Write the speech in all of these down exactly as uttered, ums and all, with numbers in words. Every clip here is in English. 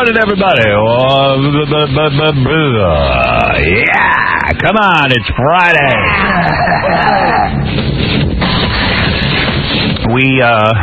morning, everybody. Yeah, come on, it's Friday. We, uh...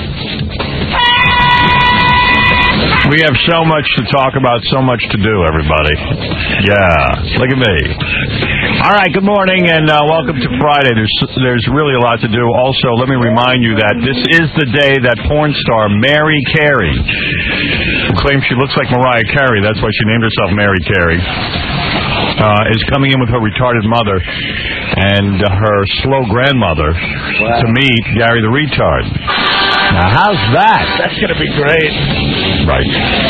We have so much to talk about, so much to do, everybody. Yeah, look at me. All right, good morning, and uh, welcome to Friday. There's there's really a lot to do. Also, let me remind you that this is the day that porn star Mary Carey, who claims she looks like Mariah Carey, that's why she named herself Mary Carey, uh, is coming in with her retarded mother and uh, her slow grandmother wow. to meet Gary the Retard. Now, how's that? That's going to be great. Right.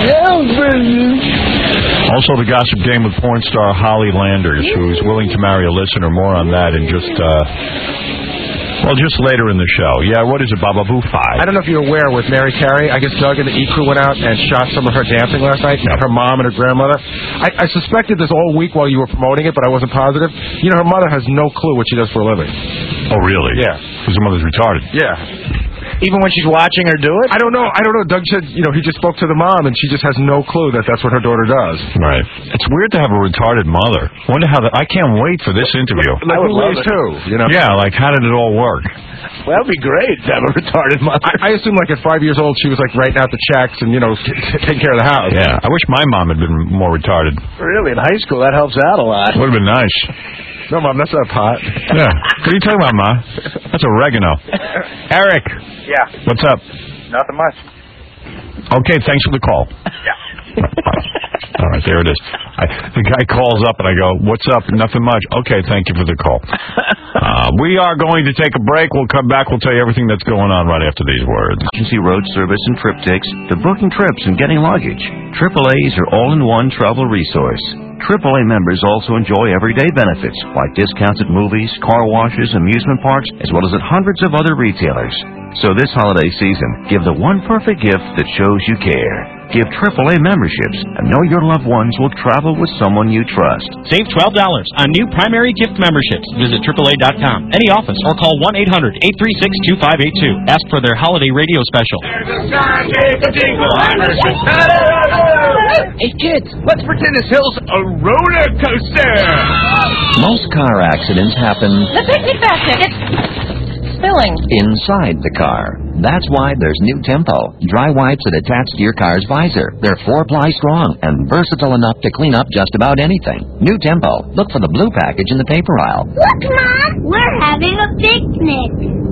Also, the gossip game with porn star Holly Landers, who's willing to marry a listener. More on that in just, uh, well, just later in the show. Yeah, what is it, Baba Boo five? I don't know if you're aware with Mary Carey. I guess Doug and the E Crew went out and shot some of her dancing last night. Yep. Her mom and her grandmother. I, I suspected this all week while you were promoting it, but I wasn't positive. You know, her mother has no clue what she does for a living. Oh, really? Yeah. Because her mother's retarded. Yeah. Even when she's watching her do it? I don't know. I don't know. Doug said, you know, he just spoke to the mom, and she just has no clue that that's what her daughter does. Right. It's weird to have a retarded mother. Wonder how that. I can't wait for this interview. I would love it too. You know. Yeah. Like, how did it all work? Well, that'd be great to have a retarded mother. I, I assume, like, at five years old, she was like writing out the checks and, you know, taking care of the house. Yeah. I wish my mom had been more retarded. Really? In high school, that helps out a lot. Would have been nice. No, Mom, that's not pot. Yeah. What are you talking about, Ma? That's oregano. Eric. Yeah. What's up? Nothing much. Okay, thanks for the call. Yeah. All right, there it is. I, the guy calls up and I go, what's up? Nothing much. Okay, thank you for the call. Uh, we are going to take a break. We'll come back. We'll tell you everything that's going on right after these words. Agency road service and triptychs to booking trips and getting luggage. triple A's are all-in-one travel resource. triple A members also enjoy everyday benefits like discounts at movies, car washes, amusement parks, as well as at hundreds of other retailers. So this holiday season, give the one perfect gift that shows you care. Give triple A memberships and know your loved ones will travel with someone you trust. Save twelve dollars on new primary gift memberships. Visit triple A dot com, any office, or call one eight hundred eight three six two five eight two. Ask for their holiday radio special. Hey kids, let's pretend this hill's a roller coaster. Most car accidents happen... The picnic basket, it's spilling. ...inside the car. That's why there's New Tempo. Dry wipes that attach to your car's visor. They're four-ply strong and versatile enough to clean up just about anything. New Tempo. Look for the blue package in the paper aisle. Look, Mom, we're having a picnic.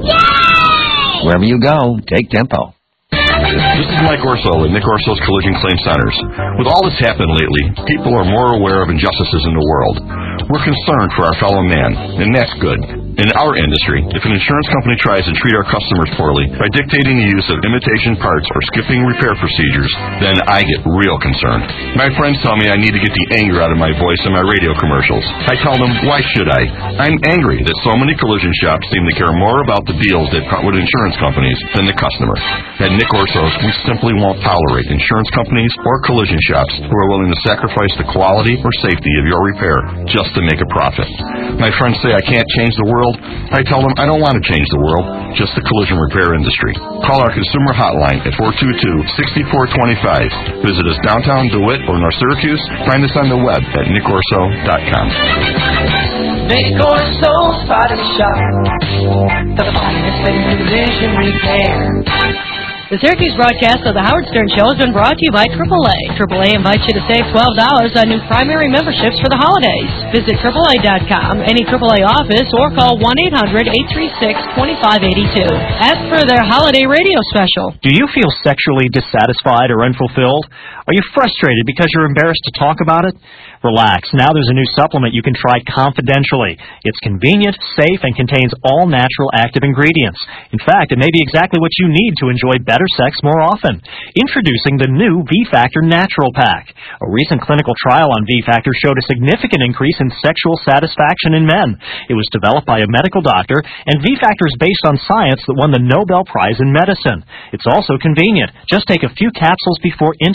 Yay! Wherever you go, take Tempo. This is Mike Orso with Nick Orso's Collision Claim Centers. With all that's happened lately, people are more aware of injustices in the world. We're concerned for our fellow man, and that's good. In our industry, if an insurance company tries to treat our customers poorly by dictating the use of imitation parts or skipping repair procedures, then I get real concerned. My friends tell me I need to get the anger out of my voice in my radio commercials. I tell them, why should I? I'm angry that so many collision shops seem to care more about the deals they've cut with insurance companies than the customer. At Nick Orso's, we simply won't tolerate insurance companies or collision shops who are willing to sacrifice the quality or safety of your repair just to make a profit. My friends say I can't change the world. I tell them I don't want to change the world, just the collision repair industry. Call our consumer hotline at four two two, six four two five. Visit us downtown DeWitt or North Syracuse. Find us on the web at nick orso dot com. Nick Orso's Body Shop, the finest in collision repair. The Syracuse broadcast of the Howard Stern Show has been brought to you by triple A. triple A invites you to save twelve dollars on new primary memberships for the holidays. Visit triple A dot com, any triple A office, or call one eight hundred eight three six two five eight two. Ask for their holiday radio special. Do you feel sexually dissatisfied or unfulfilled? Are you frustrated because you're embarrassed to talk about it? Relax. Now there's a new supplement you can try confidentially. It's convenient, safe, and contains all natural active ingredients. In fact, it may be exactly what you need to enjoy better sex more often. Introducing the new V-Factor Natural Pack. A recent clinical trial on V-Factor showed a significant increase in sexual satisfaction in men. It was developed by a medical doctor, and V-Factor is based on science that won the Nobel Prize in Medicine. It's also convenient. Just take a few capsules before intimacy.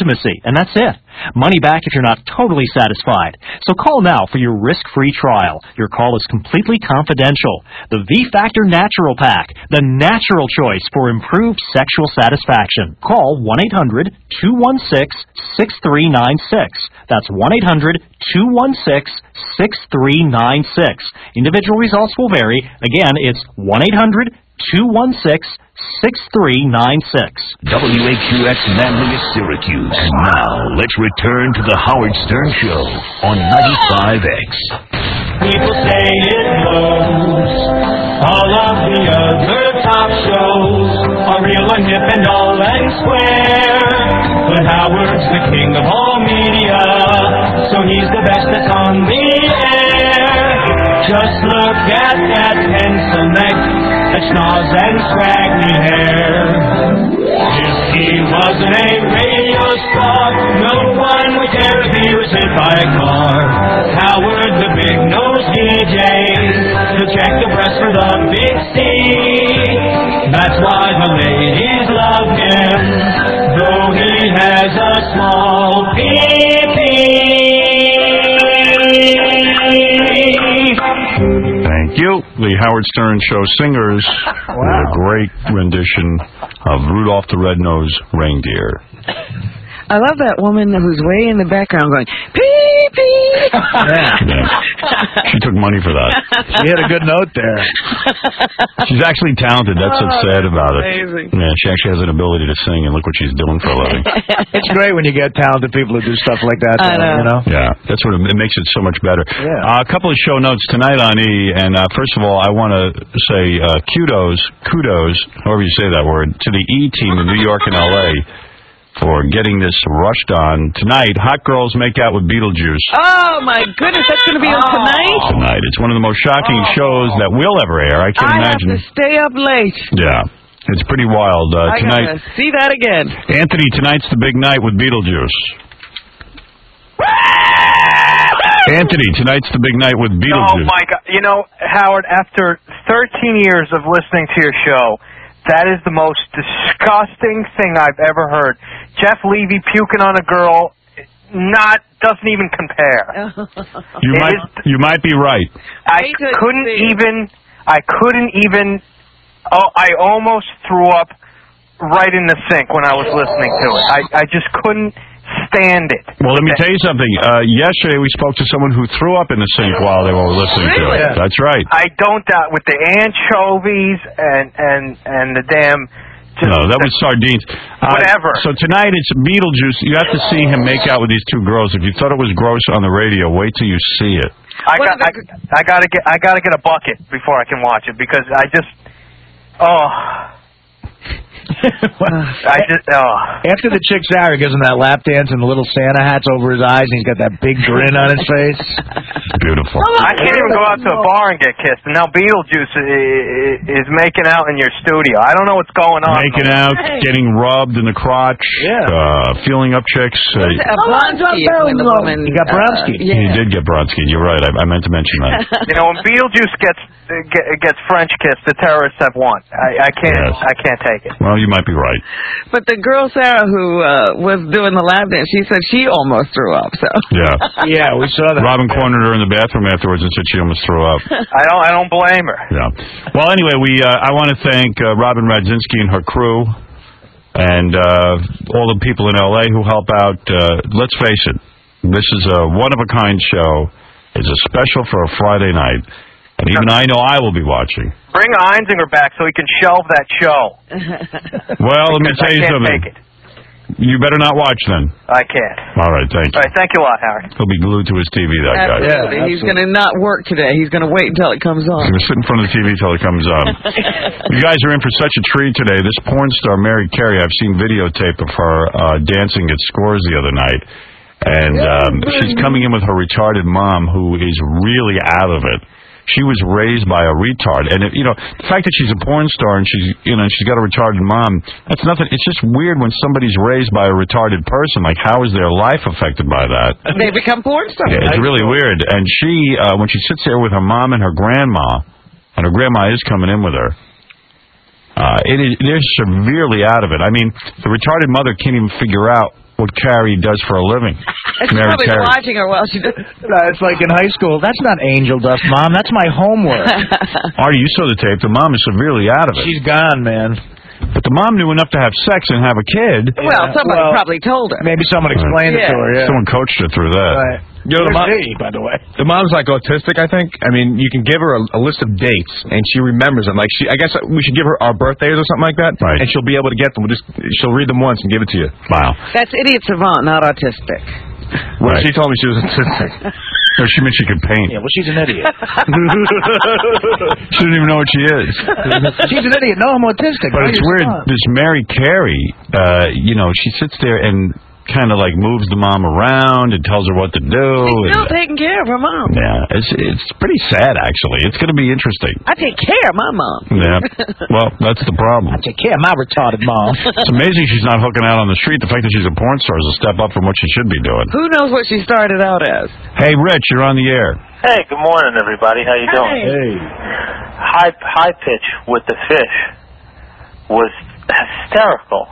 and that's it. Money back if you're not totally satisfied. So call now for your risk-free trial. Your call is completely confidential. The V-Factor Natural Pack, the natural choice for improved sexual satisfaction. Call one eight hundred two one six six three nine six. That's one eight hundred two one six six three nine six. Individual results will vary. Again, it's one eight hundred two one six six three nine six. W A Q X Manly, Syracuse. And now, let's return to the Howard Stern Show on ninety-five X. People say it blows. All of the other top shows are real and hip and all and square. But Howard's the king of all media, so he's the best that's on the air. Just look at that pencil neck, that schnoz and scraggly hair. If he wasn't a radio star, no one would dare if he was hit by a car. Howard, the big-nosed D J, he'll check the breast for the big C. That's why the ladies love him, though he has a small pee-pee. Thank you. The Howard Stern Show singers wow. with a great rendition of Rudolph the Red-Nosed Reindeer. I love that woman who's way in the background going, pee, pee. Yeah. yeah. She took money for that. She had a good note there. She's actually talented. That's oh, what's sad that's about amazing. it. Yeah, she actually has an ability to sing, and look what she's doing for a living. It's great when you get talented people who do stuff like that. I know. You know? Yeah, that's what it, it makes it so much better. Yeah. Uh, a couple of show notes tonight on E, and uh, first of all, I want to say uh, kudos, kudos, however you say that word, to the E team in New York and L A for getting this rushed on tonight. Hot Girls Make Out with Beetlejuice. Oh, my goodness, that's going to be on tonight? Tonight. It's one of the most shocking oh. shows that will ever air. I can't I imagine. I have to stay up late. Yeah. It's pretty wild. Uh, I tonight, gotta see that again. Anthony, tonight's the big night with Beetlejuice. Anthony, tonight's the big night with Beetlejuice. Oh, my God. You know, Howard, after thirteen years of listening to your show, that is the most disgusting thing I've ever heard. Jeff Levy puking on a girl, not doesn't even compare. You it might is, you might be right. I couldn't even. I couldn't even. Oh, I almost threw up right in the sink when I was listening to it. I I just couldn't stand it. Well, let me tell you something. Uh, yesterday we spoke to someone who threw up in the sink while they were listening really? to it. That's right. I don't doubt with the anchovies and and and the damn. Just, no, that was sardines. Whatever. Uh, so tonight it's Beetlejuice. You have to see him make out with these two girls. If you thought it was gross on the radio, wait till you see it. I got I, I gotta get I gotta get a bucket before I can watch it because I just oh. I just, oh. After the chick Sarah gives him that lap dance and the little Santa hats over his eyes, and he's got that big grin on his face. Beautiful. I can't even go out to a bar and get kissed, and now Beetlejuice is making out in your studio. I don't know what's going on. Making out, getting rubbed in the crotch, yeah. uh, feeling up chicks. Uh, Blonsky when the woman... He got Bronsky. Uh, yeah. He did get Bronsky. You're right. I, I meant to mention that. You know, when Beetlejuice gets get, gets French kissed, the terrorists have won. I, I can't. Yes. I can't take it. Well, you might be right. But the girl Sarah who uh, was doing the lap dance, she said she almost threw up. So yeah, yeah, we saw that. Robin cornered her in the bathroom afterwards and said she almost threw up. I don't. I don't blame her. Yeah. Well, anyway, we. Uh, I want to thank uh, Robin Radzinski and her crew, and uh, all the people in L A who help out. Uh, let's face it, this is a one of a kind show. It's a special for a Friday night. And even I know I will be watching. Bring Einzinger back so he can shelve that show. Well, let me tell you I can't something. Take it. You better not watch then. I can't. All right, thank you. All right, thank you a lot, Howard. He'll be glued to his T V, that absolutely. guy. Yeah, absolutely. He's going to not work today. He's going to wait until it comes on. He's going to sit in front of the T V until it comes on. You guys are in for such a treat today. This porn star, Mary Carey, I've seen videotape of her uh, dancing at Scores the other night. And um, she's coming in with her retarded mom, who is really out of it. She was raised by a retard, and it, you know the fact that she's a porn star and she's you know she's got a retarded mom. That's nothing. It's just weird when somebody's raised by a retarded person. Like, how is their life affected by that? They become porn stars. Yeah, it's really weird. And she, uh, when she sits there with her mom and her grandma, and her grandma is coming in with her, uh, it is they're severely out of it. I mean, the retarded mother can't even figure out what Carrie does for a living. And she's Mary probably Carey. watching her while she does. No, it's like in high school. That's not angel dust, Mom. That's my homework. Artie, you saw the tape. The mom is severely out of it. She's gone, man. But the mom knew enough to have sex and have a kid. Well, somebody well, probably told her. Maybe someone explained Yeah. it to her, yeah. Someone coached her through that. Right. You know, the, mom, me, by the way. the mom's like autistic, I think. I mean, you can give her a, a list of dates, and she remembers them. Like, she, I guess we should give her our birthdays or something like that, right. and she'll be able to get them. We'll just, she'll read them once and give it to you. Wow. That's idiot savant, not autistic. Well, Right. she told me she was autistic. No, she meant she could paint. Yeah, well, she's an idiot. She doesn't even know what she is. She's an idiot. No, I'm autistic. But No, it's you're weird. not. This Mary Carey, uh, you know, she sits there and kind of like moves the mom around and tells her what to do. She's still and, taking care of her mom. yeah, it's it's pretty sad actually. It's going to be interesting. I take care of my mom. Yeah. Well, that's the problem. I take care of my retarded mom. It's amazing she's not hooking out on the street. The fact that she's a porn star is a step up from what she should be doing. Who knows what she started out as? Hey, Rich, you're on the air. Hey, good morning, everybody. How you doing? Hey. High high pitch with the fish was hysterical.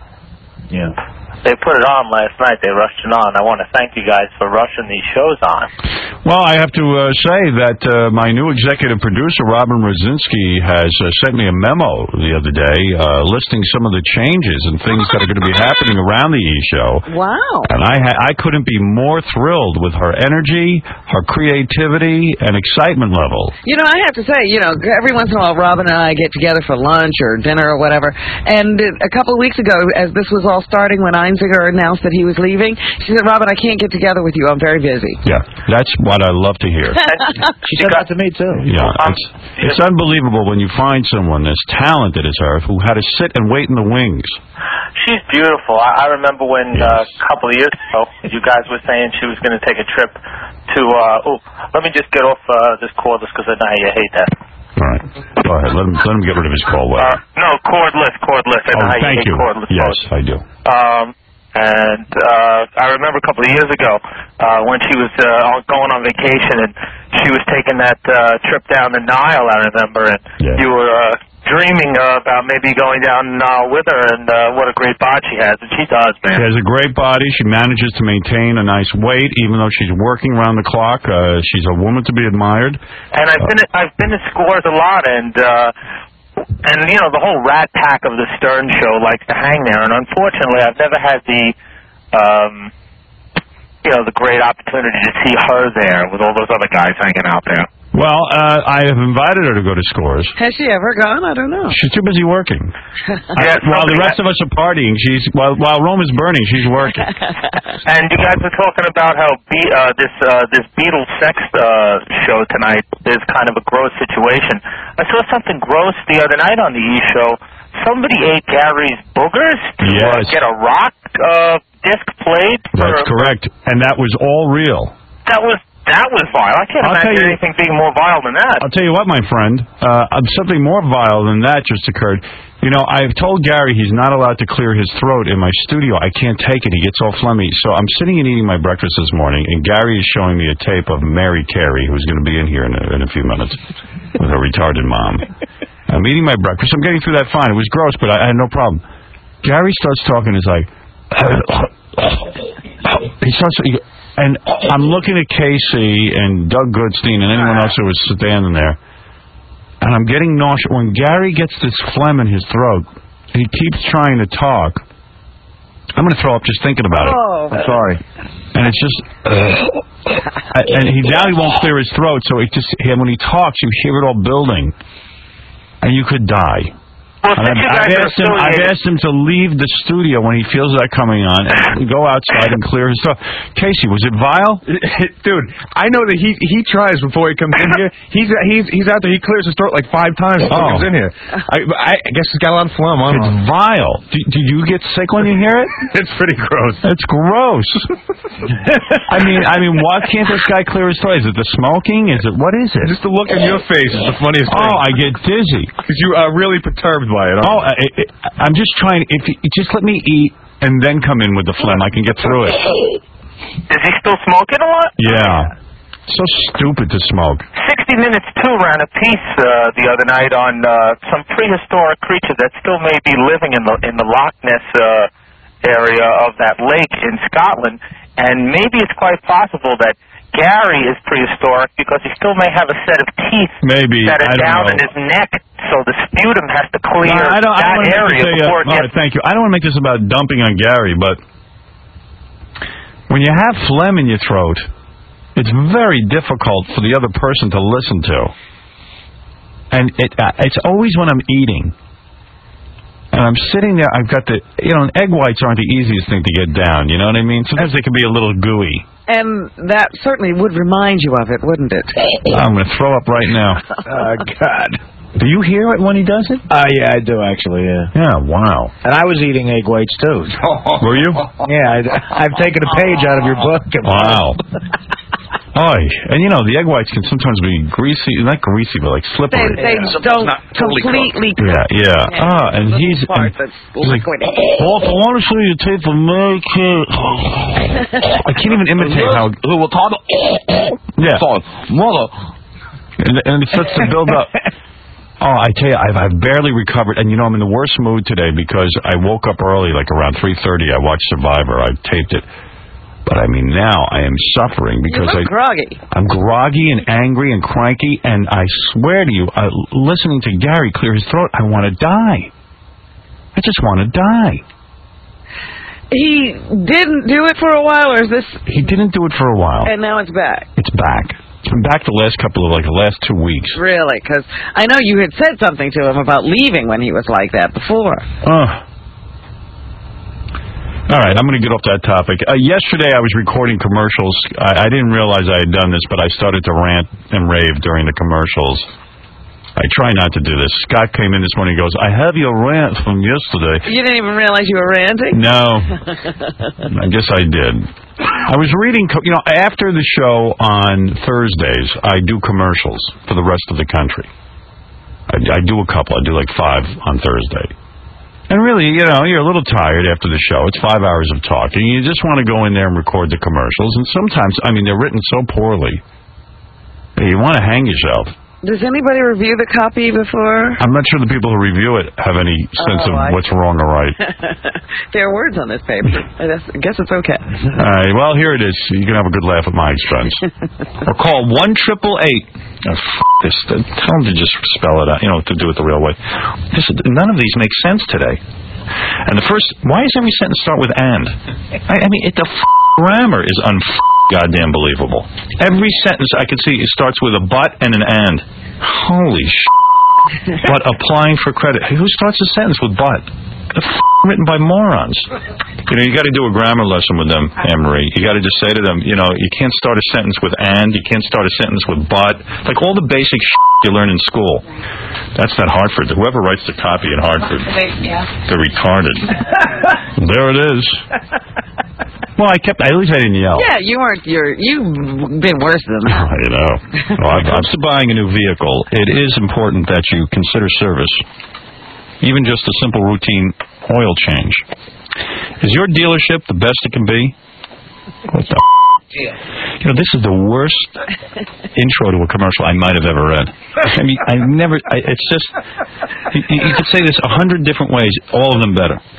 Yeah. They put it on last night. They rushed it on. I want to thank you guys for rushing these shows on. Well, I have to uh, say that uh, my new executive producer, Robin Rosinski, has uh, sent me a memo the other day uh, listing some of the changes and things that are going to be happening around the E-show. Wow. And I ha- I couldn't be more thrilled with her energy, her creativity, and excitement level. You know, I have to say, you know, every once in a while, Robin and I get together for lunch or dinner or whatever. And a couple of weeks ago, as this was all starting, when Einziger announced that he was leaving, she said, Robin, I can't get together with you. I'm very busy. Yeah, that's what I love to hear. She said that to me, too. Yeah, it's, it's unbelievable when you find someone as talented as her who had to sit and wait in the wings. She's beautiful. I, I remember when uh, a couple of years ago, you guys were saying she was going to take a trip to. Uh, oh, let me just get off uh, this cordless because I know how you hate that. All right, go ahead. Let him let him get rid of his call. Well. Uh, no, cordless, cordless. I know Oh, how you thank hate you. cordless. Yes, phones. I do. Um, and uh, I remember a couple of years ago uh, when she was uh, going on vacation and she was taking that uh, trip down the Nile. I remember, and Yeah. you were uh, dreaming uh, about maybe going down the Nile with her, and uh, what a great bod she has, and she does, man. She has a great body. She manages to maintain a nice weight, even though she's working around the clock. Uh, she's a woman to be admired. And I've been I've been to Scores a lot, and uh, and you know the whole rat pack of the Stern Show likes to hang there. And unfortunately, I've never had the um, you know the great opportunity to see her there with all those other guys hanging out there. Well, uh, I have invited her to go to Scores. Has she ever gone? I don't know. She's too busy working. Yeah, I, while the rest of us are partying, she's while while Rome is burning, she's working. And you guys were talking about how Be- uh, this uh, this Beatles sex uh, show tonight is kind of a gross situation. I saw something gross the other night on the E! Show. Somebody ate Gary's boogers to uh, Yes. get a rock uh, disc played. For, That's correct, and that was all real. That was that was vile. I can't I'll tell imagine you- anything being more vile than that. I'll tell you what, my friend, uh, something more vile than that just occurred. You know, I've told Gary he's not allowed to clear his throat in my studio. I can't take it. He gets all phlegmy. So I'm sitting and eating my breakfast this morning, and Gary is showing me a tape of Mary Carey, who's going to be in here in a, in a few minutes with her retarded mom. I'm eating my breakfast. I'm getting through that fine. It was gross, but I, I had no problem. Gary starts talking. He's like, he starts, he, and I'm looking at Casey and Doug Goodstein and anyone else who was standing there, and I'm getting nauseous. When Gary gets this phlegm in his throat, he keeps trying to talk. I'm going to throw up just thinking about it. Oh. I'm sorry. And it's just, uh, and he now he won't clear his throat, so it just and when he talks, you hear it all building, and you could die. Well, And I've, since you I've, guys are asked him, I've affiliated- asked him to leave the studio when he feels that coming on and go outside and clear his throat. Casey, was it vile? Dude, I know that he he tries before he comes in here. He's he's he's out there. He clears his throat like five times before he Oh. comes in here. I, I guess he's got a lot of phlegm. I don't It's know. vile. Did, did you get sick when you hear it? It's pretty gross. It's gross. I mean, I mean, why can't this guy clear his throat? Is it the smoking? Is it what is it? Just the look in your face is the funniest thing. Oh, I get dizzy because you are really perturbed by it. Oh, I, I, I'm just trying. If you, just let me eat and then come in with the phlegm, I can get through it. Is he still smoking a lot? Yeah. So stupid to smoke. sixty minutes, too, ran a piece uh, the other night on uh, some prehistoric creature that still may be living in the in the Loch Ness uh, area of that lake in Scotland, and maybe it's quite possible that Gary is prehistoric because he still may have a set of teeth Maybe. that are I don't down know. in his neck, so the sputum has to clear No, I don't, I that don't wanna make area this a, before uh, it all gets... right, thank you. I don't want to make this about dumping on Gary, but when you have phlegm in your throat, it's very difficult for the other person to listen to. And it, uh, it's always when I'm eating. And I'm sitting there, I've got the, you know, and egg whites aren't the easiest thing to get down, you know what I mean? Sometimes they can be a little gooey. And that certainly would remind you of it, wouldn't it? I'm going to throw up right now. Oh, God. Do you hear it when he does it? Uh, yeah, I do, actually, yeah. Yeah, wow. And I was eating egg whites, too. Were you? Yeah, I, I've taken a page out of your book. Wow. Oy. And, you know, the egg whites can sometimes be greasy, not greasy, but like slippery. They, they don't completely cook. Yeah, yeah. Ah, and he's, and he's like, well, if I want to show you a tape of make it. I can't even imitate how. Yeah. Mother. And, and it starts to build up. Oh, I tell you, I've, I've barely recovered. And, you know, I'm in the worst mood today because I woke up early, like around three thirty. I watched Survivor. I taped it. But, I mean, now I am suffering because you I, look groggy. I'm groggy and angry and cranky, and I swear to you, uh, listening to Gary clear his throat, I want to die. I just want to die. He didn't do it for a while, or is this... He didn't do it for a while. And now it's back. It's back. It's been back the last couple of, like, the last two weeks. Really? Because I know you had said something to him about leaving when he was like that before. Oh. All right, I'm going to get off that topic. Uh, yesterday I was recording commercials. I, I didn't realize I had done this, but I started to rant and rave during the commercials. I try not to do this. Scott came in this morning and goes, I have your rant from yesterday. You didn't even realize you were ranting? No. I guess I did. I was reading, you know, after the show on Thursdays, I do commercials for the rest of the country. I, I do a couple. I do like five on Thursday. And really, you know, you're a little tired after the show. It's five hours of talking. You just want to go in there and record the commercials. And sometimes, I mean, they're written so poorly. You want to hang yourself. Does anybody review the copy before? I'm not sure the people who review it have any sense Oh, of I- what's wrong or right. There are words on this paper. I guess- I guess it's okay. All right, well, here it is. You can have a good laugh at my expense. Or call one triple eight. Oh, f- this. Tell them to just spell it out, you know, to do it the real way. This, none of these make sense today. And the first, why does every sentence start with and? I, I mean, it, the f- grammar is un goddamn believable. Every sentence I can see, it starts with a but and an and. Holy sh**. But applying for credit. Who starts a sentence with but? The f- written by morons. You know, you got to do a grammar lesson with them, Anne-Marie. You got to just say to them, you know, you can't start a sentence with and, you can't start a sentence with but. Like all the basic sh** you learn in school. That's not Hartford. Whoever writes the copy in Hartford, they're retarded. There it is. Well, I kept, at least I didn't yell. Yeah, you weren't, you're, you've been worse than that. You know, well, I'm, I'm still buying a new vehicle. It is important that you consider service, even just a simple routine oil change. Is your dealership the best it can be? What the f***? You know, this is the worst intro to a commercial I might have ever read. I mean, I never, I, it's just, you, you could say this a hundred different ways, all of them better.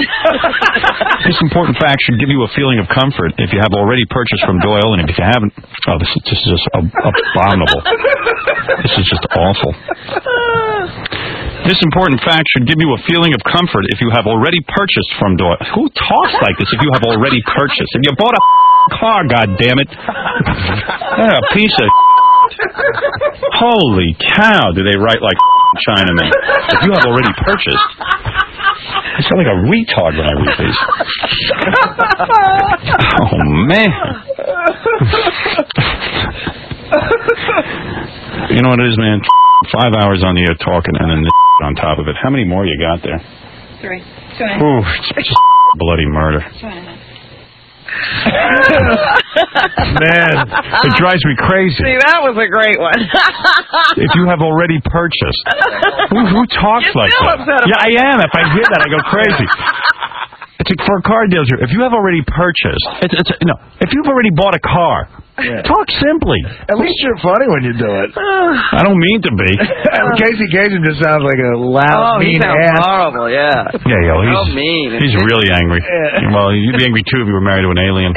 This important fact should give you a feeling of comfort if you have already purchased from Doyle, and if you haven't, oh, this is, this is just ab- abominable. This is just awful. This important fact should give you a feeling of comfort if you have already purchased from Doyle. Who talks like this if you have already purchased? If you bought a car, goddammit. Yeah, a piece of holy cow, do they write like Chinamen. If you have already purchased. I sound like a retard when I read these. Oh, man. You know what it is, man? Five hours on the air talking and then this on top of it. How many more you got there? Three. Two and a half. Ooh, it's just bloody murder. Two and a half. Man, it drives me crazy. See, that was a great one. If you have already purchased. Who, who talks You're like still that? upset Yeah, about I am. If I hear that, I go crazy. It's like for a car dealership. If you have already purchased, it's, it's, no, if you've already bought a car, Talk simply. At least you're funny when you do it. I don't mean to be. Casey Kasem just sounds like a loud, Oh, he mean sounds ass. horrible, yeah. Yeah, yo, he's, So mean. he's really angry. Well, you'd be angry too if you were married to an alien.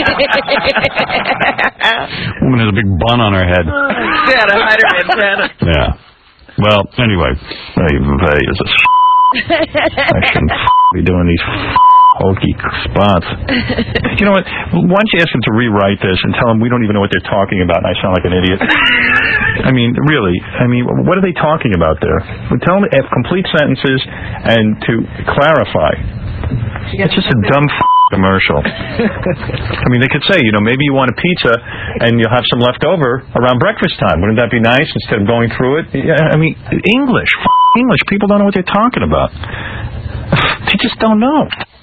Woman has a big bun on her head. Yeah, to hide her antenna. Yeah. Well, anyway, hey, is a I shouldn't be doing these hokey spots. You know what? Why don't you ask him to rewrite this and tell him we don't even know what they're talking about and I sound like an idiot? I mean, really. I mean, what are they talking about there? Well, tell them to have complete sentences and to clarify. It's just a dumb commercial. I mean, they could say, you know, maybe you want a pizza and you'll have some left over around breakfast time. Wouldn't that be nice instead of going through it? Yeah, I mean, English. English. People don't know what they're talking about. They just don't know.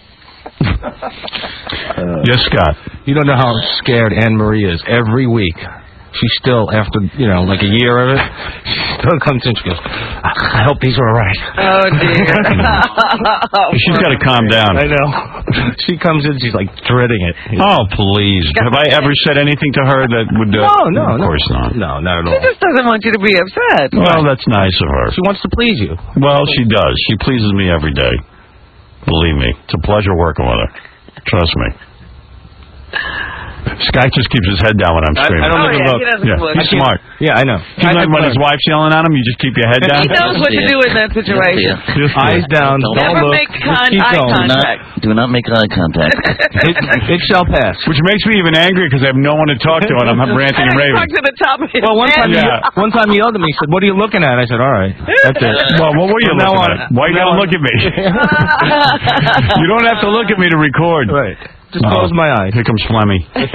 Uh, yes, Scott. You don't know how scared Anne Marie is. Every week, she still, after, you know, like a year of it, she still comes in, she goes, I hope these are all right. Oh, dear. She's got to calm down. I know. She comes in, she's like dreading it. Oh, please. Have I ever said anything to her that would... Uh, no, no, Of no. course not. No, not at She all. just doesn't want you to be upset. Well, that's nice of her. She wants to please you. Well, she does. She pleases me every day. Believe me. It's a pleasure working with her. Trust me. Scott just keeps his head down when I'm I- screaming. I don't Oh, even yeah, look. he doesn't Yeah, look. he's smart. Yeah, I know. He's like when his wife's yelling at him, you just keep your head down. He knows what to do in that situation. Just Eyes down, don't Never look. make Just con- keep eye going. contact. Do not make eye contact. It, it shall pass. Which makes me even angry because I have no one to talk to and I'm ranting and raving. Talk to the top of his Well, one time, head. he, one time he yelled at me. He said, "What are you looking at?" I said, "All right, that's it." Well, what were you From now looking on- at? Why you from gotta now look on- at me? You don't have to look at me to record. Right. Just Oh, close my eyes. Here comes Flemmy. I'm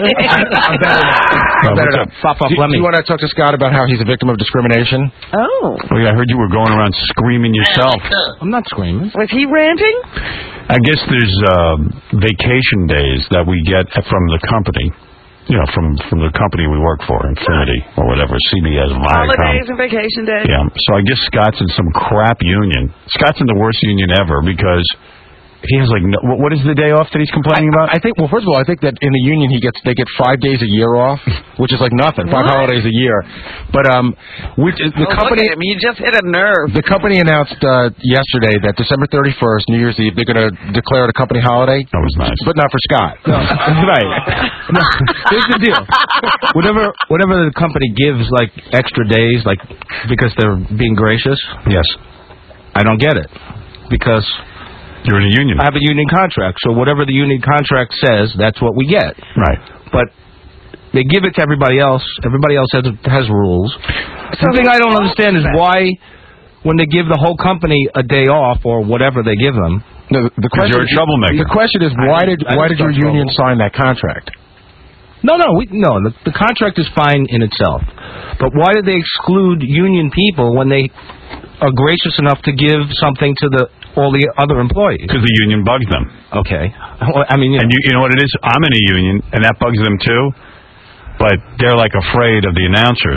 better now. I'm better now. Pop up, Do, let do me. you want to talk to Scott about how he's a victim of discrimination? Oh. Oh, yeah, I heard you were going around screaming yourself. I'm not screaming. Was he ranting? I guess there's uh, vacation days that we get from the company. You know, from, from the company we work for, Infinity, or whatever, C B S, Viacom. Holidays and vacation days? Yeah, so I guess Scott's in some crap union. Scott's in the worst union ever because he has like, no, what is the day off that he's complaining about? I think, well, first of all, I think that in the union he gets they get five days a year off, which is like nothing, five What? holidays a year. But um, we, the Oh, company, look at him. You just hit a nerve. the company announced uh, yesterday that December thirty-first, New Year's Eve, they're going to declare it a company holiday. That was nice. But not for Scott. No, right. No, here's the deal. Whatever, whatever the company gives, like extra days, like because they're being gracious. Yes. I don't get it because you're in a union. I have a union contract, so whatever the union contract says, that's what we get. Right. But they give it to everybody else. Everybody else has has rules. So the thing I don't who's understand is that? why, when they give the whole company a day off or whatever they give them. No, the, the question, you're a troublemaker. The question is why did why did your union sign that contract? No, no, we, no. The, the contract is fine in itself, but why did they exclude union people when they are gracious enough to give something to the all the other employees? Because the union bugs them. Okay. Well, I mean, you know. And you, you know what it is? I'm in a union, and that bugs them too. But they're like afraid of the announcers,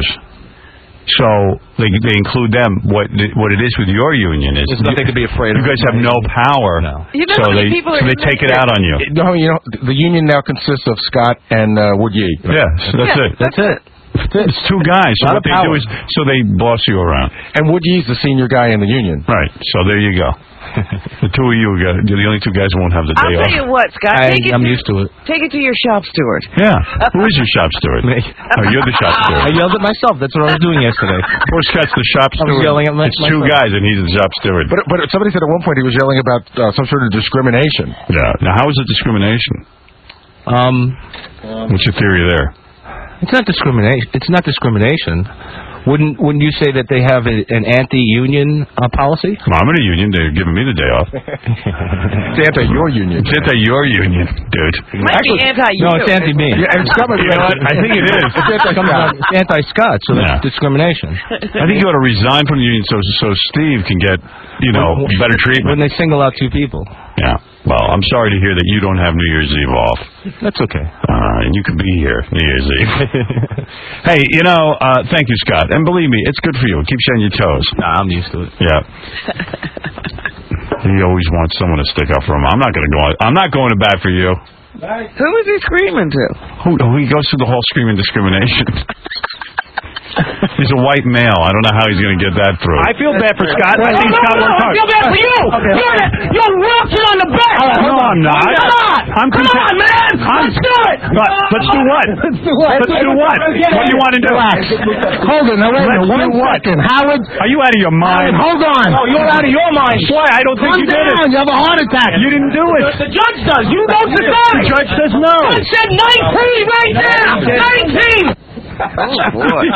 so they they include them. What what it is with your union is There's nothing to be afraid of. You guys have no power, No. You know so how many they people are so they in take this it out on you. No, you know, the union now consists of Scott and uh, Wood Yee. Yeah, so that's Yeah, it. That's it. It's two guys. So Lot what of they do power. is, so they boss you around. And Wood Yee's the senior guy in the union. Right. So there you go. The two of you are you're the only two guys who won't have the I'll day tell off. you what, Scott. I, Take it I'm to, used to it. Take it to your shop steward. Yeah. Who is your shop steward? Me. Oh, you're the shop steward. I yelled at myself. That's what I was doing yesterday. Poor Scott's the shop I was steward. yelling at my- it's two myself. guys, and he's the shop steward. But but somebody said at one point he was yelling about uh, some sort of discrimination. Yeah. Now, how is it discrimination? Um, What's your theory there? it's not discrimination. It's not discrimination. Wouldn't wouldn't you say that they have a, an anti-union uh, policy? Well, I'm in a union. They're giving me the day off. It's anti your union. It's anti your union, dude. It might be anti-you. No, it's anti-me. Yeah, and Scott, you know what? I think it is. It's anti-Scott. It's anti-Scott, so Yeah. that's discrimination. I think you ought to resign from the union so so Steve can get, you know, better treatment. When they single out two people. Yeah. Well, I'm sorry to hear that you don't have New Year's Eve off. That's okay. Uh, and you can be here New Year's Eve. Hey, you know, uh, thank you, Scott. And believe me, it's good for you. It keeps you on your toes. Nah, I'm used to it. Yeah. He always wants someone to stick up for him. I'm not going to go. I'm not going to bat for you. Who was he screaming to? Who, who he goes through the whole screaming discrimination. He's a white male. I don't know how he's going to get that through. I feel bad for Scott. I think no, Scott no, worked I hard. feel bad for you. Okay. You're, the, you're walking on the back. No, I'm not. Come on. I'm Come content- on, man. I'm- Let's do it. But, let's do what? Let's do what? Let's do what? What do you want to do? Relax. Hold on. Now, wait a minute. Let's One do what? second. Howard. Are you out of your mind? Howard, hold on. No, you're out of your mind. Why? I don't think Calm you did down. it. You have a heart attack. You didn't do it. The, the judge does. You don't decide. The judge says no. The judge said nineteen right now. nineteen. Oh, boy.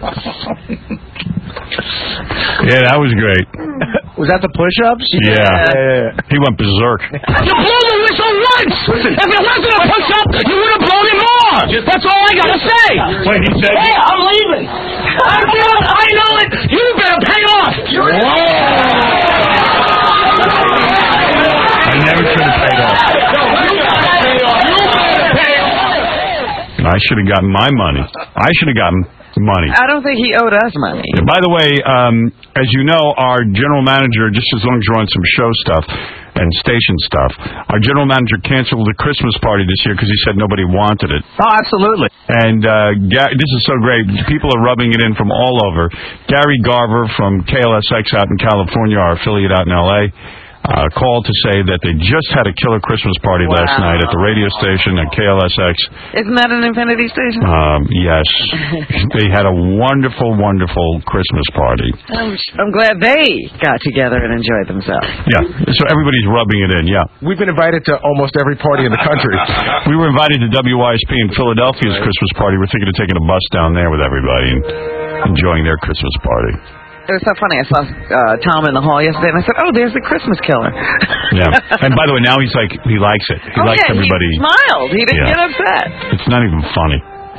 Yeah, that was great. Was that the push-ups? Yeah. yeah. He went berserk. You blew the whistle once. If it wasn't a push-up, you would have blown it more. That's all I gotta say. Wait, he said... Hey, I'm leaving. I feel it. I know it. You better pay off. I never should have paid off. I should have gotten my money. I should have gotten money. I don't think he owed us money. Yeah, by the way, um, as you know, our general manager, just as long as you're on some show stuff and station stuff, our general manager canceled the Christmas party this year because he said nobody wanted it. Oh, absolutely. And uh, Ga- this is so great. People are rubbing it in from all over. Gary Garver from K L S X out in California, our affiliate out in L A, Uh, called to say that they just had a killer Christmas party Wow. last night at the radio station at K L S X. Isn't that an Infinity station? Um, yes. They had a wonderful, wonderful Christmas party. I'm, I'm glad they got together and enjoyed themselves. Yeah. So everybody's rubbing it in, yeah. We've been invited to almost every party in the country. We were invited to W I S P in Philadelphia's Christmas party. We're thinking of taking a bus down there with everybody and enjoying their Christmas party. It was so funny. I saw uh, Tom in the hall yesterday, and I said, "Oh, there's the Christmas killer." Yeah. And by the way, now he's like, he likes it. He oh, likes yeah, everybody. He smiled. He didn't Yeah. get upset. It's not even funny.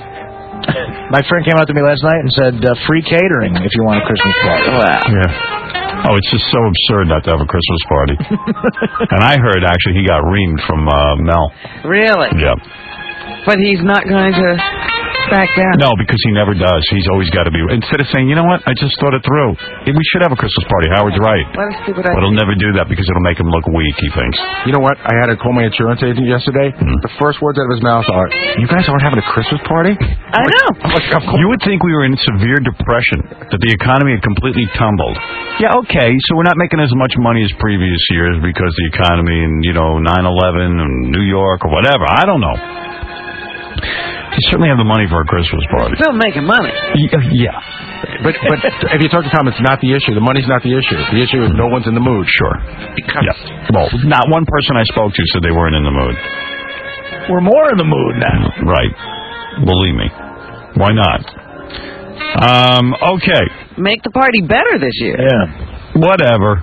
My friend came out to me last night and said, uh, free catering if you want a Christmas party. Wow. Yeah. Oh, it's just so absurd not to have a Christmas party. And I heard, actually, he got reamed from uh, Mel. Really? Yeah. But he's not going to back down. No, because he never does. He's always got to be... Instead of saying, you know what, I just thought it through. We should have a Christmas party. Howard's right. What a stupid But idea. he'll never do that because it'll make him look weak, he thinks. You know what? I had to call my insurance agent yesterday. Mm. The first words out of his mouth are, "You guys aren't having a Christmas party?" I know. I'm like, of course. You would think we were in severe depression, that the economy had completely tumbled. Yeah, okay, so we're not making as much money as previous years because the economy and, you know, nine eleven and New York or whatever. I don't know. You certainly have the money for a Christmas party. Still making money. Yeah. But but if you talk to Tom, it's not the issue. The money's not the issue. The issue is no one's in the mood. Sure. Yeah. Well, not one person I spoke to said they weren't in the mood. We're more in the mood now. Right. Believe me. Why not? Um, okay. Make the party better this year. Yeah. Whatever.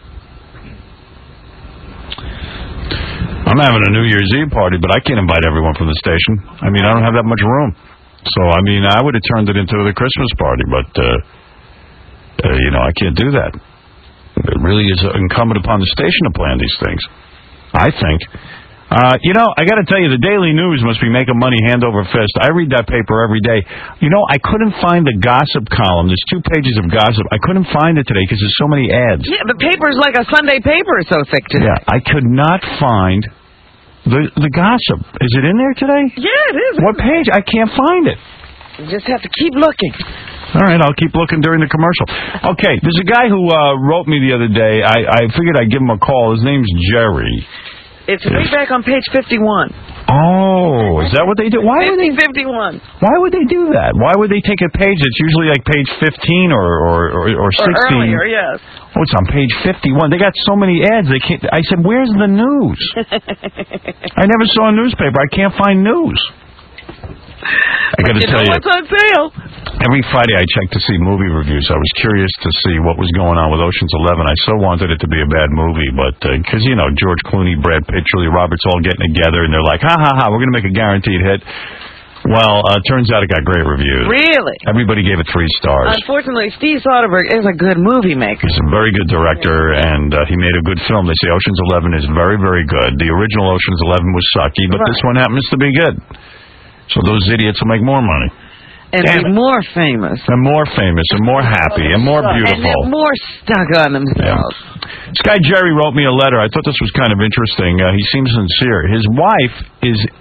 I'm having a New Year's Eve party, but I can't invite everyone from the station. I mean, I don't have that much room. So, I mean, I would have turned it into the Christmas party, but, uh, uh, you know, I can't do that. It really is incumbent upon the station to plan these things, I think. Uh, you know, I got to tell you, the Daily News must be making money hand over fist. I read that paper every day. You know, I couldn't find the gossip column. There's two pages of gossip. I couldn't find it today because there's so many ads. Yeah, the paper's like a Sunday paper. It's so thick today. Yeah, I could not find the the gossip. Is it in there today? Yeah, it is. What page? I can't find it. You just have to keep looking. All right, I'll keep looking during the commercial. Okay, there's a guy who uh, wrote me the other day. I, I figured I'd give him a call. His name's Jerry. It's way back on page fifty-one. Oh, is that what they do? Why would they? fifty-one. Why would they do that? Why would they take a page that's usually like page fifteen or or or, or sixteen? Or earlier, yes. Oh, it's on page fifty-one. They got so many ads. They can't. I said, "Where's the news?" I never saw a newspaper. I can't find news. I got to you tell know you, what's on sale. every Friday I check to see movie reviews. I was curious to see what was going on with Ocean's Eleven. I so wanted it to be a bad movie, but because uh, you know George Clooney, Brad Pitt, Julia Roberts all getting together, and they're like, "Ha ha ha, we're going to make a guaranteed hit." Well, uh, turns out it got great reviews. Really? Everybody gave it three stars. Unfortunately, Steve Soderbergh is a good movie maker. He's a very good director, and uh, he made a good film. They say Ocean's Eleven is very, very good. The original Ocean's Eleven was sucky, but Right. this one happens to be good. So those idiots will make more money. And Damn be it. more famous. And more famous, and more happy, and more And beautiful. they're more stuck on themselves. This guy Jerry wrote me a letter. I thought this was kind of interesting. Uh, he seems sincere. His wife is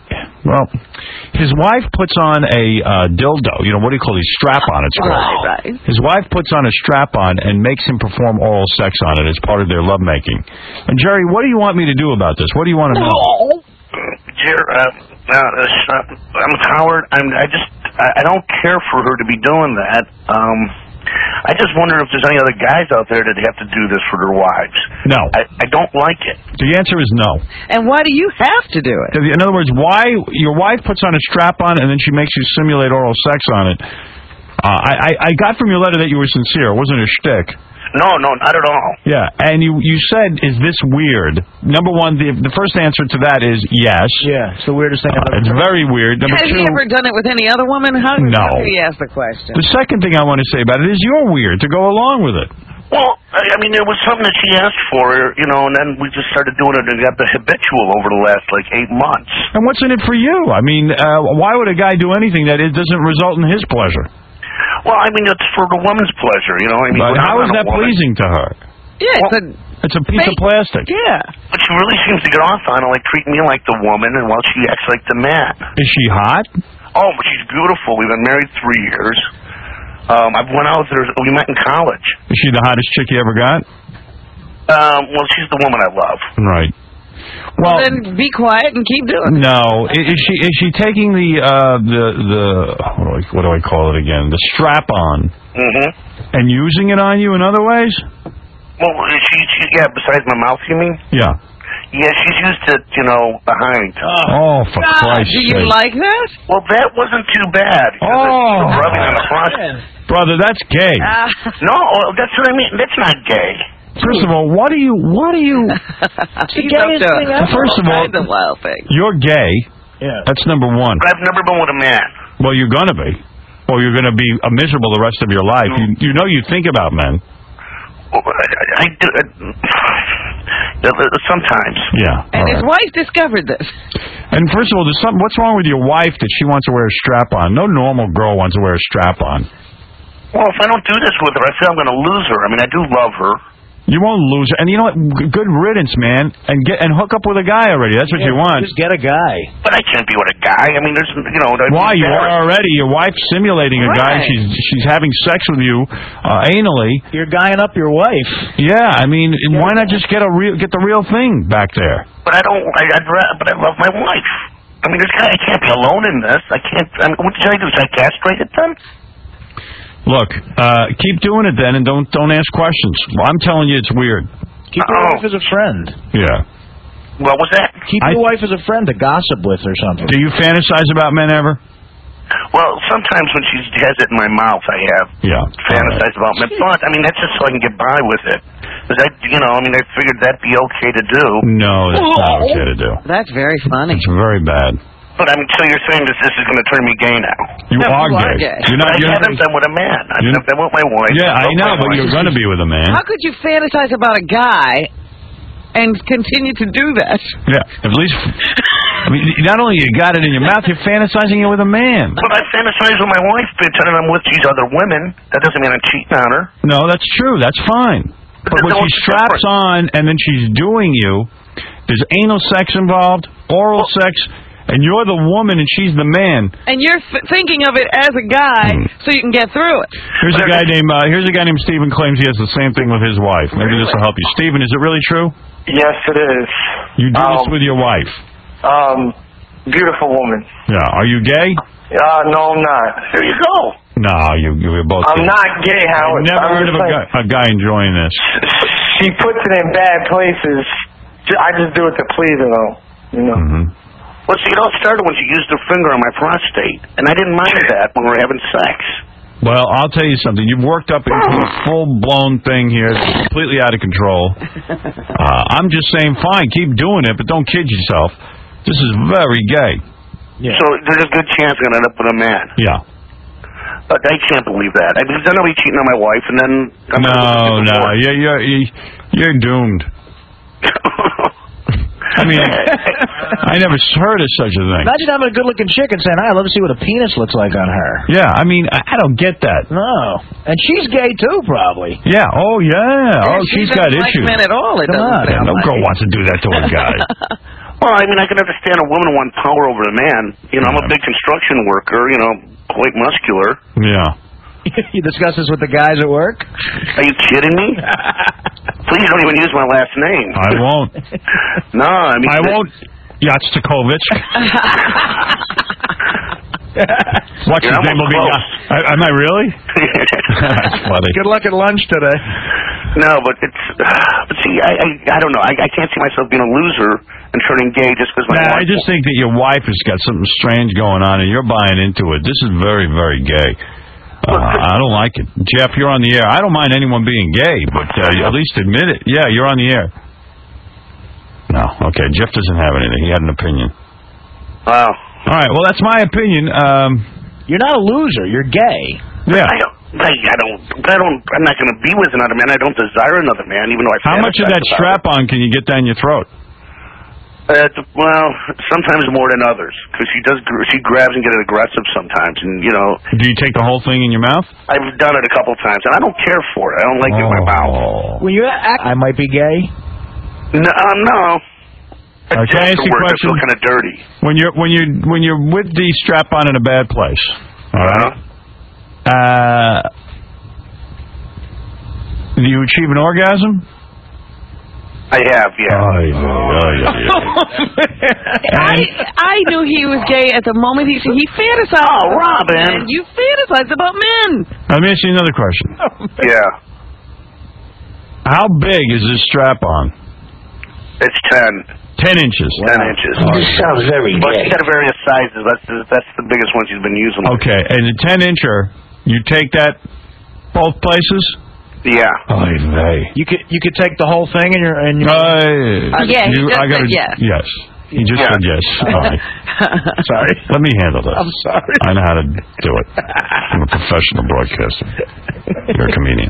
Well, his wife puts on a uh, dildo. You know, what do you call these? Strap-on, it's called. Right, right. His wife puts on a strap-on and makes him perform oral sex on it as part of their lovemaking. And, Jerry, what do you want me to do about this? What do you want to know? Jerry, uh, uh, I'm Howard. I'm, I just, I, I don't care for her to be doing that. Um... I just wonder if there's any other guys out there that have to do this for their wives. No. I, I don't like it. The answer is no. And why do you have to do it? In other words, why your wife puts on a strap-on and then she makes you simulate oral sex on it. Uh, I, I, I got from your letter that you were sincere. It wasn't a shtick. No, no, not at all. Yeah, and you, you said, is this weird? Number one, the the first answer to that is yes. Yeah, it's the weirdest thing I've Uh, ever it's heard. very weird. Number Has two, he ever done it with any other woman? How, No. how did he ask the question? the second thing I want to say about it is you're weird to go along with it. Well, I I mean, there was something that she asked for, you know, and then we just started doing it and got the habitual over the last, like, eight months. And what's in it for you? I mean, uh, why would a guy do anything that it doesn't result in his pleasure? Well, I mean, it's for the woman's pleasure, you know. I mean, But when how I'm is not a that woman- pleasing to her? Yeah, it's a... It's a piece of plastic. Yeah. But she really seems to get off on it, like treating me like the woman, and while she acts like the man. Is she hot? Oh, but she's beautiful. We've been married three years. Um, I went out with her. We met in college. Is she the hottest chick you ever got? Um, well, she's the woman I love. Right. Well, then be quiet and keep doing it. No, I- is she is she taking the uh, the the what do, I, what do I call it again? The strap on Mm-hmm. and using it on you in other ways? Well, she, she, yeah, besides my mouth, you mean? Yeah. Yeah, she's used it, you know, behind. Oh, for Christ's Do you sake. like that? Well, that wasn't too bad. Oh. It's rubbing on the prostate. Brother, that's gay. No, that's what I mean. That's not gay. First of all, what do you what do you He's up to First of all, kinds of wild things. you're gay. Yeah. That's number one. But I've never been with a man. Well, you're gonna be. Or you're gonna be uh, miserable the rest of your life. You you know you think about men. Well, I, I do. Uh, sometimes. Yeah. And all his right. wife discovered this. And first of all, there's some, what's wrong with your wife that she wants to wear a strap on? No normal girl wants to wear a strap on. Well, if I don't do this with her, I feel I'm going to lose her. I mean, I do love her. You won't lose her. And you know what? G- Good riddance, man. And get and hook up with a guy already. That's what you want. Just get a guy. But I can't be with a guy. I mean, there's, you know. Why? You are already. Your wife's simulating a guy. Right. She's she's having sex with you uh, anally. You're guying up your wife. Yeah, I mean, why not just get a real get the real thing back there? But I don't. I, I'd ra- but I love my wife. I mean, there's I can't be alone in this. I can't. I mean, what should I do? Should I castrate it then? Look, uh, keep doing it then, and don't don't ask questions. Well, I'm telling you, it's weird. Keep your wife as a friend. Yeah. What was that? Keep your wife as a friend to gossip with or something. Do you fantasize about men ever? Well, sometimes when she has it in my mouth, I have Yeah. fantasize about my thoughts. I mean, that's just so I can get by with it. Because I, you know, I mean, I figured that'd be okay to do. No, that's not okay to do. That's very funny. It's very bad. But I mean, so you're saying that this is going to turn me gay now? You No, are you are gay. gay. You're not. But I You're haven't not been with a man. I've You're- been with my wife. yeah, I Love know, my but wife. you're going to be with a man. How could you fantasize about a guy and continue to do that? Yeah, at least. I mean, not only you got it in your mouth, you're fantasizing it with a man. But I fantasize with my wife, pretending I'm with these other women. That doesn't mean I'm cheating on her. No, that's true. That's fine. But when she straps on and then she's doing you, there's anal sex involved, oral sex, and you're the woman and she's the man. And you're f- thinking of it as a guy so you can get through it. Here's a guy named uh, Here's a guy named Stephen claims he has the same thing with his wife. Maybe this will help you. Stephen, is it really true? Yes, it is. You do this Um, with your wife? Um, beautiful woman. Yeah. Are you gay? Uh, no, I'm not. Here you go. No, you you're both. I'm gay. not gay, Howard. I've never I'm heard of just a saying. guy, a guy enjoying this. She puts it in bad places. I just do it to please her, though. You know. Mm-hmm. Well, see, it all started when she used her finger on my prostate, and I didn't mind that when we were having sex. Well, I'll tell you something. You've worked up into a full-blown thing here, that's completely out of control. Uh, I'm just saying, fine, keep doing it, but don't kid yourself. This is very gay. Yeah. So there's a good chance I'm going to end up with a man. Yeah. But I can't believe that. I mean, I know he's cheating on my wife, and then... I'm No, no, you're, you're, you're doomed. I mean, I never heard of such a thing. Imagine having a good-looking chick and saying, "I'd love to see what a penis looks like on her." Yeah, I mean, I I don't get that. No. And she's gay, too, probably. Yeah, oh, yeah. Oh, She she's doesn't got like issues. men at all, it Come doesn't on. sound No like. girl wants to do that to a guy. Well, I mean, I can understand a woman wanting power over a man. You know, I'm a big construction worker, you know, quite muscular. Yeah. You discuss this with the guys at work? Are you kidding me? Please don't even use my last name. I won't. No, I mean... I won't. Yatstakovich. What's his name will be? Uh, am I really? That's funny. Good luck at lunch today. No, but it's... Uh, but see, I, I I don't know. I, I can't see myself being a loser and turning gay just because my Nah, wife... I just think that your wife has got something strange going on, and you're buying into it. This is very, very gay. Uh, I don't like it. Jeff, you're on the air. I don't mind anyone being gay, but uh, at least admit it. Yeah, you're on the air. No, okay. Jeff doesn't have anything. He had an opinion. Wow. All right, well, that's my opinion. Um, you're not a loser. You're gay. Yeah. I don't... I, I don't... I don't... I'm not going to be with another man. I don't desire another man, even though I... How much of that strap-on can you get down your throat? Uh, well, sometimes more than others, because she does. She grabs and gets aggressive sometimes, and you know. Do you take the whole thing in your mouth? I've done it a couple times, and I don't care for it. I don't like it in my mouth. When you act, I might be gay. No, um, no. Uh, can I ask you a Afterwards, I question? feel kind of dirty. When you're when you when you're with the strap-on in a bad place, all right? Uh, do you achieve an orgasm? I have, yeah. Oh, yeah, oh, yeah, yeah. I I knew he was gay at the moment he he fantasized. Oh, about Robin. men. You fantasize about men. Let me ask you another question. Yeah. How big is this strap-on? It's ten. Ten inches. Ten inches. This sounds very But gay. she's got various sizes. That's the, that's the biggest one she's been using. Okay, and the ten-incher, you take that both places? Yeah. Oh, hey. You could you could take the whole thing in your in your. Uh, Yeah, he you, just I gotta, said yes. Yes. He just Yeah. said yes. All right. Sorry. Let me handle this. I'm sorry. I know how to do it. I'm a professional broadcaster. You're a comedian.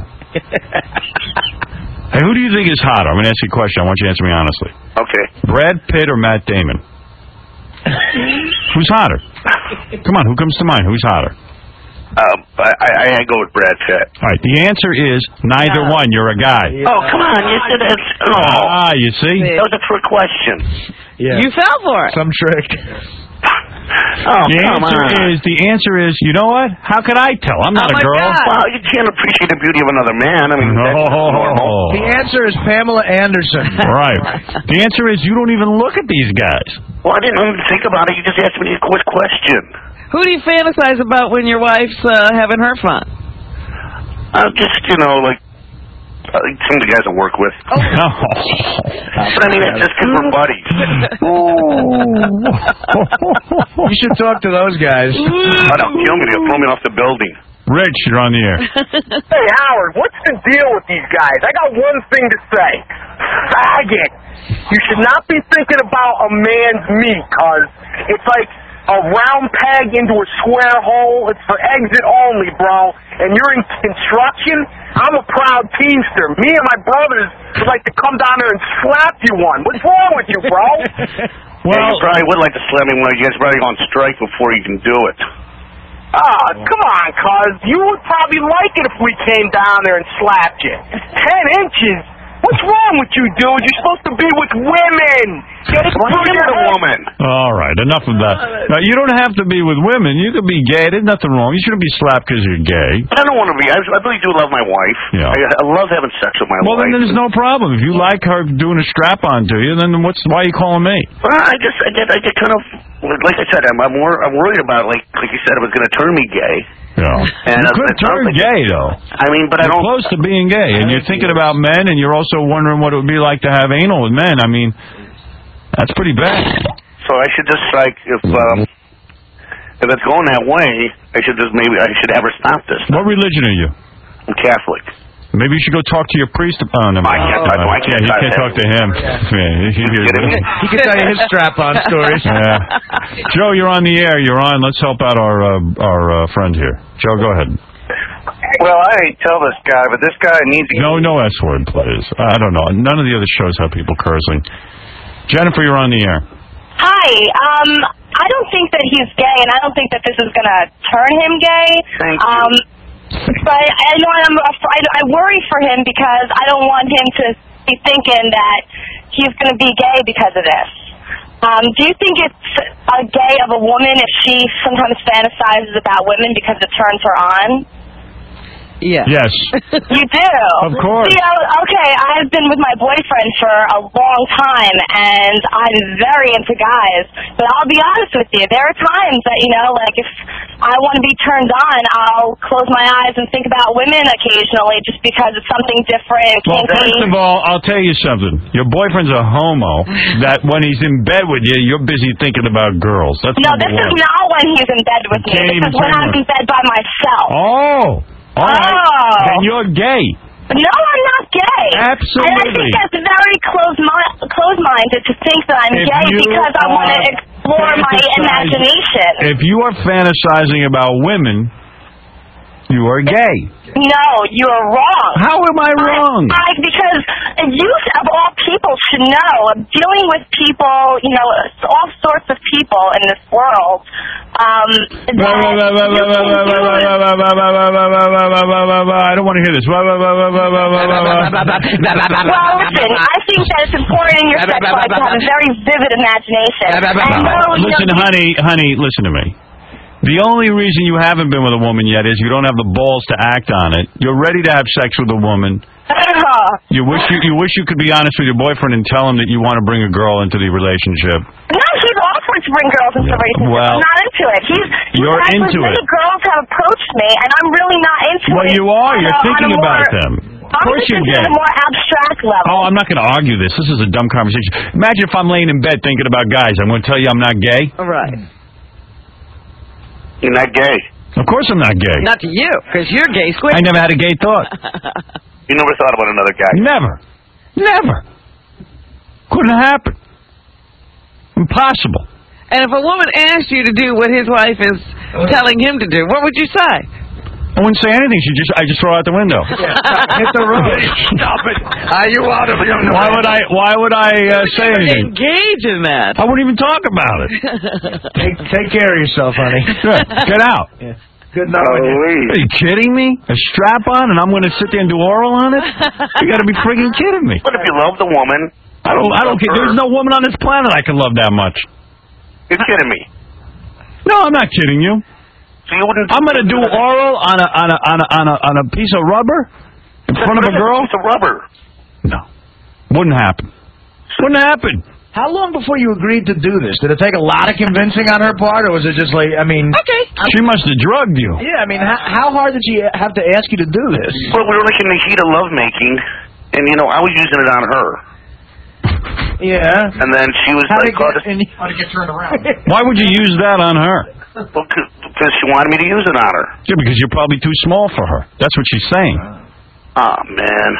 Hey, who do you think is hotter? I'm going to ask you a question. I want you to answer me honestly. Okay. Brad Pitt or Matt Damon? Who's hotter? Come on, who comes to mind? Who's hotter? Um, I, I I go with Brad Pitt. All right, the answer is neither one. You're a guy. Oh, come on. You said it's... Oh. Ah, you see? That was a trick question. Yeah. You fell for it. Some trick. Oh, the come answer on. is the answer is you know what? How could I tell? I'm not Oh, a my girl. God. Well, you can't appreciate the beauty of another man. I mean, that's normal. The answer is Pamela Anderson. Right. The answer is you don't even look at these guys. Well, I didn't even think about it. You just asked me a quick question. Who do you fantasize about when your wife's uh, having her fun? Uh, just, you know, like, uh, some of the guys I work with. Oh. But I mean, it's just because we're buddies. You should talk to those guys. Oh, don't kill me. They'll throw me off the building. Rich, you're on the air. Hey, Howard, what's the deal with these guys? I got one thing to say. Faggot. You should not be thinking about a man's meat, cause it's like a round peg into a square hole. It's for exit only, bro. And you're in construction? I'm a proud teamster. Me and my brothers would like to come down there and slap you one. What's wrong with you, bro? Well, yeah, you probably would like to slap me one. You guys probably go on strike before you can do it. Ah, come on, cuz. You would probably like it if we came down there and slapped you. Ten inches? What's wrong with you, dude? You're supposed to be with women. Get it Well, through I'm your a head. woman. All right, enough of that. Now, you don't have to be with women. You could be gay. There's nothing wrong. You shouldn't be slapped because you're gay. But I don't want to be. I, I really do love my wife. Yeah. I, I love having sex with my Well, wife. then there's no problem. If you like her doing a strap-on to you, then what's why are you calling me? Well, I just, I get, I get kind of, like I said, I'm, I'm, wor- I'm worried about, like, like you said, it was going to turn me gay. Yeah. And you uh, could it sounds turn like- gay, though. I mean, but I You're don't. close to being gay, and you're thinking about men, and you're also wondering what it would be like to have anal with men. I mean, that's pretty bad. So I should just like, if um, if it's going that way, I should just maybe I should have her stop this. What religion are you? I'm Catholic. Maybe you should go talk to your priest. Oh, never I mind. can't talk- I Uh, can't yeah, you talk can't to talk to him. Yeah, he, he, He can tell you his strap-on stories. Yeah. Joe, you're on the air. You're on. Let's help out our uh, our uh, friend here. Joe, go ahead. Well, I hate to tell this guy, but this guy needs to... No, no S word, please. I don't know. None of the other shows have people cursing. Jennifer, you're on the air. Hi. Um, I don't think that he's gay, and I don't think that this is going to turn him gay. Thank you. Um, but I know I'm, I, I worry for him because I don't want him to be thinking that he's going to be gay because of this. Um, do you think it's a gay of a woman if she sometimes fantasizes about women because it turns her on? Yes. Yes. You do? Of course. See, uh, okay, I've been with my boyfriend for a long time, and I'm very into guys. But I'll be honest with you, there are times that, you know, like if I want to be turned on, I'll close my eyes and think about women occasionally just because it's something different. Well, kinky. first of all, I'll tell you something. Your boyfriend's a homo that when he's in bed with you, you're busy thinking about girls. That's No, number this one. is not when he's in bed with You can't me. even This is when say I'm no. in bed by myself. Oh. All right. Oh. Then you're gay. No, I'm not gay. Absolutely. And I think that's very close mi- close-minded to think that I'm If gay you because I want to are explore my fantasizing- imagination. If you are fantasizing about women, you are gay. No, you are wrong. How am I wrong? I, I, because you, of all people, should know. Dealing with people, you know, all sorts of people in this world. Um, I don't want to hear this. Well, listen, I think that it's important in your sex life to have a very vivid imagination. And no, you Listen, know, honey, honey, listen to me. The only reason you haven't been with a woman yet is you don't have the balls to act on it. You're ready to have sex with a woman. You wish you, you wish you could be honest with your boyfriend and tell him that you want to bring a girl into the relationship. No, he's offered to bring girls into the relationship. Well, I'm not into it. He's, he's you're actually, into many it. girls have approached me, and I'm really not into Well, it. you are. On You're a- thinking on a about more, them. Of I'm course just you're thinking gay. on a more abstract level. Oh, I'm not going to argue this. This is a dumb conversation. Imagine if I'm laying in bed thinking about guys. I'm going to tell you I'm not gay. All right. You're not gay. Of course I'm not gay. Not to you, because you're gay squid. I never had a gay thought. You never thought about another guy. Never. Never. Couldn't happen. Impossible. And if a woman asked you to do what his wife is telling him to do, what would you say? I wouldn't say anything. She just, I just throw out the window. Hit the road. Stop it. Are you out of your Why would I? Why would I uh, say anything? Engage in that. I wouldn't even talk about it. Take, take care of yourself, honey. Good. Get out. Yeah. Good knowing you. Are you kidding me? A strap on, and I'm going to sit there and do oral on it? You got to be friggin' kidding me. But if you love the woman, I don't. I don't care. There's no woman on this planet I can love that much. You're kidding me. No, I'm not kidding you. So you wouldn't. I'm going to do oral on a on a on a on a on a piece of rubber in front of a girl. It's a rubber. No, wouldn't happen. Wouldn't happen. How long before you agreed to do this? Did it take a lot of convincing on her part, or was it just like, I mean... Okay. She must have drugged you. Yeah, I mean, how, how hard did she have to ask you to do this? Well, we were like in the heat of lovemaking, and, you know, I was using it on her. Yeah. And then she was How like... did it oh, get, this- how did it get turned around? Why would you use that on her? Well, because she wanted me to use it on her. Yeah, because you're probably too small for her. That's what she's saying. Oh, man.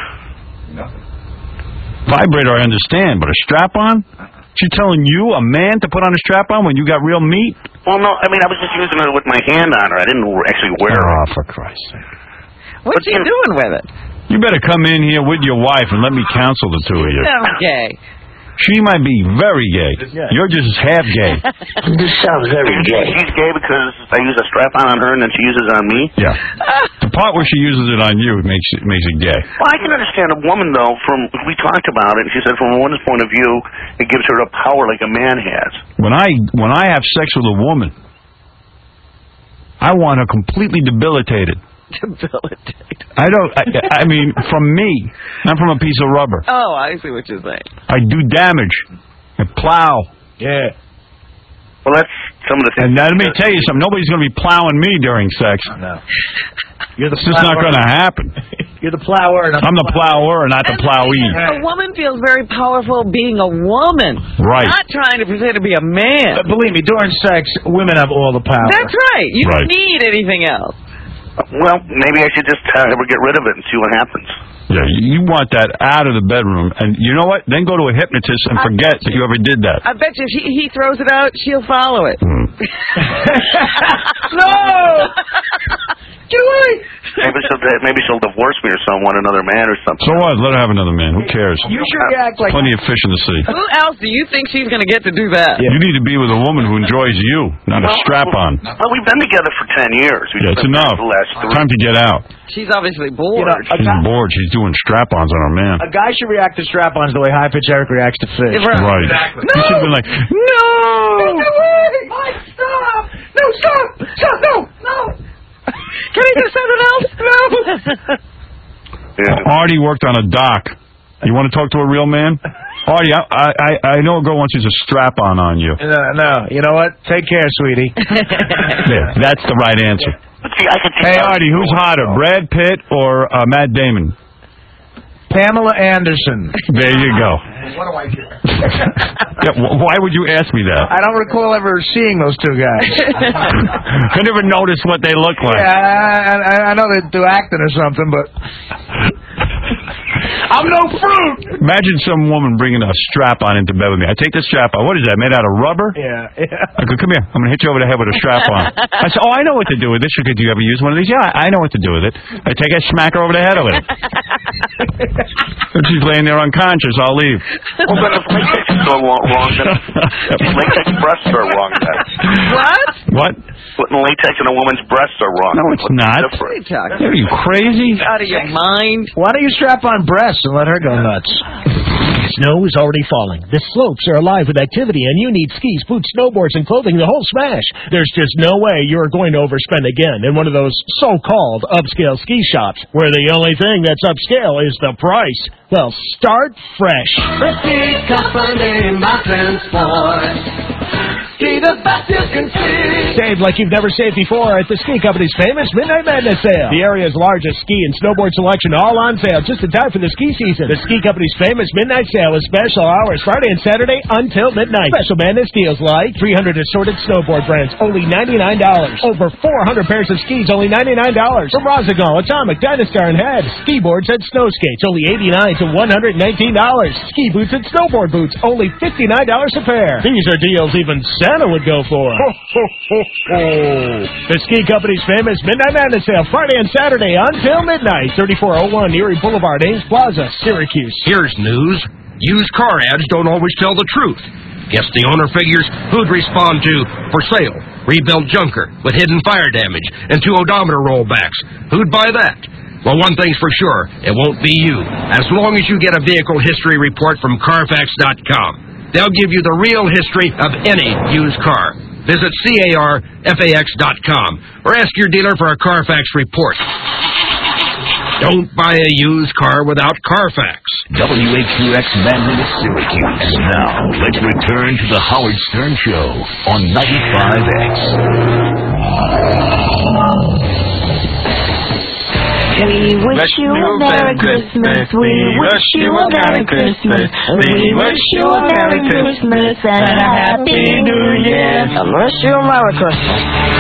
Vibrator, I understand, but a strap-on? She telling you, a man, to put on a strap-on when you got real meat? Well, no, I mean, I was just using it with my hand on her. I didn't actually wear it. Oh, for Christ's sake. What's she doing with it? You better come in here with your wife and let me counsel the two of you. Okay. She might be very gay. You're just half gay. This sounds very gay. She's gay because I use a strap-on on her and then she uses it on me? Yeah. The part where she uses it on you makes it makes it gay. Well, I can understand a woman, though, from... We talked about it, and she said from a woman's point of view, it gives her the power like a man has. When I when I have sex with a woman, I want her completely debilitated. Debilitated. I don't. I, I mean, from me, not from a piece of rubber. Oh, I see what you're saying. I do damage. I plow. Yeah. Well, that's some of the things... And now, let me tell you something. Nobody's going to be plowing me during sex. No. You're the It's just not going to happen. You're the plower. Not I'm the plower, not the plowee. A woman feels very powerful being a woman. Right. Not trying to pretend to be a man. But believe me, during sex, women have all the power. That's right. You Right. don't need anything else. Well, maybe I should just uh, ever get rid of it and see what happens. Yeah, you want that out of the bedroom. And you know what? Then go to a hypnotist and forget that you ever did that. I bet you if he, he throws it out, she'll follow it. Hmm. No! Get away! Maybe she'll maybe she'll divorce me or something, want another man or something. So what? Let her have another man. Who cares? You sure act like Plenty of fish in the sea. Who else do you think she's going to get to do that? You need to be with a woman who enjoys you, not a strap-on. Well, we've been together for ten years. We've Yeah, it's been enough. The last three. Time to get out. She's obviously bored. You know, a She's guy, bored. She's doing strap-ons on her man. a guy should react to strap-ons the way High Pitch Eric reacts to fish. Right. Exactly. You should have been like, No! Mike, stop! No, stop! Stop! No! No! Can he do something else? No! Yeah. Artie worked on a dock. You want to talk to a real man? Artie, I I, I know a girl wants you to strap on on you. No, no. You know what? Take care, sweetie. Yeah, that's the right answer. But see, I could Hey, Artie, who's hotter, Brad Pitt or uh, Matt Damon? Pamela Anderson. There you go. What do I do? Yeah, wh- why would you ask me that? I don't recall ever seeing those two guys. I never noticed what they look like. Yeah, I, I, I know they do acting or something, but I'm no fruit. Imagine some woman bringing a strap on into bed with me. I take this strap on. What is that, made out of rubber? Yeah, yeah. I go, come here. I'm going to hit you over the head with a strap on. I said, oh, I know what to do with this. She goes, do you ever use one of these? Yeah, I know what to do with it. I take it, smack her over the head with it. If she's laying there unconscious, I'll leave. Well, then if latex is so wrong, wrong then latex breasts are wrong then. What? What? Putting latex in a woman's breasts are wrong. No, it's not. Different. Are you crazy? Out of your mind. Why don't you strap on breasts and let her go nuts? Snow is already falling. The slopes are alive with activity, and you need skis, boots, snowboards, and clothing, the whole smash. There's just no way you're going to overspend again in one of those so-called upscale ski shops, where the only thing that's upscale is the price. Well, start fresh. The Ski Company Mountain Sports. Ski the best you can see. Save like you've never saved before at the Ski Company's famous Midnight Madness sale. The area's largest ski and snowboard selection all on sale just in time for the ski season. The Ski Company's famous Midnight Sale with special hours Friday and Saturday until midnight. Special madness deals like three hundred assorted snowboard brands, only ninety-nine dollars. Over four hundred pairs of skis, only ninety-nine dollars. From Rossignol, Atomic, Dynastar, and Head. Ski boards and snow skates, only eighty-nine dollars to one hundred nineteen dollars. Ski boots and snowboard boots, only fifty-nine dollars a pair. These are deals even Santa would go for. Ho, ho, ho, ho. The Ski Company's famous Midnight Madness sale, Friday and Saturday until midnight. thirty-four oh one Erie Boulevard, Ames Plaza, Syracuse. Here's news. Used car ads don't always tell the truth. Guess the owner figures who'd respond to for sale, rebuilt junker with hidden fire damage and two odometer rollbacks. Who'd buy that? Well, one thing's for sure, it won't be you, as long as you get a vehicle history report from Carfax dot com. They'll give you the real history of any used car. Visit car fax dot com or ask your dealer for a Carfax report. Don't buy a used car without Carfax. W A Q X Manly, Syracuse. And now, let's return to the Howard Stern Show on ninety-five X. We wish you a Merry Christmas. We wish you a Merry Christmas. We wish you a Merry Christmas and a Happy New Year. I wish you a Merry Christmas.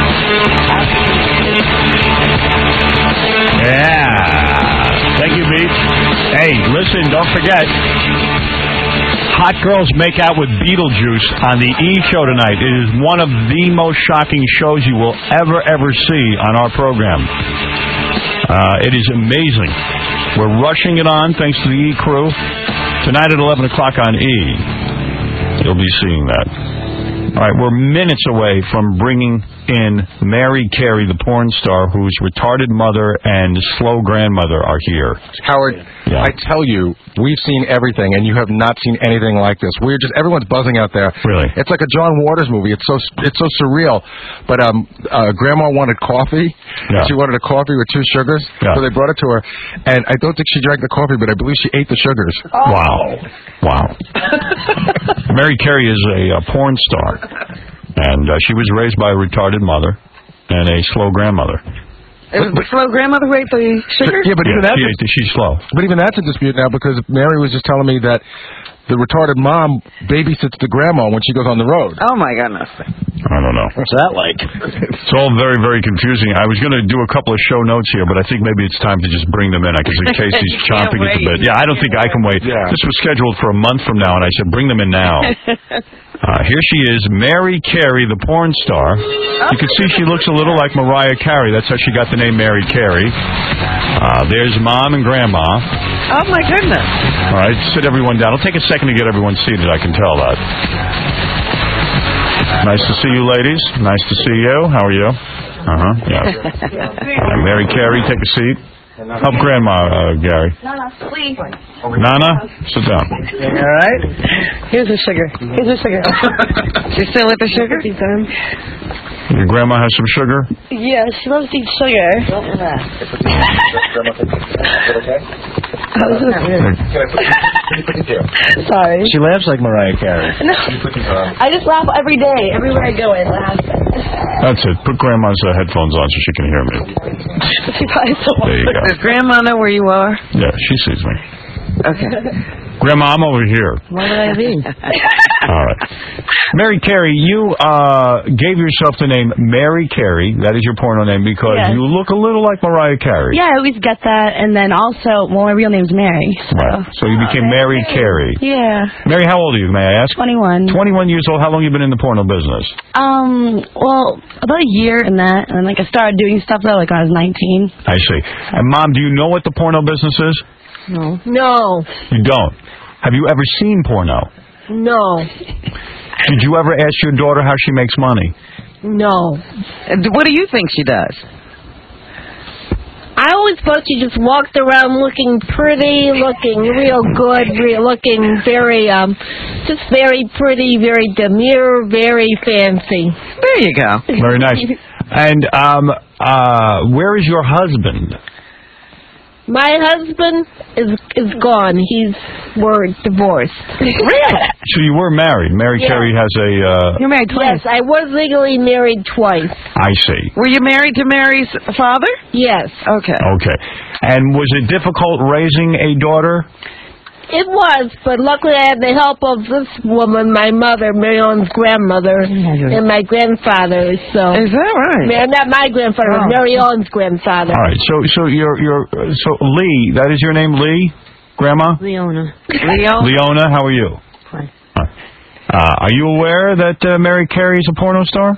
Yeah. Thank you, Beach. Hey, listen, don't forget. Hot girls make out with Beetlejuice on the E! Show tonight. It is one of the most shocking shows you will ever, ever see on our program. Uh, it is amazing. We're rushing it on thanks to the E! crew. Tonight at eleven o'clock on E! You'll be seeing that. All right, we're minutes away from bringing in Mary Carey, the porn star, whose retarded mother and slow grandmother are here. Howard, Yeah. I tell you, we've seen everything, and you have not seen anything like this. We're just everyone's buzzing out there. Really? It's like a John Waters movie. It's so it's so surreal. But um, uh, Grandma wanted coffee. Yeah. She wanted a coffee with two sugars, Yeah. so they brought it to her. And I don't think she drank the coffee, but I believe she ate the sugars. Wow. Wow. Mary Carey is a, a porn star, and uh, she was raised by a retarded mother and a slow grandmother. It was the slow grandmother who ate the sugar? Yeah, but even Yeah, that's she ate the- she's slow. But even that's a dispute now because Mary was just telling me that the retarded mom babysits the grandma when she goes on the road. Oh, my goodness. I don't know. What's that like? It's all very, very confusing. I was going to do a couple of show notes here, but I think maybe it's time to just bring them in because in case he's chomping at the bit. Yeah, I don't think I can wait. Yeah. This was scheduled for a month from now, and I said, bring them in now. Uh, here she is, Mary Carey, the porn star. You can see she looks a little like Mariah Carey. That's how she got the name Mary Carey. Uh, there's Mom and Grandma. Oh, my goodness. All right, sit everyone down. It'll take a second to get everyone seated, I can tell that. Nice to see you, ladies. Nice to see you. How are you? Uh-huh, yeah. All right, Mary Carey, take a seat. Help Grandma, uh, Gary. Nana, please. Nana, sit down. All right. Here's the sugar. Here's the sugar. She's still with the sugar? She's done. Your grandma has some sugar? Yeah, she loves to eat sugar. Sorry. She laughs like Mariah Carey. No, I just laugh every day. Everywhere I go, I laugh. That's it. Put Grandma's uh, headphones on so she can hear me. She probably still There you go. Does Grandma know where you are? Yeah, she sees me. Okay. Grandma, I'm over here. What would I be? All right. Mary Carey, you uh, gave yourself the name Mary Carey. That is your porno name because Yes. you look a little like Mariah Carey. Yeah, I always get that. And then also, well, my real name's Mary. So. Right. So you became Mary Carey. Yeah. Mary, how old are you, may I ask? twenty-one. twenty-one years old. How long have you been in the porno business? Um, well, about a year in that. And, like, I started doing stuff, though, like, when I was nineteen. I see. And, Mom, do you know what the porno business is? No. No. You don't. Have you ever seen porno? No. Did you ever ask your daughter how she makes money? No. What do you think she does? I always thought she just walked around looking pretty, looking real good, real, looking very, um, just very pretty, very demure, very fancy. There you go. Very nice. And um, uh, where is your husband? My husband is is gone. He's we're divorced. So you were married. Mary Yeah. Carey has a... Uh, You're married twice. Yes, I was legally married twice. I see. Were you married to Mary's father? Yes. Okay. Okay. And was it difficult raising a daughter? It was, but luckily I had the help of this woman, my mother, Marion's grandmother, and my grandfather. So is that right? Ma- not my grandfather, Oh. Marion's grandfather. All right. So so you're you're so Lee. That is your name, Lee, Grandma. Leona. Leo. Leona, how are you? Fine. Uh, are you aware that uh, Mary Carey is a porno star?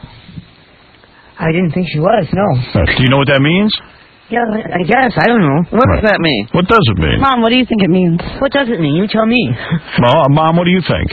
I didn't think she was, no. Uh, do you know what that means? Yeah, I guess. I don't know. What does that mean? What does it mean? Mom, what do you think it means? What does it mean? You tell me. Well, uh, Mom, what do you think?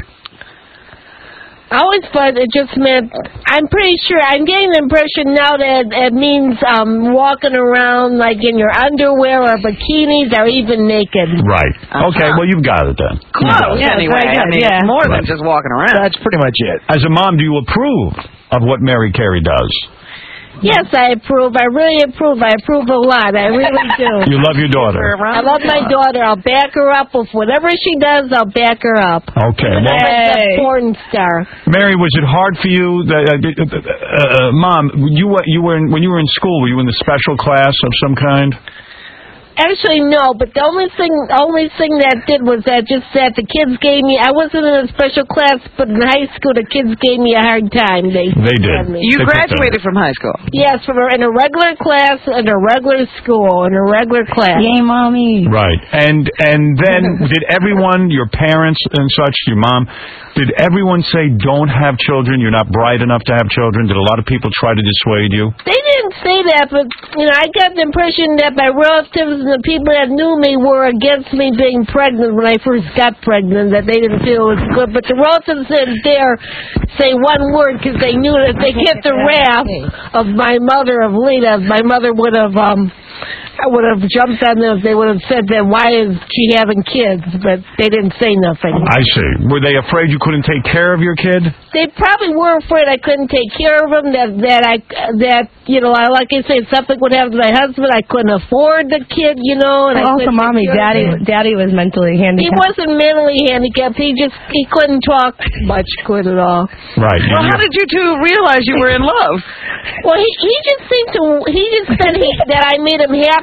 I always thought it just meant, I'm pretty sure, I'm getting the impression now that it means um, walking around like in your underwear or bikinis or even naked. Right. Uh-huh. Okay, well, you've got it then. Close, You've got it. yeah, Anyway, very I good, mean, yeah. it's more Right. than just walking around. That's pretty much it. As a mom, do you approve of what Mary Carey does? Yes, I approve. I really approve. I approve a lot. I really do. You love your daughter. I love my daughter. I'll back her up with whatever she does. I'll back her up. Okay. I'm Well, a porn star. Mary, was it hard for you? That, uh, uh, uh, Mom, you were you were in, when you were in school. Were you in the special class of some kind? Actually, no. But the only thing, only thing that did was that just that the kids gave me. I wasn't in a special class, but in high school the kids gave me a hard time. They They did. had me. You graduated from high school? Yes, from a, in a regular class, in a regular school, in a regular class. Yay, mommy. Right. And and then did everyone, your parents and such, your mom, did everyone say don't have children? You're not bright enough to have children? Did a lot of people try to dissuade you? They didn't say that, but you know, I got the impression that my relatives and the people that knew me were against me being pregnant when I first got pregnant. That they didn't feel it was good, but the relatives didn't dare say one word because they knew that if they get the wrath of my mother, of Lita, my mother would have um. I would have jumped on them if they would have said that, why is she having kids? But they didn't say nothing. I see. Were they afraid you couldn't take care of your kid? They probably were afraid I couldn't take care of him, that, that I, that, you know, I, like I say, something would happen to my husband. I couldn't afford the kid, you know. And I Also, couldn't mommy, take care daddy, of him. daddy was mentally handicapped. He wasn't mentally handicapped. He just, he couldn't talk much good at all. Right. Well, how did you two realize you were in love? Well, he, he just seemed to, he just said he, that I made him happy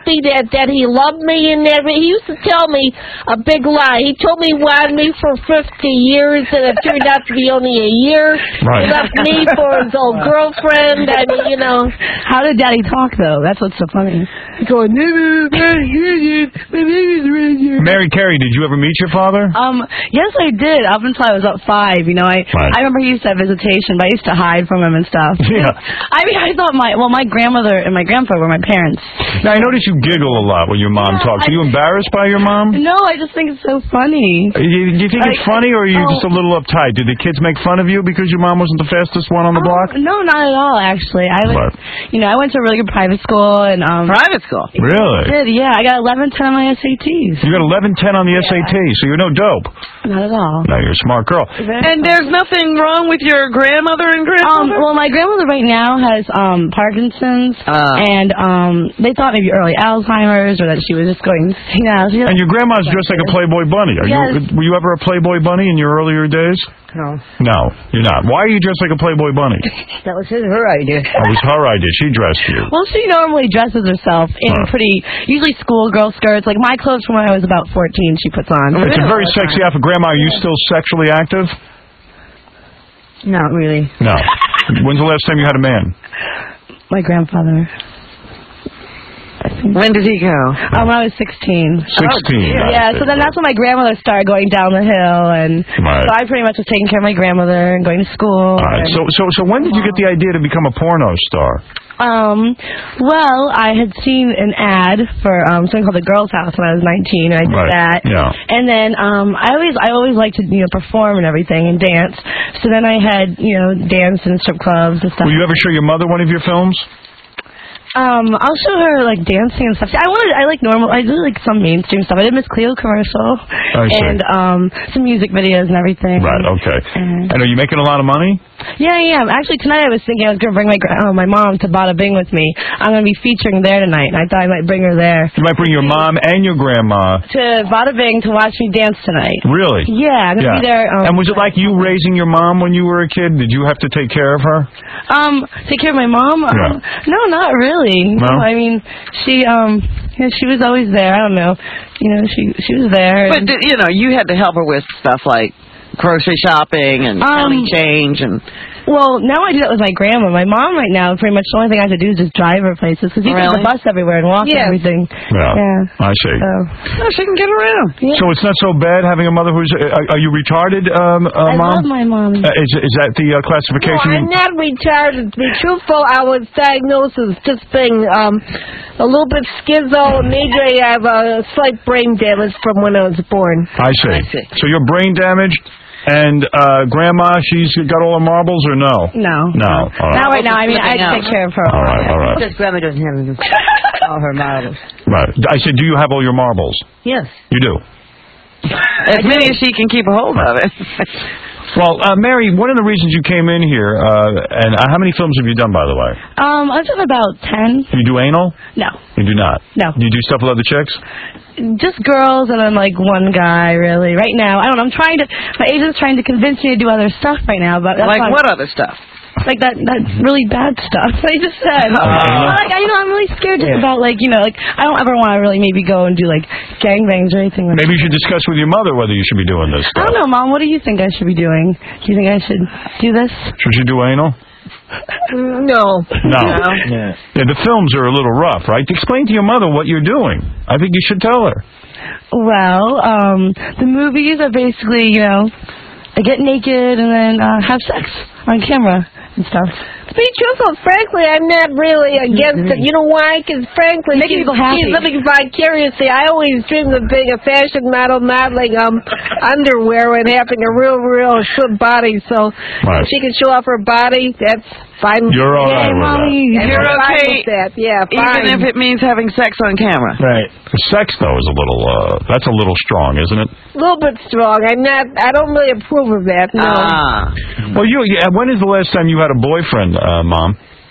happy that, that he loved me and everything. He used to tell me a big lie. He told me he wanted me for fifty years, and it turned out to be only a year. Right. He left me for his old girlfriend. I mean, you know. How did Daddy talk, though? That's what's so funny. Going, Mary Carey, did you ever meet your father? Um, yes, I did. Up until I was about five, you know, I Right. I remember he used to have visitation, but I used to hide from him and stuff. Yeah. I mean, I thought my well, my grandmother and my grandfather were my parents. Now, I notice you giggle a lot when your mom talks. Are you embarrassed by your mom? No, I just think it's so funny. Do you, do you think it's Like, funny, or are you oh. just a little uptight? Did the kids make fun of you because your mom wasn't the fastest one on the block? No, not at all. Actually, I was, Right. you know, I went to a really good private school and um. Private school. Really? I did, yeah. I got eleven ten on my S A Ts. You got eleven ten on the S A T, so you're no dope. Not at all. No, you're a smart girl. And there's nothing wrong with your grandmother and grandfather? Um, well, my grandmother right now has um Parkinson's, and um they thought maybe early Alzheimer's or that she was just going, you know. She And your grandma's dressed like a Playboy bunny. Are Yes. you? Were you ever a Playboy bunny in your earlier days? No. No, you're not. Why are you dressed like a Playboy bunny? That was his, her idea. That was her idea. She dressed you. Well, she normally dresses herself in Huh. pretty, usually schoolgirl skirts. Like my clothes from when I was about fourteen, she puts on. It's a very sexy outfit. Grandma, are you still sexually active? Not really. No. When's the last time you had a man? My grandfather. When did he go? Um, when I was sixteen. Sixteen. Yeah, so then that's when my grandmother started going down the hill, and Right. so I pretty much was taking care of my grandmother and going to school. All right. and- So, so, so when did you get the idea to become a porno star? Um, well, I had seen an ad for um something called the Girls House when I was nineteen, and I did Right, that. yeah. And then um I always I always liked to you know perform and everything and dance. So then I had you know dance in strip clubs and stuff. Will you ever show your mother one of your films? Um, I'll show her like dancing and stuff. I wanted, I like normal, I do like some mainstream stuff. I did Miss Cleo commercial I see. and um some music videos and everything. Right. Okay. And, And are you making a lot of money? yeah, yeah. Actually, tonight I was thinking I was gonna bring my gra- oh, my mom to Bada Bing with me. I'm gonna be featuring there tonight, and I thought I might bring her there You might bring your mom and your grandma. to Bada Bing to watch me dance tonight. Really? Yeah, I'm gonna be there. Um, and was it like you raising your mom when you were a kid? Did you have to take care of her? Um, take care of my mom? Yeah. Um, no, not really. No? I mean, she um, yeah, she was always there. I don't know. You know, she she was there. But, and- you know, you had to help her with stuff like grocery shopping and Um, counting change and... Well, now I do that with my grandma. My mom right now, pretty much the only thing I have to do is just drive her places because you take Really? the bus everywhere and walk Yeah. and everything. Yeah. Yeah. I see. So, No, she can get around. yeah. So it's not so bad having a mother who's. Uh, are you retarded, um, uh, I mom? love my mom. Uh, is is that the uh, No, classification? I'm not retarded. To be truthful, I was diagnosed as just being um, a little bit schizo. Maybe I have a slight brain damage from when I was born. I see. I see. So you're brain damaged, and uh, grandma, she's got all her marbles, or no? No. No. All right. Not right now. I mean, I take care of her. All right. All right. Just grandma doesn't have all her marbles. Right. I said, do you have all your marbles? Yes. You do. As many as she can keep a hold of it. Well, uh, Mary, one of the reasons you came in here, uh, and uh, how many films have you done, by the way? Um, I've done about ten. You do anal? No. You do not? No. Do you do stuff with other chicks? Just girls and then like one guy really. Right now, I don't know. I'm trying to. My agent's trying to convince me to do other stuff right now, but that's Like why- what other stuff? Like that that really bad stuff that I just said. Uh, like I, you know, I'm really scared just Yeah. about like you know like I don't ever want to really maybe go and do like gangbangs or anything. Like Maybe you should discuss with your mother whether you should be doing this I stuff. don't know, Mom. What do you think I should be doing? Do you think I should do this? Should you do anal? No. No. Yeah. The films are a little rough, right? Explain to your mother what you're doing. I think you should tell her. Well, um, the movies are basically, you know, I get naked and then uh, have sex on camera and stuff. To be truthful, frankly, I'm not really against it. You know why? Because frankly, Making she's, people happy. she's living vicariously. I always dreamed of being a fashion model, modeling um underwear, and having a real, real good body. So Right. if she can show off her body, that's fine. You're all right with that. You're You're fine okay, with that. Yeah, fine. even if it means having sex on camera. Right. Sex, though, is a little, uh, that's a little strong, isn't it? a little bit strong. I'm not. I don't really approve of that. No. Ah. Well, you, yeah, when is the last time you had a boyfriend, uh, Mom?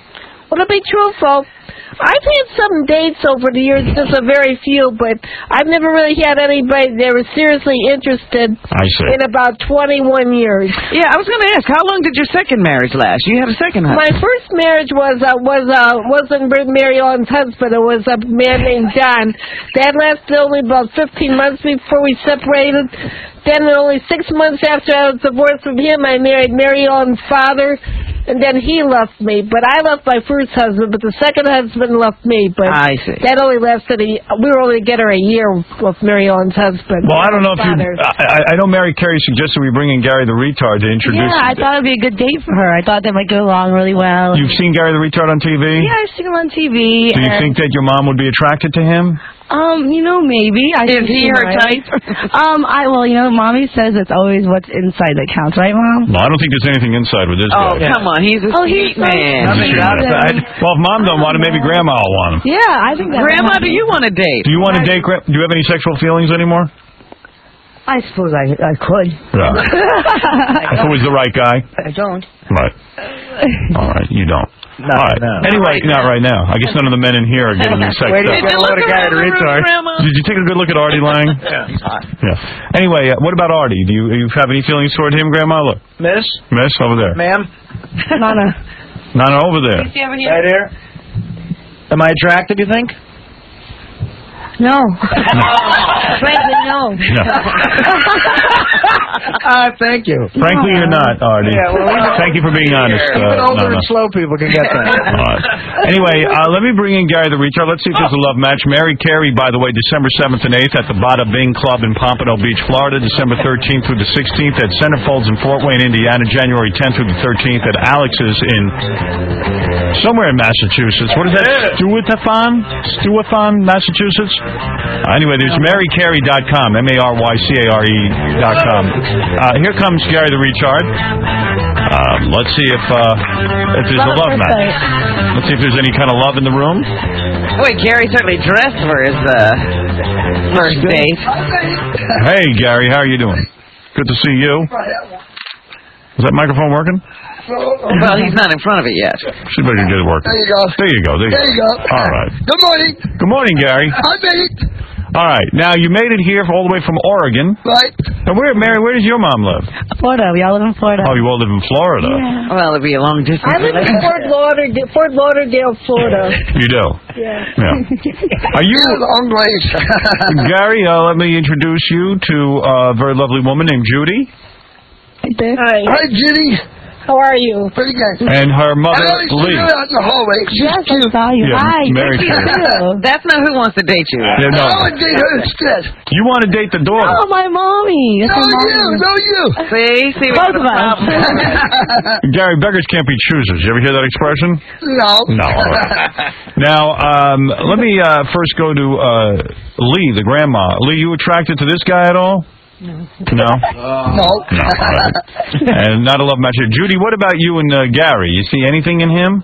Well, to be truthful, I've had some dates over the years, just a very few, but I've never really had anybody that was seriously interested I see. in about twenty-one years. Yeah, I was going to ask, how long did your second marriage last? You had a second husband. My first marriage was uh, was uh, wasn't Mary Ellen's husband. It was a man named John. That lasted only about fifteen months before we separated. Then only six months after I was divorced from him, I married Mary Ellen's father, and then he left me. But I left my first husband, but the second husband left me. But I see. that only lasted a we were only together a year with Mary Ellen's husband. Well, I don't know if you... Father. I, I know Mary Carey suggested we bring in Gary the Retard to introduce... Yeah, I thought it would be a good date for her. I thought they might get along really well. You've seen Gary the Retard on T V? Yeah, I've seen him on T V. Do you and, think that your mom would be attracted to him? Um, you know, maybe. I Is think he she her might. type? um, I well, you know, Mommy says it's always what's inside that counts, right, Mom? No, I don't think there's anything inside with this Oh, guy. come on. He's a Oh, sweet he's so man. Nothing sweet. outside. Well, if Mom don't want him, maybe Grandma will want him. Yeah, I think that. Grandma, do you want to date? Do you want to date? Gra- Do you have any sexual feelings anymore? I suppose I I could. Yeah. If it was the right guy. I don't. Right. All right, you don't. No, All right. no. Anyway, not right now. I guess none of the men in here are getting you sex. Wait, up. get a load of Gary the Retard. Did you take a good look at Artie Lang? Yeah, he's hot. Yeah. Anyway, uh, what about Artie? Do you, you have any feelings toward him, Grandma? Look. Miss? Miss, over there. Ma'am? Nana. Nana, over there. Right here? Am I attractive, you think? No. Frankly, no. No. Uh, thank you. Frankly, you're not, Artie. Yeah, well, we know. Thank you for being honest. Even Uh, older Nana. and slow people can get that. All right. Anyway, uh, let me bring in Gary the Retard. Let's see if there's a love match. Mary Carey, by the way, December seventh and eighth at the Bada Bing Club in Pompano Beach, Florida. December thirteenth through the sixteenth at Centerfolds in Fort Wayne, Indiana. January tenth through the thirteenth at Alex's in somewhere in Massachusetts. What is that? Stewathon? Stewathon, Massachusetts? Uh, anyway, there's mary carey dot com, M A R Y C A R E dot com. Uh, here comes Gary the Retard. Um, let's see if, uh, if there's a love match. Let's see if there's any kind of love in the room. Boy, Gary certainly dressed for his uh, first date. Hey, Gary, how are you doing? Good to see you. Is that microphone working? Well, he's not in front of it yet. See if I can get it working. There you go. There you go. There you, There you go. go. All right. Good morning. Good morning, Gary. I made it. All right. Now, you made it here all the way from Oregon. Right. And where, Mary, where does your mom live? Florida. We all live in Florida. Oh, you all live in Florida. Yeah. Well, it'd be a long distance. I live in Fort Lauderdale, Fort Lauderdale, Florida. You do? Yeah. Yeah. Are you... long ways. Gary, uh, let me introduce you to a very lovely woman named Judy. Hi. Hi, Judy. How are you? Pretty good. And her mother, I always Lee. see her out in the hallway. She's Yes, I cute. saw you. Yeah, Hi. Mary Good to Carey. see you. That's not who wants to date you. Yeah, no. I would date her instead. You want to date the daughter? Oh, my mommy. That's No, my you. mommy. No, you. See? See Both what's of the us. problem? Gary, beggars can't be choosers. You ever hear that expression? No. No. All right. Now, um, let me uh, first go to uh, Lee, the grandma. Lee, you attracted to this guy at all? No. No? No. No. All right. And not a love match here. Judy, what about you and uh, Gary? You see anything in him?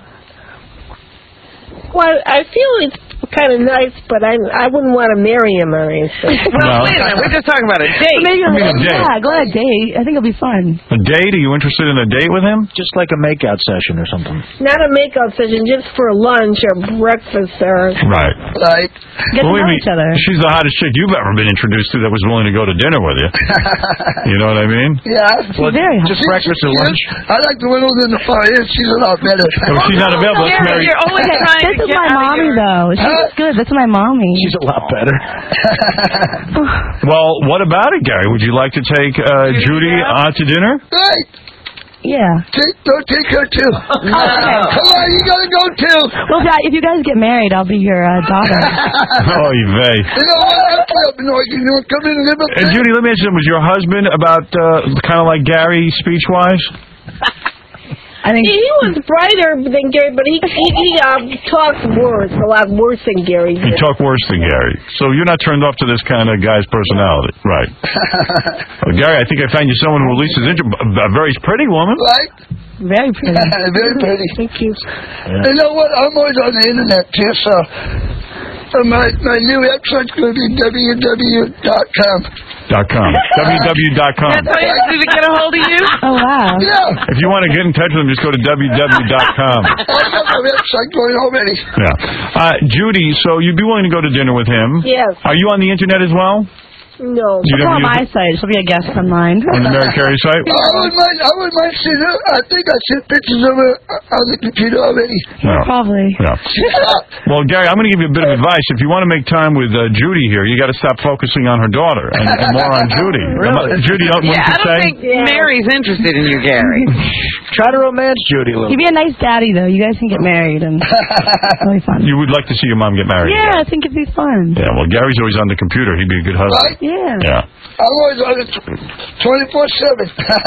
Well, I feel it's kind of nice, but I I wouldn't want to marry him or anything. Well, No. wait a minute. We're just talking about a date. Maybe I mean, a date. yeah, go on a date. I think it'll be fun. A date? Are you interested in a date with him? Just like a makeout session or something. Not a makeout session, just for lunch or breakfast or... Right. Right. Get to Believe know me, each other. she's the hottest chick you've ever been introduced to that was willing to go to dinner with you. You know what I mean? Yeah. She's very hot. Just breakfast or lunch? I like the widows in the far east. She's a lot better. If she's not available, let's marry. You're always trying This to is get my out of mommy, your- though. She's good. That's my mommy. She's a lot better. Well, what about it, Gary? Would you like to take uh, Judy out to dinner? Right. Yeah. Take, don't take her too. Okay. Come on, you gotta go too. Well, if you guys get married, I'll be your uh, daughter. Oh, you vey. You know what? After up in Oregon, you want to come in and live up And there? Judy, let me ask you something. Was your husband about uh, kind of like Gary speech-wise? I think He, he was brighter than Gary, but he he, he um, talked worse, a lot worse than Gary You did. talk worse than Gary. So you're not turned off to this kind of guy's personality. Right. Well, Gary, I think I found you someone who at least is interested. A very pretty woman. Right? very pretty. Very pretty. Thank you. You know what? I'm always on the internet too, so, so my, my new website's going to be w w w dot com. Dot com. w w w dot com. That's how easy to get a hold of you? Oh, wow. Yeah. If you want to get in touch with him, just go to w w w dot com. I got my website going already. Yeah. Uh, Judy, so you'd be willing to go to dinner with him? Yes. Are you on the internet as well? No. You She'll never on my use site. She'll be a guest on mine. On the Mary Carey site? I wouldn't mind, I wouldn't mind seeing her. I think I sent pictures of her uh, on the computer already. Yeah. Probably. Yeah. Well, Gary, I'm going to give you a bit of advice. If you want to make time with uh, Judy here, you got to stop focusing on her daughter and, and more on Judy. Really? Judy, don't Yeah, I what you don't say? think Mary's interested in you, Gary. Try to romance Judy a little. He'd be a nice daddy, though. You guys can get married, and it'll be fun. You would like to see your mom get married? Yeah, I think it'd be fun. Yeah, well, Gary's always on the computer. He'd be a good husband. Right? Yeah. Yeah. I'm always on it twenty-four seven.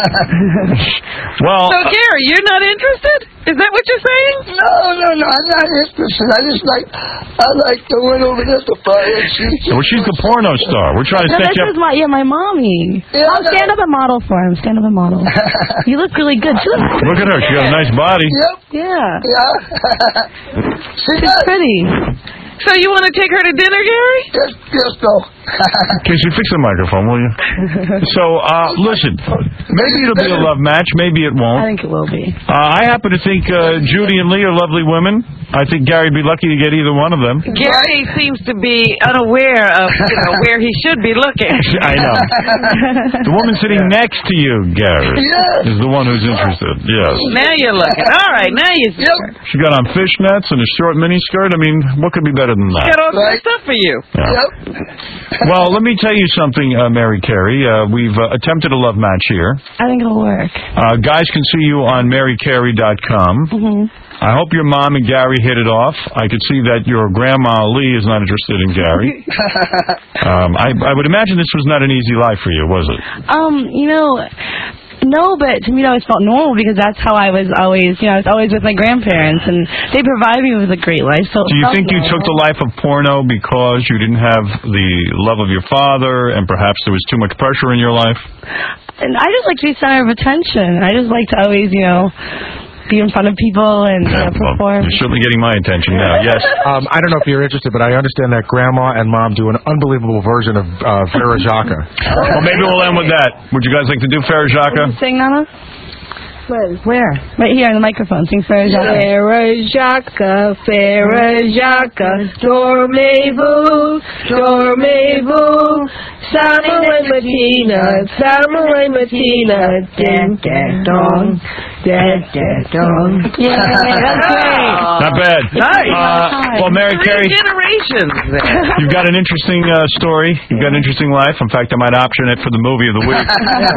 Well, So, Gary, you're not interested? Is that what you're saying? No, no, no, I'm not interested. I just like, I like the one over there, the fire. She, well, she's the porno star. We're trying to No, set this you is up. my, yeah, my mommy. Yeah, I'll no. stand up and model for him. Stand up and model. You look really good. She looks Look at her. She got a nice body. Yep. Yeah. Yeah. She She's does. pretty. So you want to take her to dinner, Gary? Yes, yes, no. Can you fix the microphone, will you? So, uh, listen, maybe it'll be a love match, maybe it I won't. think it will be. Uh, I happen to think uh, Judy and Lee are lovely women. I think Gary'd be lucky to get either one of them. Gary seems to be unaware of you know, where he should be looking. I know. The woman sitting next to you, Gary, Yes. is the one who's interested. Yes. Now you're looking. All right, now you see her. She got on fishnets and a short miniskirt. I mean, what could be better than that? Got all dressed up for you. Yeah. Yep. Well, let me tell you something, uh, Mary Carey. Uh, we've uh, attempted a love match here. I think it'll work. Uh, guys can see you on mary carey dot com. Mm-hmm. I hope your mom and Gary hit it off. I could see that your grandma Lee is not interested in Gary. um, I, I would imagine this was not an easy life for you, was it? Um, you know, no, but to me it always felt normal because that's how I was always, you know, I was always with my grandparents, and they provided me with a great life. So it Do you felt think you normal. took the life of porno because you didn't have the love of your father and perhaps there was too much pressure in your life? And I just like to be center of attention. I just like to always, you know, be in front of people and Yeah, uh, well, perform. you're certainly getting my attention now. Yes. Um, I don't know if you're interested, but I understand that Grandma and Mom do an unbelievable version of uh, Vera Jacques. Well, maybe we'll end with that. Would you guys like to do Farrah Jacques? Sing, Nana? When? Where? Right here on the microphone. Sing Farrah Jacques. Farrah Jacques, Farrah Jacques, dormez-vous, dormez-vous, Samurai Martina, Samurai Martina, dun dun dong, dun dun dong. Yeah, that's great. Not bad. Nice. Uh, well, Mary Three Carey, generations there. you've got an interesting uh, story. You've got an interesting life. In fact, I might option it for the movie of the week.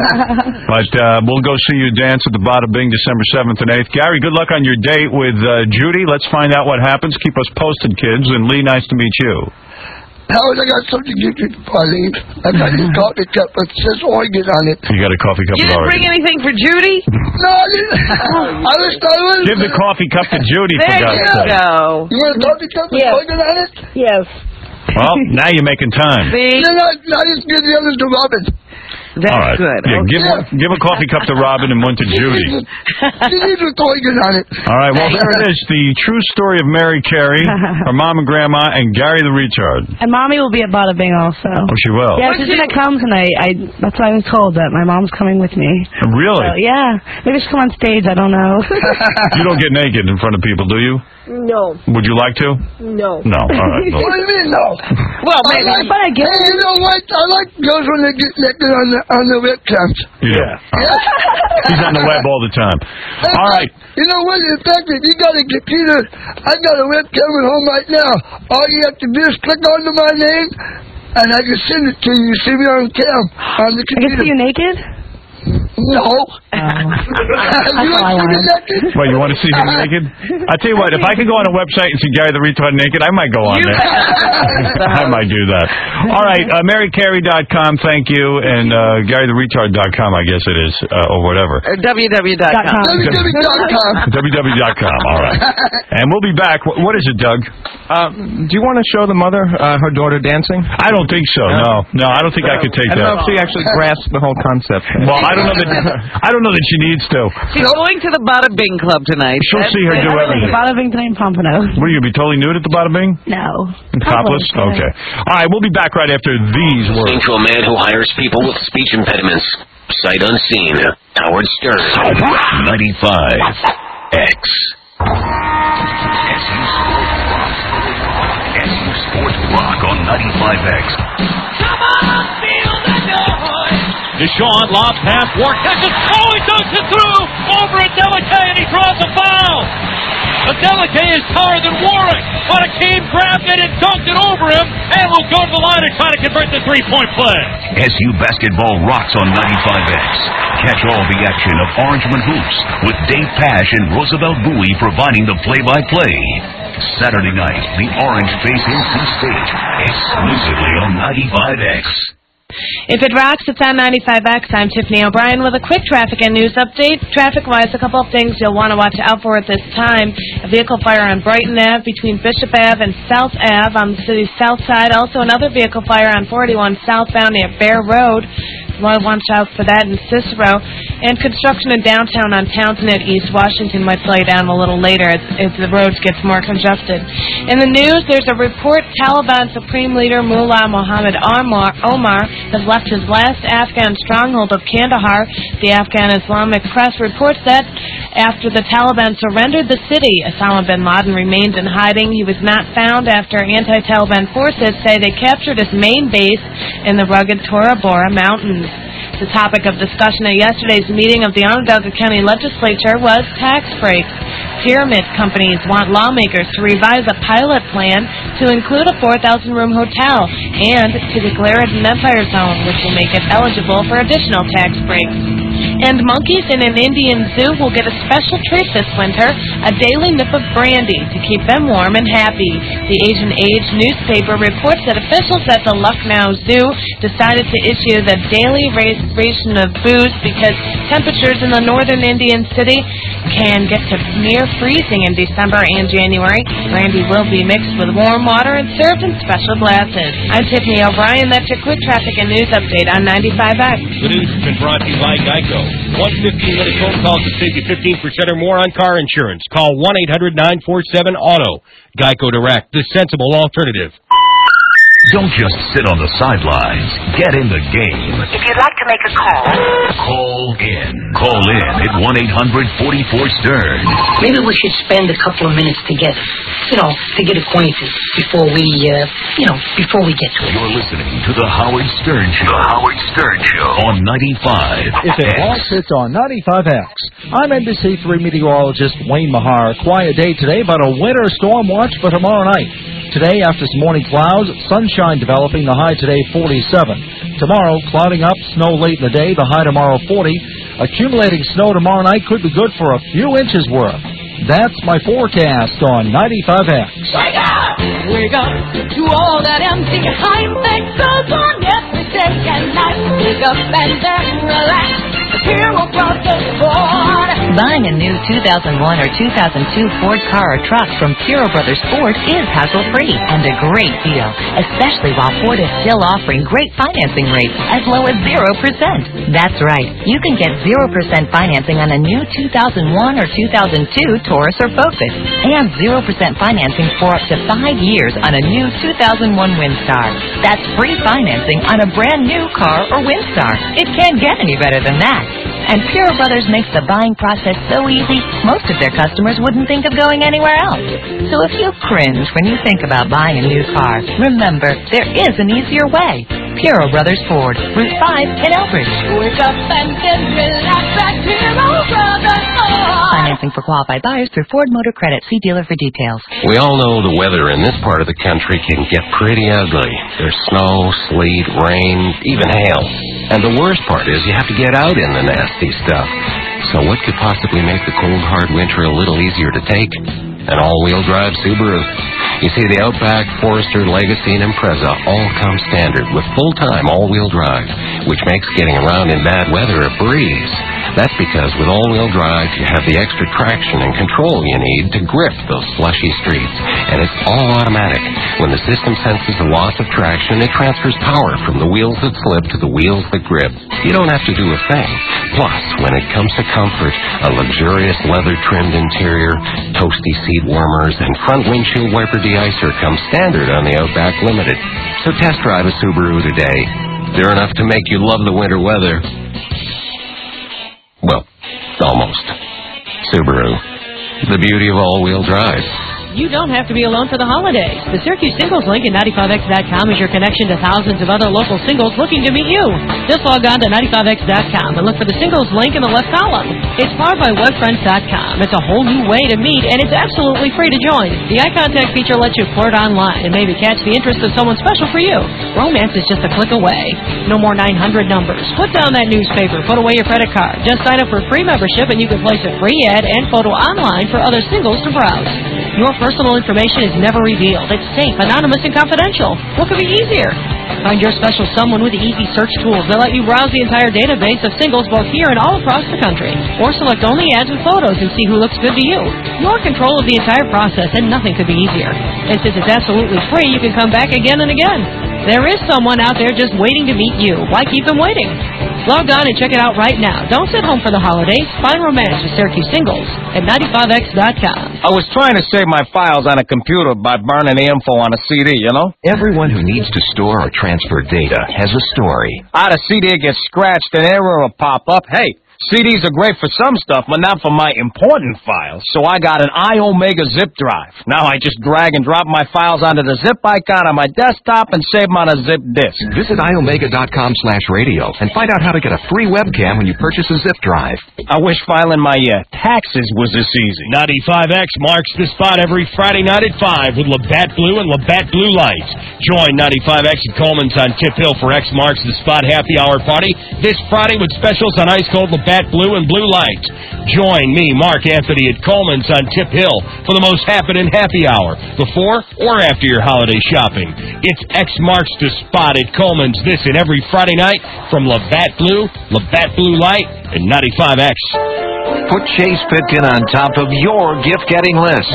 But uh, we'll go see you dance at the Bada Bing December seventh and eighth. Gary, good luck on your date with uh, Judy. Let's find out what happens. Keep us posted, kids. And Lee, nice to meet you. Howard, I got something to give you before I leave. I got this coffee cup that says Oregon on it. You got a coffee cup You with didn't Oregon. bring anything for Judy? No, I didn't. I was, I was, Give the coffee cup to Judy, for There God's you sake. go. You want a coffee cup with Yes. Oregon on it? Yes. Well, now you're making time. See? No, no, no, I just give the others to Robin. That's All right. good. Yeah, Okay. give, one, give a coffee cup to Robin and one to Judy. She needs with Oregon on it. All right, well, there it is. The true story of Mary Carey, her mom and grandma, and Gary the retard. And Mommy will be at Bada Bing also. Oh, she will? Yeah, she's going to come tonight. I, that's what I was told, that my mom's coming with me. Really? So, yeah. Maybe she'll come on stage. I don't know. You don't get naked in front of people, do you? No. Would you like to? No. No. All right. What do you mean, no? Well, I maybe. like, But I get hey, you know what? I like girls when they get naked on the, on the webcams. Yeah. He's on the web all the time. All right. You know what? In fact, if you got a computer, I got a webcam at home right now. All you have to do is click onto my name, and I can send it to you. You see me on cam on the I can computer. see you naked? No. Oh. You want to see me naked? Well, you want to see him naked? I tell you what, if I could go on a website and see Gary the retard naked, I might go on there. I might do that. All right, uh, mary carey dot com, thank you, and uh, gary the retard dot com, I guess it is, uh, or whatever. Uh, w w w dot com. w w w dot com. w w w dot com, all right. And we'll be back. What, what is it, Doug? Uh, do you want to show the mother uh, her daughter dancing? I don't think so, no. No, I don't think I could take I don't that. know if she actually grasped the whole concept. Well, I don't know that I don't know that she needs to. She's going to the Bada Bing Club tonight. She'll see her do everything. Bada Bing tonight in Pompano. What, are you going to be totally nude at the Bada Bing? No. Topless? Okay. All right, we'll be back right after these words. Listening to a man who hires people with speech impediments. Sight unseen. Howard Stern. ninety-five X. S U Sports Rock on ninety-five X. Come on, feel the noise. Deshaun lob pass, Ward catches. Oh, he dunks it through over at Delicate, and he draws a foul. A Delicate is taller than Warwick, but Akeem grabbed it and dunked it over him, and will go to the line and try to convert the three-point play. S U Basketball rocks on ninety-five X. Catch all the action of Orangeman Hoops with Dave Pash and Roosevelt Bowie providing the play-by-play. Saturday night, the Orange face N C State, exclusively on ninety-five X. If it rocks, it's on ninety-five X. I'm Tiffany O'Brien with a quick traffic and news update. Traffic-wise, a couple of things you'll want to watch out for at this time. A vehicle fire on Brighton Avenue between Bishop Avenue and South Avenue on the city's south side. Also, another vehicle fire on forty-one southbound near Bear Road. Want to watch out for that in Cicero. And construction in downtown on Townsend at East Washington might slow you down a little later as, as the roads gets more congested. In the news, there's a report Taliban Supreme Leader Mullah Mohammed Omar, Omar has left his last Afghan stronghold of Kandahar. The Afghan Islamic press reports that after the Taliban surrendered the city, Osama bin Laden remained in hiding. He was not found after anti-Taliban forces say they captured his main base in the rugged Tora Bora Mountains. The topic of discussion at yesterday's meeting of the Onondaga County Legislature was tax breaks. Pyramid companies want lawmakers to revise a pilot plan to include a four thousand room hotel and to declare it an Empire Zone, which will make it eligible for additional tax breaks. And monkeys in an Indian zoo will get a special treat this winter, a daily nip of brandy to keep them warm and happy. The Asian Age newspaper reports that officials at the Lucknow Zoo decided to issue the daily ration of booze because temperatures in the northern Indian city can get to near freezing in December and January. Brandy will be mixed with warm water and served in special glasses. I'm Tiffany O'Brien. That's your quick traffic and news update on ninety-five X. The news has been brought to you by Geico. One fifteen-minute phone call can save you fifteen percent or more on car insurance. Call one eight hundred nine four seven auto. Geico Direct, the sensible alternative. Don't just sit on the sidelines. Get in the game. If you'd like to make a call, call in. Call in at one eight hundred forty-four stern. Maybe we should spend a couple of minutes together, you know, to get acquainted before we, uh, you know, before we get to it. You're listening to the Howard Stern Show. The Howard Stern Show on ninety-five If it walks, it's on ninety-five X. I'm N B C three meteorologist Wayne Mahar. Quiet day today, but a winter storm watch for tomorrow night. Today, after some morning clouds, sunshine developing, the high today forty-seven. Tomorrow, clouding up, snow late in the day, the high tomorrow forty. Accumulating snow tomorrow night could be good for a few inches worth. That's my forecast on ninety-five X. Wake up! Wake up to all that empty hype that goes on every day and night. Wake up and then relax. Hero Brothers Ford. Buying a new two thousand one or two thousand two Ford car or truck from Hero Brothers Ford is hassle-free and a great deal, especially while Ford is still offering great financing rates as low as zero percent. That's right. You can get zero percent financing on a new two thousand one or two thousand two Taurus or Focus and zero percent financing for up to five years on a new two thousand one Windstar. That's free financing on a brand new car or Windstar. It can't get any better than that. And Pure Brothers makes the buying process so easy, most of their customers wouldn't think of going anywhere else. So if you cringe when you think about buying a new car, remember, there is an easier way. Pure Brothers Ford, Route five in Elbridge. Wake up and then relax at Hero Brothers Ford. Financing for qualified buyers through Ford Motor Credit. See dealer for details. We all know the weather in this part of the country can get pretty ugly. There's snow, sleet, rain, even hail. And the worst part is you have to get out in the nasty stuff. So what could possibly make the cold, hard winter a little easier to take? An all-wheel drive Subaru. You see, the Outback, Forester, Legacy, and Impreza all come standard with full-time all-wheel drive, which makes getting around in bad weather a breeze. That's because with all-wheel drive, you have the extra traction and control you need to grip those slushy streets. And it's all automatic. When the system senses the loss of traction, it transfers power from the wheels that slip to the wheels that grip. You don't have to do a thing. Plus, when it comes to comfort, a luxurious leather-trimmed interior, toasty seat warmers, and front windshield wiper de-icer come standard on the Outback Limited. So test drive a Subaru today. They're enough to make you love the winter weather. Well, almost. Subaru. The beauty of all-wheel drive. You don't have to be alone for the holidays. The Syracuse Singles link at ninety-five X dot com is your connection to thousands of other local singles looking to meet you. Just log on to ninety-five X dot com and look for the singles link in the left column. It's powered by web friends dot com. It's a whole new way to meet, and it's absolutely free to join. The eye contact feature lets you flirt online and maybe catch the interest of someone special for you. Romance is just a click away. No more nine hundred numbers. Put down that newspaper. Put away your credit card. Just sign up for free membership, and you can place a free ad and photo online for other singles to browse. Your personal information is never revealed. It's safe, anonymous, and confidential. What could be easier? Find your special someone with the easy search tools that let you browse the entire database of singles both here and all across the country. Or select only ads with photos and see who looks good to you. You're in control of the entire process, and nothing could be easier. And since it's absolutely free, you can come back again and again. There is someone out there just waiting to meet you. Why keep them waiting? Log on and check it out right now. Don't sit home for the holidays. Find romance with Syracuse Singles at ninety-five X dot com. I was trying to save my files on a computer by burning the info on a C D, you know? Everyone who needs to store or transfer data has a story. Ah, the C D gets scratched and error will pop up. Hey, C Ds are great for some stuff, but not for my important files. So I got an iOmega zip drive. Now I just drag and drop my files onto the zip icon on my desktop and save them on a zip disk. Visit iomega dot com slash radio and find out how to get a free webcam when you purchase a zip drive. I wish filing my uh, taxes was this easy. ninety-five X marks the spot every Friday night at five with Labatt Blue and Labatt Blue Lights. Join ninety-five X at Coleman's on Tip Hill for X Marks the Spot Happy Hour Party this Friday with specials on Ice Cold Labatt Blue and Blue Lights. Join me, Mark Anthony, at Coleman's on Tip Hill for the most happening happy hour before or after your holiday shopping. It's X Marks the Spot at Coleman's this and every Friday night from Labatt Blue, Labatt Blue Light, and ninety-five X. Put Chase Pitkin on top of your gift-getting list.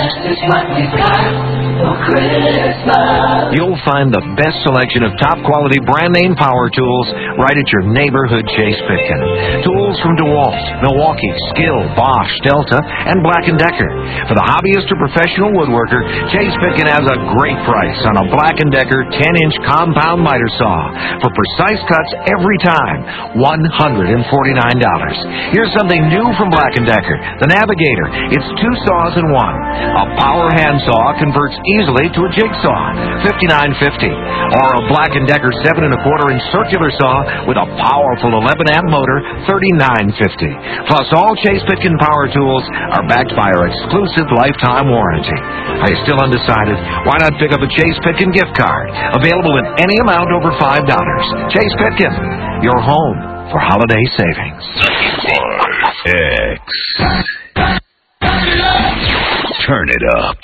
You'll find the best selection of top-quality brand-name power tools right at your neighborhood Chase Pitkin. Tools from DeWalt, Milwaukee, Skill, Bosch, Delta, and Black and Decker. For the hobbyist or professional woodworker, Chase Pitkin has a great price on a Black and Decker ten-inch compound miter saw. For precise cuts every time, one hundred forty-nine dollars. Here's something new from Black and Decker, the Navigator. It's two saws in one. A power handsaw converts easily to a jigsaw, fifty-nine fifty, or a Black and Decker seven and a quarter inch circular saw with a powerful eleven amp motor, thirty-nine fifty. Plus, all Chase Pitkin power tools are backed by our exclusive lifetime warranty. Are you still undecided? Why not pick up a Chase Pitkin gift card, available in any amount over five dollars. Chase Pitkin, your home for holiday savings. X. Turn it up.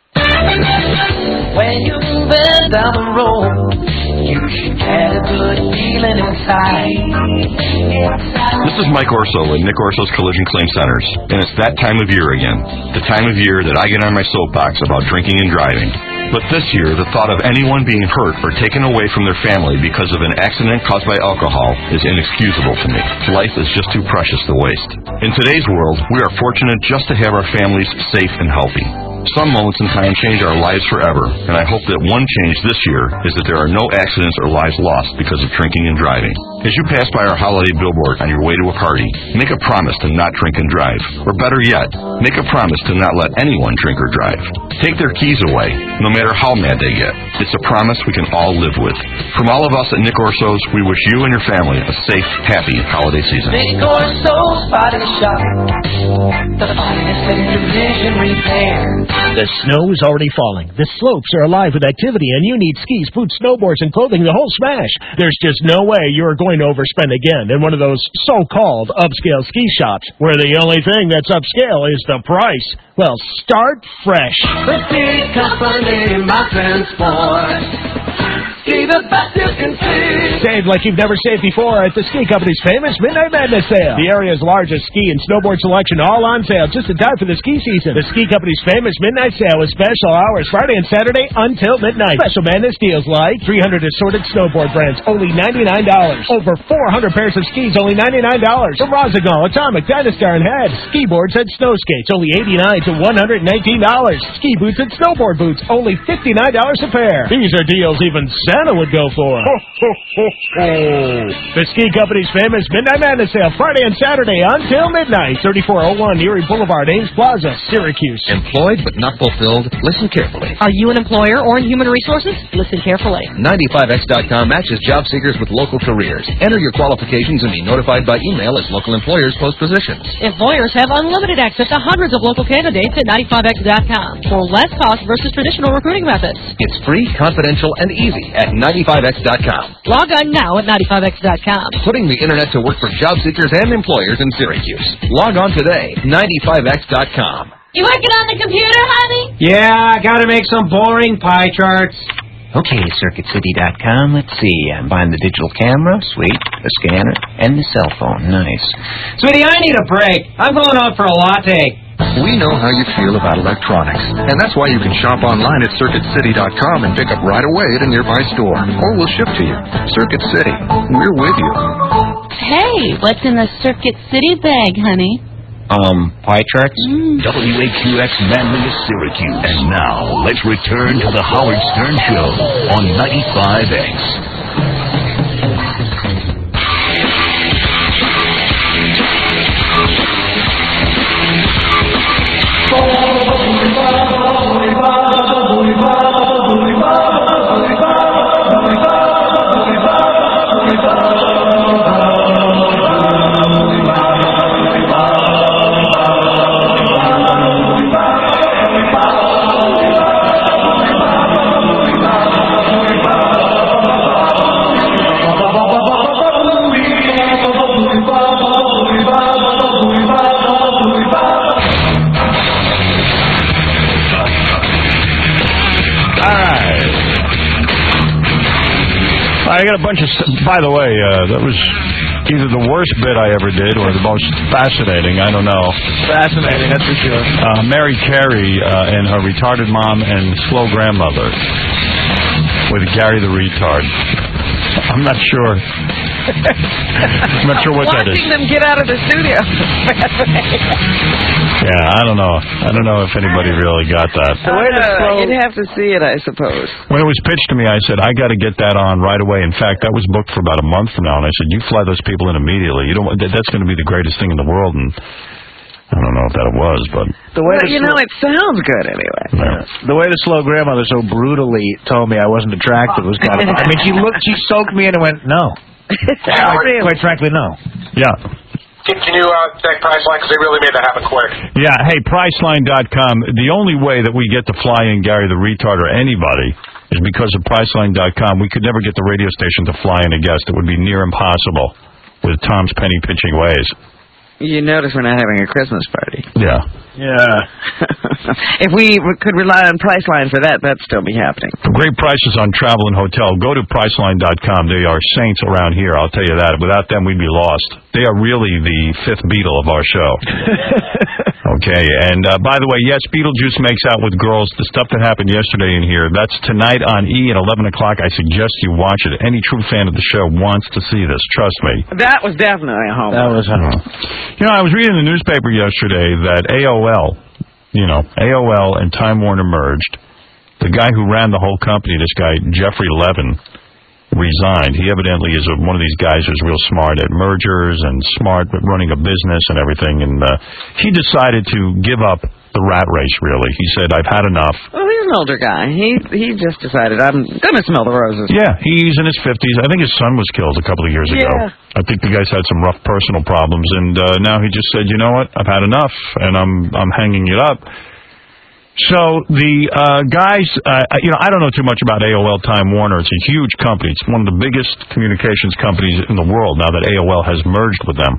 When you're moving down the road, you should get a good feeling inside. This is Mike Orso with Nick Orso's Collision Claim Centers, and it's that time of year again. The time of year that I get on my soapbox about drinking and driving. But this year, the thought of anyone being hurt or taken away from their family because of an accident caused by alcohol is inexcusable to me. Life is just too precious to waste. In today's world, we are fortunate just to have our families safe and healthy. Some moments in time change our lives forever, and I hope that one change this year is that there are no accidents or lives lost because of drinking and driving. As you pass by our holiday billboard on your way to a party, make a promise to not drink and drive. Or better yet, make a promise to not let anyone drink or drive. Take their keys away, no matter how mad they get. It's a promise we can all live with. From all of us at Nick Orso's, we wish you and your family a safe, happy holiday season. Nick Orso's Body Shop, the finest in division repair. The snow is already falling. The slopes are alive with activity, and you need skis, boots, snowboards, and clothing, the whole smash. There's just no way you're going to overspend again in one of those so-called upscale ski shops, where the only thing that's upscale is the price. Well, start fresh. Prestige Company, my transport. See the best you can see. Save like you've never saved before at the Ski Company's famous Midnight Madness sale. The area's largest ski and snowboard selection all on sale just in time for the ski season. The Ski Company's famous Midnight sale with special hours Friday and Saturday until midnight. Special Madness deals like three hundred assorted snowboard brands, only ninety-nine dollars. Over four hundred pairs of skis, only ninety-nine dollars. From Rossignol, Atomic, Dynastar, and Head. Ski boards and snow skates, only eighty-nine dollars to one hundred nineteen dollars. Ski boots and snowboard boots, only fifty-nine dollars a pair. These are deals even Santa would go for. Ho, ho, ho, ho. The Ski Company's famous Midnight Madness sale, Friday and Saturday until midnight. thirty-four oh one Erie Boulevard, Ames Plaza, Syracuse. Employed but not fulfilled? Listen carefully. Are you an employer or in human resources? Listen carefully. ninety-five X dot com matches job seekers with local careers. Enter your qualifications and be notified by email as local employers post positions. Employers have unlimited access to hundreds of local candidates at ninety-five X dot com for less cost versus traditional recruiting methods. It's free, confidential, and easy at ninety-five X dot com. Log on now at ninety-five X dot com. Putting the internet to work for job seekers and employers in Syracuse. Log on today, ninety-five X dot com. You working on the computer, honey? Yeah, I gotta make some boring pie charts. Okay, circuit city dot com. Let's see. I'm buying the digital camera. Sweet. The scanner. And the cell phone. Nice. Sweetie, I need a break. I'm going out for a latte. We know how you feel about electronics, and that's why you can shop online at circuit city dot com and pick up right away at a nearby store, or we'll ship to you. Circuit City, we're with you. Hey, what's in the Circuit City bag, honey? Um, pie charts? W A Q X Manlius, Syracuse. And now, let's return to the Howard Stern Show on ninety-five X. I got a bunch of... By the way, uh, that was either the worst bit I ever did or the most fascinating. I don't know. Fascinating, that's for sure. Uh, Mary Carey uh, and her retarded mom and slow grandmother with Gary the retard. I'm not sure. I'm not sure what that is. Watching them get out of the studio. Yeah, I don't know. I don't know if anybody really got that. Uh, you'd have to see it, I suppose. When it was pitched to me, I said, I got to get that on right away. In fact, that was booked for about a month from now, and I said, you fly those people in immediately. You don't. That's going to be the greatest thing in the world, and I don't know if that it was, but... The way well, you know, it sounds good anyway. Yeah. The way the slow grandmother so brutally told me I wasn't attractive was kind of... I mean, she looked, she soaked me in and went, no. quite, quite frankly, no. Yeah. Can, can you uh, take Priceline? Because they really made that happen quick. Yeah, hey, Priceline dot com. The only way that we get to fly in Gary the retard or anybody is because of Priceline dot com. We could never get the radio station to fly in a guest. It would be near impossible with Tom's penny pinching ways. You notice we're not having a Christmas party. Yeah. Yeah. If we could rely on Priceline for that, that'd still be happening. For great prices on travel and hotel, go to Priceline dot com. They are saints around here, I'll tell you that. Without them, we'd be lost. They are really the fifth Beatle of our show. Okay, and uh, by the way, yes, Beetlejuice makes out with girls. The stuff that happened yesterday in here, that's tonight on E at eleven o'clock. I suggest you watch it. Any true fan of the show wants to see this. Trust me. That was definitely a home. That was a home. You know, I was reading in the newspaper yesterday that A O L, you know, A O L and Time Warner merged. The guy who ran the whole company, this guy, Jeffrey Levin, resigned. He evidently is a, one of these guys who's real smart at mergers and smart at running a business and everything. And uh, he decided to give up the rat race, really. He said, I've had enough. Well, he's an older guy. He he just decided, I'm going to smell the roses. Yeah, he's in his fifties. I think his son was killed a couple of years ago. Yeah. I think the guy's had some rough personal problems. And uh, now he just said, you know what, I've had enough, and I'm I'm hanging it up. So the uh, guys, uh, you know, I don't know too much about A O L Time Warner. It's a huge company. It's one of the biggest communications companies in the world now that A O L has merged with them.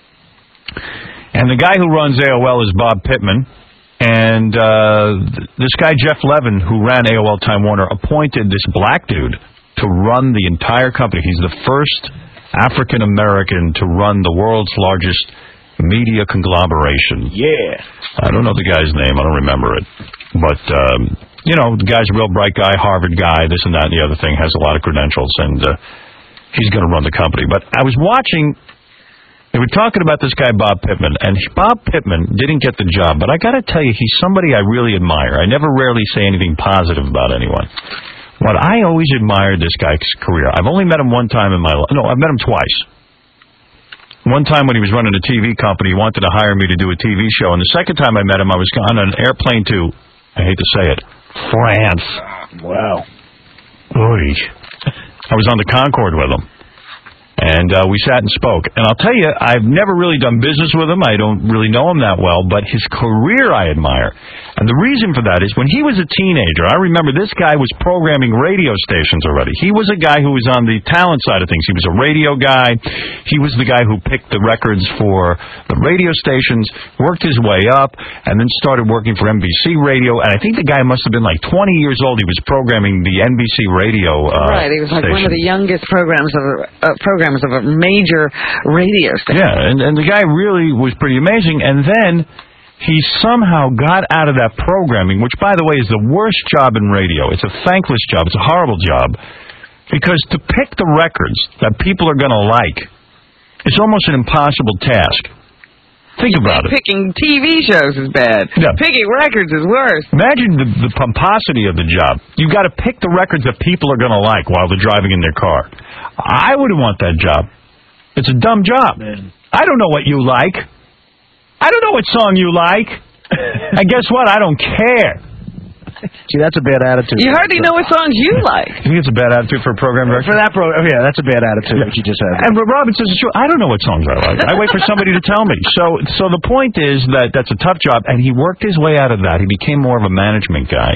And the guy who runs A O L is Bob Pittman. And uh, this guy, Jeff Levin, who ran A O L Time Warner, appointed this black dude to run the entire company. He's the first African American to run the world's largest media conglomeration. Yeah. I don't know the guy's name. I don't remember it. But, um, you know, the guy's a real bright guy, Harvard guy, this and that and the other thing, has a lot of credentials, and uh, he's going to run the company. But I was watching, they were talking about this guy, Bob Pittman, and Bob Pittman didn't get the job, but I got to tell you, he's somebody I really admire. I never rarely say anything positive about anyone. But I always admired this guy's career. I've only met him one time in my life. No, I've met him twice. One time when he was running a T V company, he wanted to hire me to do a T V show, and the second time I met him, I was on an airplane to, I hate to say it, France. Wow. Oy. I was on the Concorde with him. And uh, we sat and spoke. And I'll tell you, I've never really done business with him. I don't really know him that well, but his career I admire. And the reason for that is when he was a teenager, I remember this guy was programming radio stations already. He was a guy who was on the talent side of things. He was a radio guy. He was the guy who picked the records for the radio stations, worked his way up, and then started working for N B C Radio. And I think the guy must have been like twenty years old. He was programming the N B C Radio uh, Right, he was like station. one of the youngest programs of a, uh, programs of a major radio station. Yeah, and, and the guy really was pretty amazing. And then he somehow got out of that programming, which, by the way, is the worst job in radio. It's a thankless job. It's a horrible job. Because to pick the records that people are going to like, it's almost an impossible task. Think about it. Picking T V shows is bad. Yeah. Picking records is worse. Imagine the, the pomposity of the job. You've got to pick the records that people are going to like while they're driving in their car. I wouldn't want that job. It's a dumb job. Man. I don't know what you like. I don't know what song you like. And guess what? I don't care. See, that's a bad attitude. You hardly know what songs you like. You think it's a bad attitude for a program director? For that program, yeah, that's a bad attitude, Yeah. what you just said. And Robin says it's true. I don't know what songs I like. I wait for somebody to tell me. So, so the point is that that's a tough job, and he worked his way out of that. He became more of a management guy,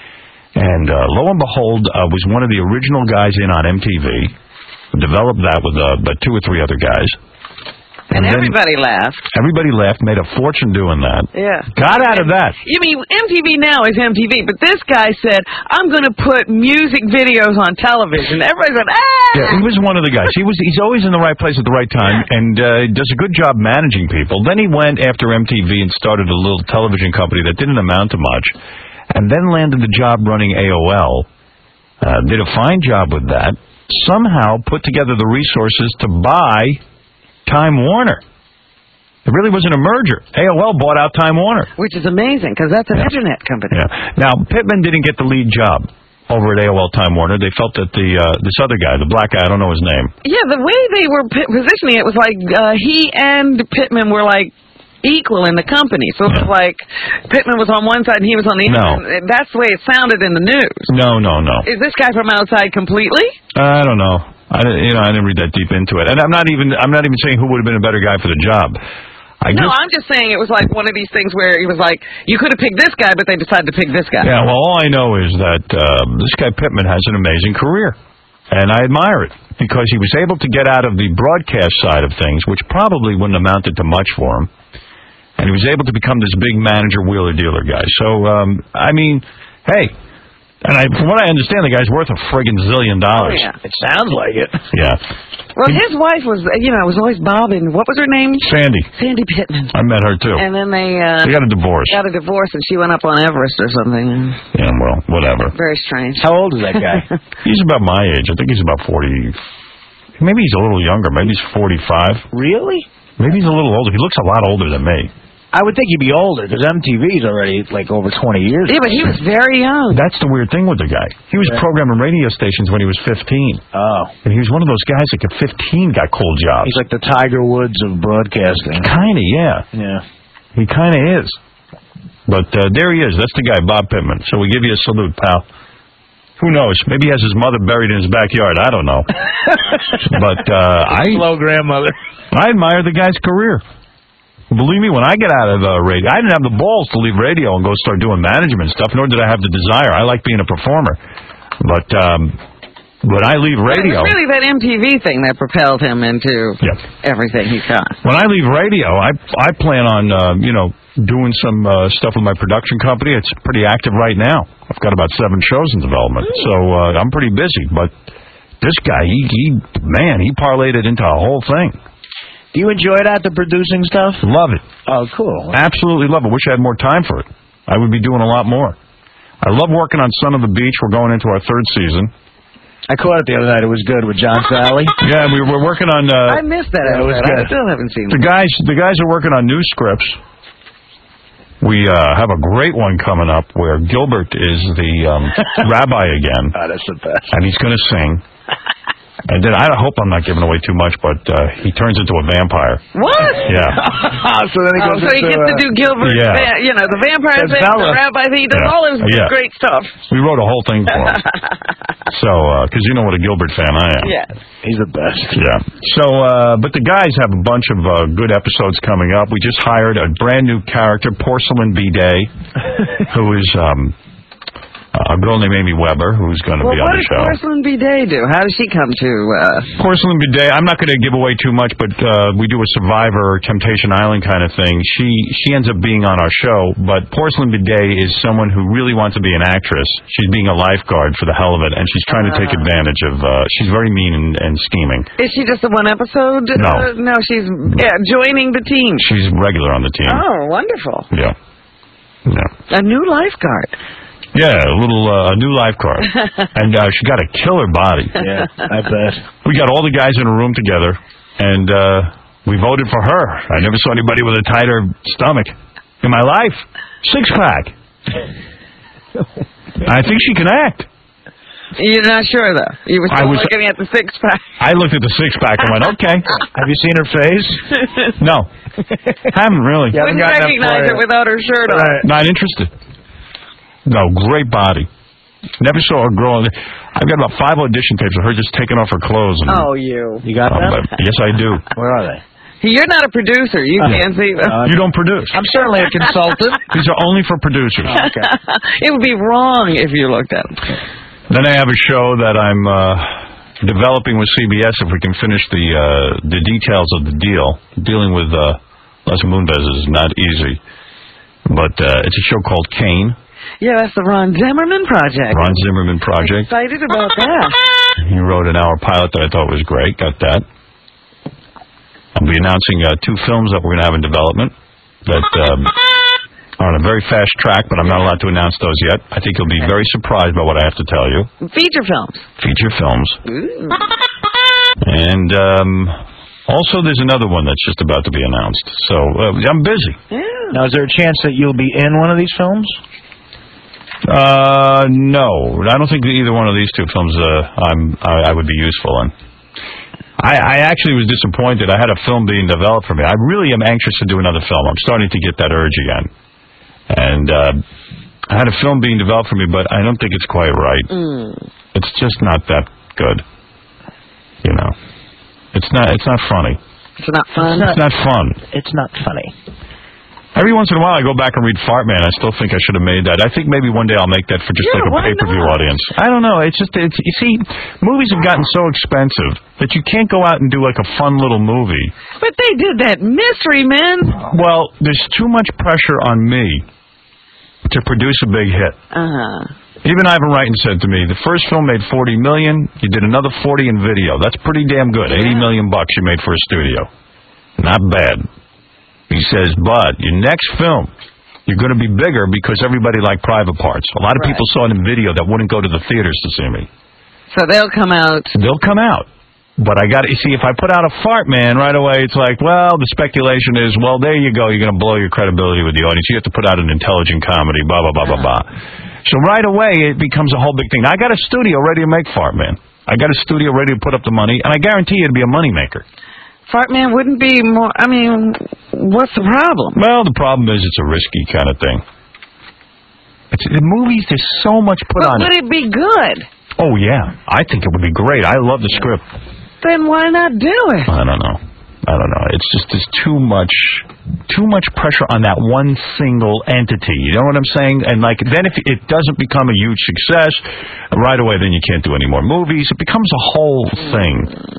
and uh, lo and behold, uh, was one of the original guys in on M T V. Developed that with uh, two or three other guys. And, and everybody laughed. Everybody laughed, made a fortune doing that. Yeah. Got out of that. You mean M T V now is M T V, but this guy said, I'm going to put music videos on television. Everybody said, ah! Yeah, he was one of the guys. He was he's always in the right place at the right time, and uh, does a good job managing people. Then he went after M T V and started a little television company that didn't amount to much, and then landed the job running A O L. Uh, did a fine job with that. Somehow put together the resources to buy Time Warner. It really wasn't a merger. A O L bought out Time Warner. Which is amazing, because that's an Yeah. internet company. Yeah. Now, Pittman didn't get the lead job over at A O L Time Warner. They felt that the uh, this other guy, the black guy, I don't know his name. Yeah, the way they were p- positioning it was like uh, he and Pittman were like equal in the company. So it was like Pittman was on one side and he was on the other. No. That's the way it sounded in the news. No, no, no. Is this guy from outside completely? I don't know. I didn't- you know I didn't read that deep into it, and I'm not even I'm not even saying who would have been a better guy for the job. I no, just, I'm just saying it was like one of these things where it was like you could have picked this guy, but they decided to pick this guy. Yeah, well, all I know is that um, this guy Pittman has an amazing career, and I admire it because he was able to get out of the broadcast side of things, which probably wouldn't have amounted to much for him, and he was able to become this big manager wheeler dealer guy. So, um, I mean, hey. And I, from what I understand, the guy's worth a friggin' zillion dollars. Oh, yeah. It sounds like it. Yeah. Well, his wife was, you know, was always bobbing. What was her name? Sandy. Sandy Pittman. I met her, too. And then they... Uh, They got a divorce. Got a divorce, and she went up on Everest or something. Yeah, well, whatever. Very strange. How old is that guy? He's about my age. I think he's about forty. Maybe he's a little younger. Maybe he's forty-five. Really? Maybe he's a little older. He looks a lot older than me. I would think he'd be older, because M T V's already, like, over twenty years. Yeah, but he was very young. That's the weird thing with the guy. He was Yeah. programming radio stations when he was fifteen. Oh. And he was one of those guys that at fifteen got cool jobs. He's like the Tiger Woods of broadcasting. Kind of, yeah. Yeah. He kind of is. But uh, there he is. That's the guy, Bob Pittman. So we give you a salute, pal. Who knows? Maybe he has his mother buried in his backyard. I don't know. But uh, I... Slow grandmother. I admire the guy's career. Believe me, when I get out of uh, radio, I didn't have the balls to leave radio and go start doing management stuff, nor did I have the desire. I like being a performer. But um, when I leave radio... It was really that M T V thing that propelled him into Yeah. everything he's got. When I leave radio, I I plan on, uh, you know, doing some uh, stuff with my production company. It's pretty active right now. I've got about seven shows in development, so uh, I'm pretty busy. But This guy, he, he, man, he parlayed it into a whole thing. Do you enjoy that, the producing stuff? Love it. Oh, cool. Absolutely love it. Wish I had more time for it. I would be doing a lot more. I love working on Son of the Beach. We're going into our third season. I caught it the other night. It was good with John Sally. Yeah, we were working on... Uh, I missed that Yeah, it was episode. I good. still haven't seen the it. guys, the guys are working on new scripts. We uh, have a great one coming up where Gilbert is the um, rabbi again. Oh, that's the best. And he's going to sing. And then I hope I'm not giving away too much, but uh, he turns into a vampire. What? Yeah. so then he Oh, goes so he into, gets to uh, do Gilbert, Yeah. va- you know, the vampire That's thing, the Bella. rabbi thing. He does Yeah. all this Yeah. great stuff. We wrote a whole thing for him. So, because you know what a Gilbert fan I am. Yes. He's the best. Yeah. So, uh, but the guys have a bunch of uh, good episodes coming up. We just hired a brand new character, Porcelain Bidet, who is um, a girl named Amy Weber, who's going to Well, be what on the does show. Porcelain Bidet do? How does she come to... Uh... Porcelain Bidet, I'm not going to give away too much, but uh, we do a Survivor, Temptation Island kind of thing. She she ends up being on our show, but Porcelain Bidet is someone who really wants to be an actress. She's being a lifeguard for the hell of it, and she's trying to take Uh. advantage of... Uh, she's very mean and, and scheming. Is she just a one episode? No. Uh, no, she's yeah, joining the team. She's regular on the team. Oh, wonderful. Yeah. Yeah. A new lifeguard. Yeah, a little uh, a new lifeguard. And uh, she got a killer body. Yeah, I bet. We got all the guys in a room together, and uh, we voted for her. I never saw anybody with a tighter stomach in my life. Six-pack. I think she can act. You're not sure, though. You were I still was- looking at the six-pack. I looked at the six-pack and went, okay. Have you seen her face? No. Haven't really. You haven't Wouldn't gotten that recognize far her yet. without her shirt on. Right. Not interested. No, great body. Never saw a girl. I've got about five audition tapes of her just taking off her clothes. And, Oh, you. You got Um, that? but- yes, I do. Where are they? You're not a producer. You can't see them. You don't produce. I'm certainly a consultant. These are only for producers. Okay. It would be wrong if you looked at them. Then I have a show that I'm uh, developing with C B S. If we can finish the uh, the details of the deal, dealing with uh, Les Moonves is not easy. But uh, it's a show called Kane. Yeah, that's the Ron Zimmerman project. Ron Zimmerman project. Excited about that. He wrote an hour pilot that I thought was great. Got that. I'll be announcing uh, two films that we're going to have in development that um, are on a very fast track, but I'm not allowed to announce those yet. I think you'll be very surprised by what I have to tell you. Feature films. Feature films. Ooh. And um, also there's another one that's just about to be announced. So uh, I'm busy. Yeah. Now, is there a chance that you'll be in one of these films? Uh, no. I don't think that either one of these two films uh, I'm, I, I would be useful in. I, I actually was disappointed. I had a film being developed for me. I really am anxious to do another film. I'm starting to get that urge again. And uh, I had a film being developed for me, but I don't think it's quite right. Mm. It's just not that good. You know, it's not. It's not funny. It's not fun. It's not fun. It's not funny. Every once in a while, I go back and read Fart Man. I still think I should have made that. I think maybe one day I'll make that for just Yeah, like a why pay-per-view not? audience. I don't know. It's just, it's, you see, movies have gotten so expensive that you can't go out and do like a fun little movie. But they did that Mystery Men. Well, there's too much pressure on me to produce a big hit. Uh-huh. Even Ivan Reiten said to me, the first film made forty million dollars. You did another forty in video. That's pretty damn good. eighty million bucks you made for a studio. Not bad. He says, but your next film, you're going to be bigger because everybody liked Private Parts. A lot of Right. people saw it in video that wouldn't go to the theaters to see me. So they'll come out. They'll come out. But I got to see if I put out a Fart Man right away, it's like, well, the speculation is, well, there you go. You're going to blow your credibility with the audience. You have to put out an intelligent comedy, blah, blah, blah, blah, blah. So right away, it becomes a whole big thing. I got a studio ready to make Fart Man. I got a studio ready to put up the money, and I guarantee you it'll be a moneymaker. Fart Man wouldn't be more. I mean, what's the problem? Well, the problem is it's a risky kind of thing. It's, the movies, there's so much put But on would it. it be good? Oh, yeah. I think it would be great. I love the script. Then why not do it? I don't know. I don't know. It's just there's too much, too much pressure on that one single entity. You know what I'm saying? And like then if it doesn't become a huge success, right away then you can't do any more movies. It becomes a whole thing.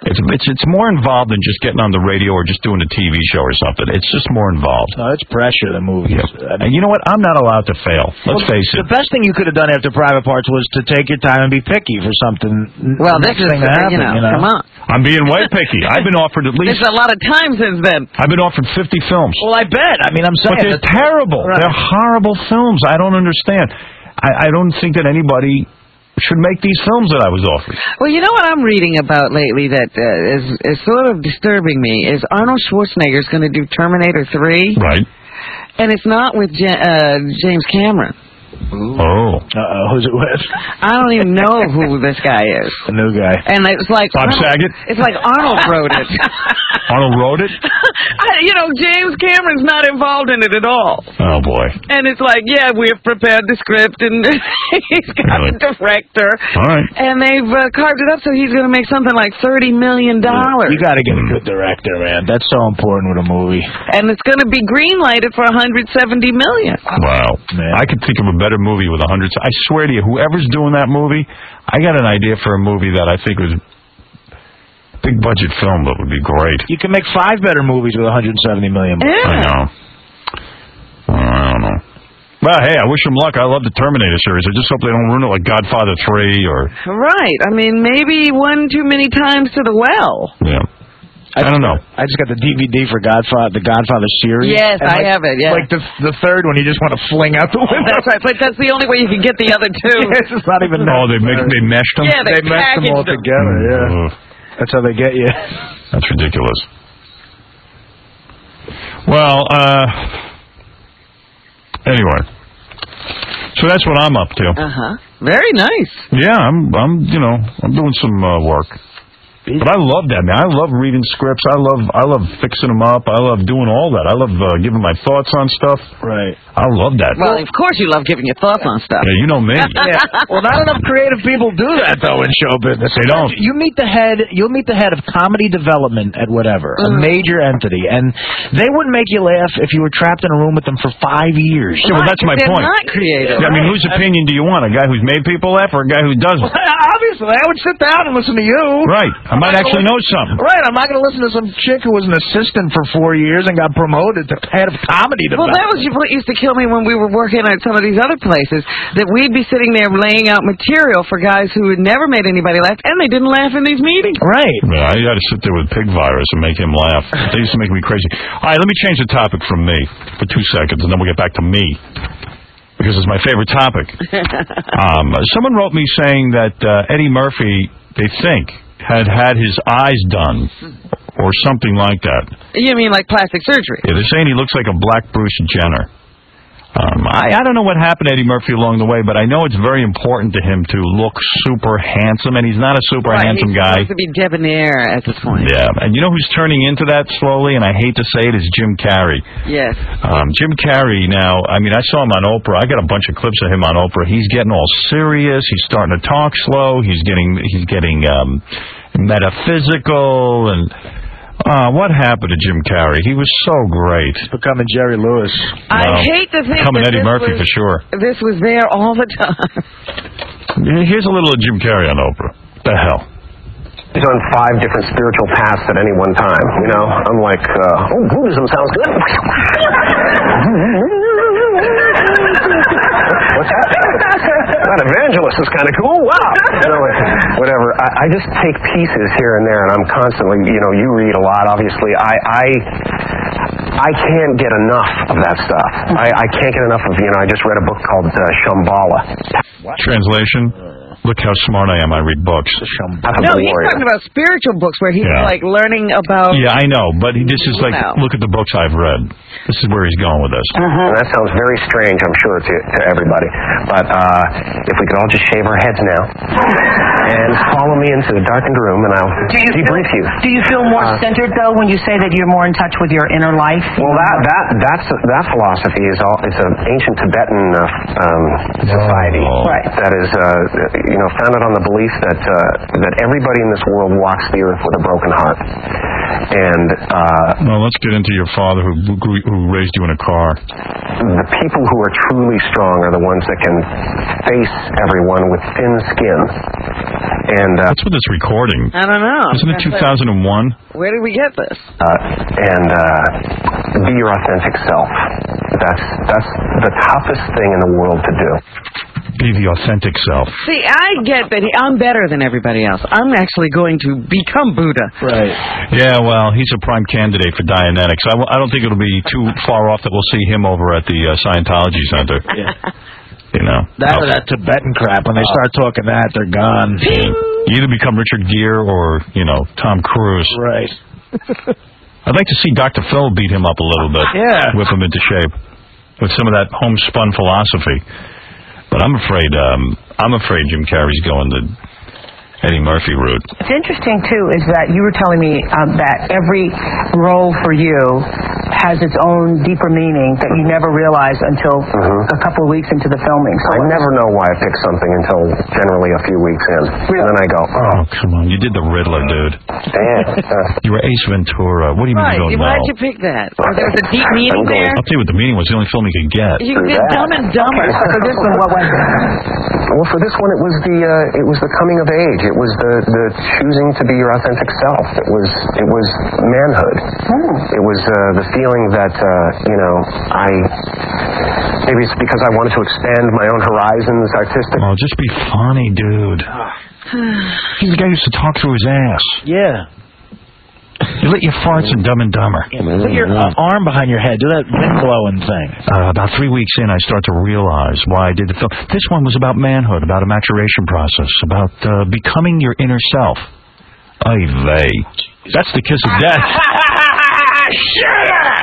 It's it's it's more involved than just getting on the radio or just doing a T V show or something. It's just more involved. No, it's pressure, the movies. Yeah. And you know what? I'm not allowed to fail. Let's well, face it. The best thing you could have done after Private Parts was to take your time and be picky for something. Well, this next is, thing to happen, you, know, you know, come on. I'm being way picky. I've been offered at least... There's a lot of time since then. I've been offered fifty films. Well, I bet. I mean, I'm saying... But they're terrible. Right. They're horrible films. I don't understand. I, I don't think that anybody should make these films that I was offered. Well, you know what I'm reading about lately that uh, is, is sort of disturbing me is Arnold Schwarzenegger's going to do Terminator three. Right. And it's not with Ja- uh, James Cameron. Ooh. Oh. Uh-oh, who's it with? I don't even know who this guy is. The new guy. And it's like... Bob Arnold, Saget? It's like Arnold wrote it. Arnold wrote it? I, you know, James Cameron's not involved in it at all. Oh, boy. And it's like, yeah, we've prepared the script, and he's got really? a director. All right. And they've uh, carved it up so he's going to make something like thirty million dollars. You got to get a good director, man. That's so important with a movie. And it's going to be green-lighted for one hundred seventy million dollars. Wow. Man. I could think of a better movie with a hundred. I swear to you, whoever's doing that movie, I got an idea for a movie that I think was a big budget film that would be great. You can make five better movies with one hundred seventy million dollars. Yeah. I know. I don't know. Well, hey, I wish them luck. I love the Terminator series. I just hope they don't ruin it like Godfather three or... Right. I mean, maybe one too many times to the well. Yeah. I, I don't know. I just got the D V D for Godfather, the Godfather series. Yes, and I like, have it, yeah. Like the the third one, you just want to fling out the window. That's right, but that's the only way you can get the other two. Yes, it's not even... Oh, they make, they meshed them? Yeah, they, they meshed them all them. together, yeah. Ugh. That's how they get you. That's ridiculous. Well, uh... anyway. So that's what I'm up to. Uh-huh. Very nice. Yeah, I'm, I'm, you know, I'm doing some uh, work. But I love that, man. I love reading scripts. I love, I love fixing them up. I love doing all that. I love uh, giving my thoughts on stuff. Right. I love that. Well, of course you love giving your thoughts on stuff. Yeah, you know me. Yeah. Well, not enough creative people do that, though, in show business. They don't. You meet the head, you'll meet the head of comedy development at whatever, Mm-hmm. a major entity, and they wouldn't make you laugh if you were trapped in a room with them for five years. Yeah, well, that's my They're point. not creative. Yeah, I mean, whose opinion do you want? A guy who's made people laugh or a guy who doesn't? Obviously, I would sit down and listen to you. Right. I might actually know something. Right, I'm not going to listen to some chick who was an assistant for four years and got promoted to head of comedy Well, development. that was what used to kill me when we were working at some of these other places, that we'd be sitting there laying out material for guys who had never made anybody laugh, and they didn't laugh in these meetings. Right. Yeah, I got to sit there with pig virus and make him laugh. They used to make me crazy. All right, let me change the topic from me for two seconds, and then we'll get back to me, because it's my favorite topic. um, someone wrote me saying that uh, Eddie Murphy, they think, had had his eyes done, or something like that. You mean like plastic surgery? Yeah, they're saying he looks like a black Bruce Jenner. Um, I, I don't know what happened to Eddie Murphy along the way, but I know it's very important to him to look super handsome, and he's not a super right, handsome he's guy. supposed to be debonair at this point. Yeah, and you know who's turning into that slowly, and I hate to say it, is Jim Carrey. Yes. Um, Jim Carrey now, I mean, I saw him on Oprah. I got a bunch of clips of him on Oprah. He's getting all serious. He's starting to talk slow. He's getting, he's getting um, metaphysical, and... Uh, what happened to Jim Carrey? He was so great. He's becoming Jerry Lewis. I Well, hate to think becoming that Eddie this Murphy was, for sure. This was there all the time. Here's a little of Jim Carrey on Oprah. The hell? He's on five different spiritual paths at any one time. You know, I'm like, uh, oh, Buddhism sounds good. What's that? That evangelist is kind of cool. Wow. You know, whatever. I, I just take pieces here and there, and I'm constantly, you know, you read a lot, obviously. I I, I can't get enough of that stuff. I, I can't get enough of, you know, I just read a book called uh, Shambhala. Translation? Look how smart I am. I read books. No, he's talking about spiritual books where he's Yeah. like learning about... Yeah, I know, but this is like, Wow. look at the books I've read. This is where he's going with this. And that sounds very strange, I'm sure, to, to everybody. But uh, if we could all just shave our heads now and follow me into the darkened room, and I'll Do you debrief feel, you. Do you feel more Uh, centered, though, when you say that you're more in touch with your inner life? Well, that that that's that philosophy is all. It's an ancient Tibetan uh, um, society Right. that is, uh, you know, founded on the belief that uh, that everybody in this world walks the earth with a broken heart. And uh, well, let's get into your father who who raised you in a car. The people who are truly strong are the ones that can face everyone with thin skin. And uh, what's with this recording? I don't know. Isn't it two thousand one? Where did we get this? Uh, and uh, be your authentic self. That's that's the toughest thing in the world to do. Be the authentic self. See, I get that he, I'm better than everybody else. I'm actually going to become Buddha. Right. Yeah, well, he's a prime candidate for Dianetics. I, w- I don't think it'll be too far off that we'll see him over at the uh, Scientology Center. Yeah. You know. That or that Tibetan crap. When they start talking that, they're gone. You either become Richard Gere or, you know, Tom Cruise. Right. I'd like to see Doctor Phil beat him up a little bit. Yeah. Whip him into shape with some of that homespun philosophy. But I'm afraid, um, I'm afraid Jim Carrey's going the Eddie Murphy route. What's interesting, too, is that you were telling me um, that every role for you has its own deeper meaning that you never realize until mm-hmm. a couple of weeks into the filming. So I never know why I pick something until generally a few weeks in. Really? And then I go, oh. Oh, come on. You did the Riddler, dude. Damn. You were Ace Ventura. What do you mean right. you don't know? Why'd you pick that? There was a deep meaning there? I'll tell you what the meaning was. The only film you could get. You did Dumb and Dumber. Okay, so this one, what was it? Well, for this one, it was the uh, it was the coming of age. It was the, the choosing to be your authentic self. It was it was manhood. Hmm. It was uh, the feeling that uh, you know I maybe it's because I wanted to expand my own horizons, artistic. Oh, just be funny, dude. He's the guy who used to talk through his ass. Yeah. You let your farts in Dumb and Dumber. Yeah, put your uh, arm behind your head. Do that wind blowing thing. Uh, about three weeks in, I start to realize why I did the film. This one was about manhood, about a maturation process, about uh, becoming your inner self. Ay vey. That's the kiss of death. Shut up!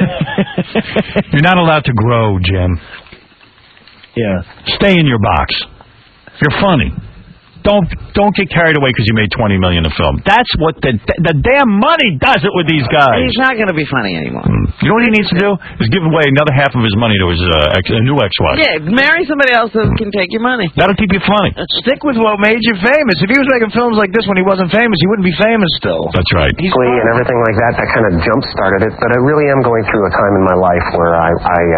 You're not allowed to grow, Jim. Yeah. Stay in your box. You're funny. Don't don't get carried away because you made twenty million dollars a film. That's what the the damn money does it with these guys. He's not going to be funny anymore. Mm. You know what he needs to do? Is give away another half of his money to his uh, ex, uh, new ex-wife. Yeah, marry somebody else who can take your money. That'll keep you funny. Stick with what made you famous. If he was making films like this when he wasn't famous, he wouldn't be famous still. That's right. He's and everything like that, that kind of jump-started it. But I really am going through a time in my life where I, I uh,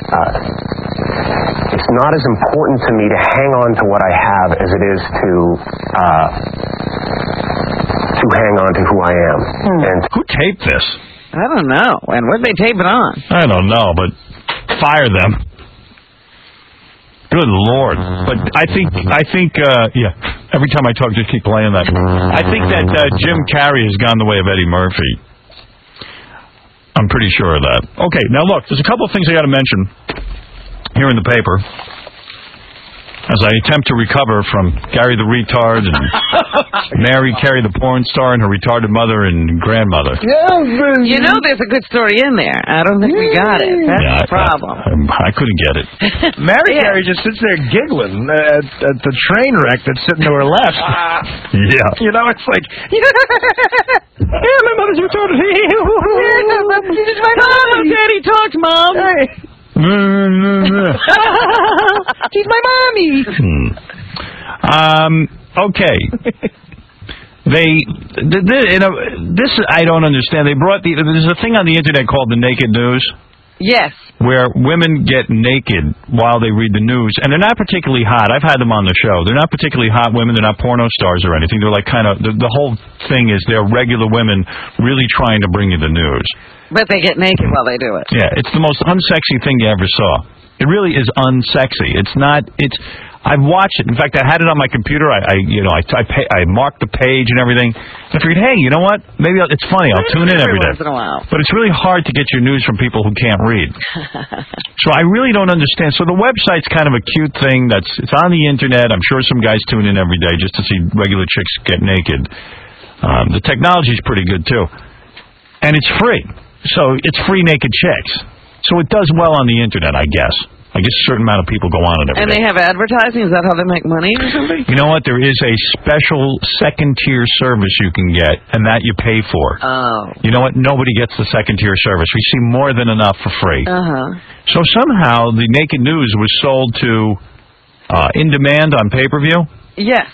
uh, it's not as important to me to hang on to what I have as it is to uh, to hang on to who I am. Hmm. And who taped this? I don't know. And what did they tape it on? I don't know, but fire them. Good Lord. But I think, I think, uh, yeah, every time I talk, just keep playing that. I think that uh, Jim Carrey has gone the way of Eddie Murphy. I'm pretty sure of that. Okay, now look, there's a couple of things I got to mention here in the paper as I attempt to recover from Gary the Retard and Mary Carey the porn star and her retarded mother and grandmother. You know there's a good story in there. I don't think we got it. That's Yeah, the problem. I, I, I couldn't get it. Mary Carey just sits there giggling at, at the train wreck that's sitting to her left. Yeah. You know, it's like, Yeah, my mother's retarded. She's my mom. Daddy talks, Mom. She's my mommy. Hmm. Um. Okay. They, th- th- you know, this I don't understand. They brought the. There's a thing on the internet called the Naked News. Yes. Where women get naked while they read the news, and they're not particularly hot. I've had them on the show. They're not particularly hot women. They're not porno stars or anything. They're like kind of. The, the whole thing is they're regular women really trying to bring you the news. But they get naked while they do it. Yeah, it's the most unsexy thing you ever saw. It really is unsexy. It's not. It's. I've watched it. In fact, I had it on my computer. I, I you know, I, I, pay, I marked the page and everything. I figured, hey, you know what? Maybe I'll, it's funny. I'll tune in every day. Once in a while. But it's really hard to get your news from people who can't read. So I really don't understand. So the website's kind of a cute thing. That's it's on the internet. I'm sure some guys tune in every day just to see regular chicks get naked. Um, the technology's pretty good too, and it's free. So it's free naked chicks. So it does well on the internet, I guess. I guess a certain amount of people go on it every And day. they have advertising? Is that how they make money or something? You know what? There is a special second-tier service you can get, and that you pay for. Oh. You know what? Nobody gets the second-tier service. We see more than enough for free. Uh-huh. So somehow the Naked News was sold to uh, In Demand on pay-per-view. Yes.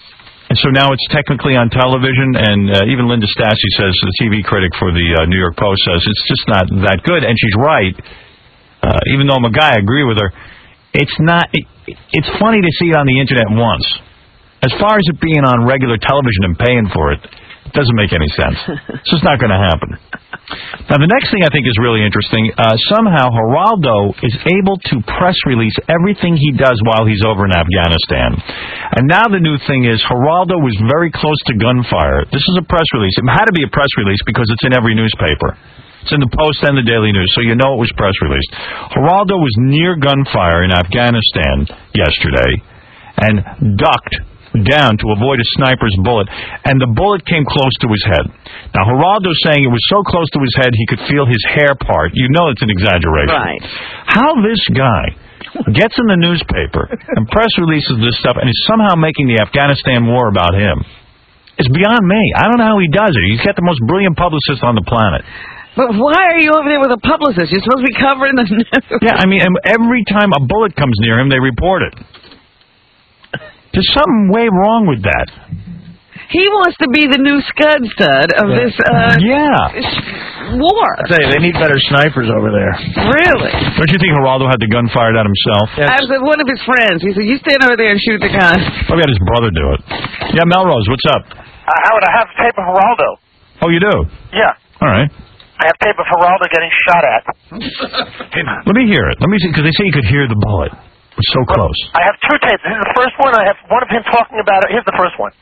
And so now it's technically on television, and uh, even Linda Stassi says, the T V critic for the uh, New York Post says, it's just not that good. And she's right. Uh, even though I'm a guy, I agree with her. It's not. It, it's funny to see it on the Internet once. As far as it being on regular television and paying for it, it doesn't make any sense. It's just not going to happen. Now, the next thing I think is really interesting, uh, somehow Geraldo is able to press release everything he does while he's over in Afghanistan. And now the new thing is Geraldo was very close to gunfire. This is a press release. It had to be a press release because it's in every newspaper. It's in the Post and the Daily News, so you know it was press released. Geraldo was near gunfire in Afghanistan yesterday and ducked down to avoid a sniper's bullet, and the bullet came close to his head. Now, Geraldo's saying it was so close to his head he could feel his hair part. You know it's an exaggeration. Right. How this guy gets in the newspaper and press releases this stuff and is somehow making the Afghanistan war about him is beyond me. I don't know how he does it. He's got the most brilliant publicist on the planet. But why are you over there with a publicist? You're supposed to be covering the news. Yeah, I mean, every time a bullet comes near him, they report it. There's something way wrong with that. He wants to be the new Scud Stud of yeah. this uh, yeah. war. I tell you, they need better snipers over there. Really? Don't you think Geraldo had the gun fired at himself? I was with one of his friends. He said, you stand over there and shoot the gun. Probably had his brother do it. Yeah, Melrose, what's up? Uh, Howard, I have tape of Geraldo. Oh, you do? Yeah. All right. I have tape of Geraldo getting shot at. Let me hear it. Let me see, because they say you could hear the bullet. It's so close. I have two tapes. This is the first one. I have one of him talking about it. Here's the first one.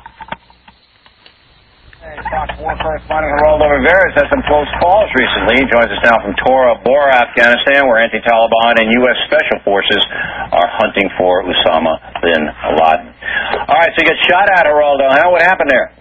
Fox War correspondent Geraldo Rivera has some close calls recently. He joins us now from Tora Bora, Afghanistan, where anti-Taliban and U S Special Forces are hunting for Osama bin Laden. All right, so you get shot at, Geraldo. Huh? What happened there?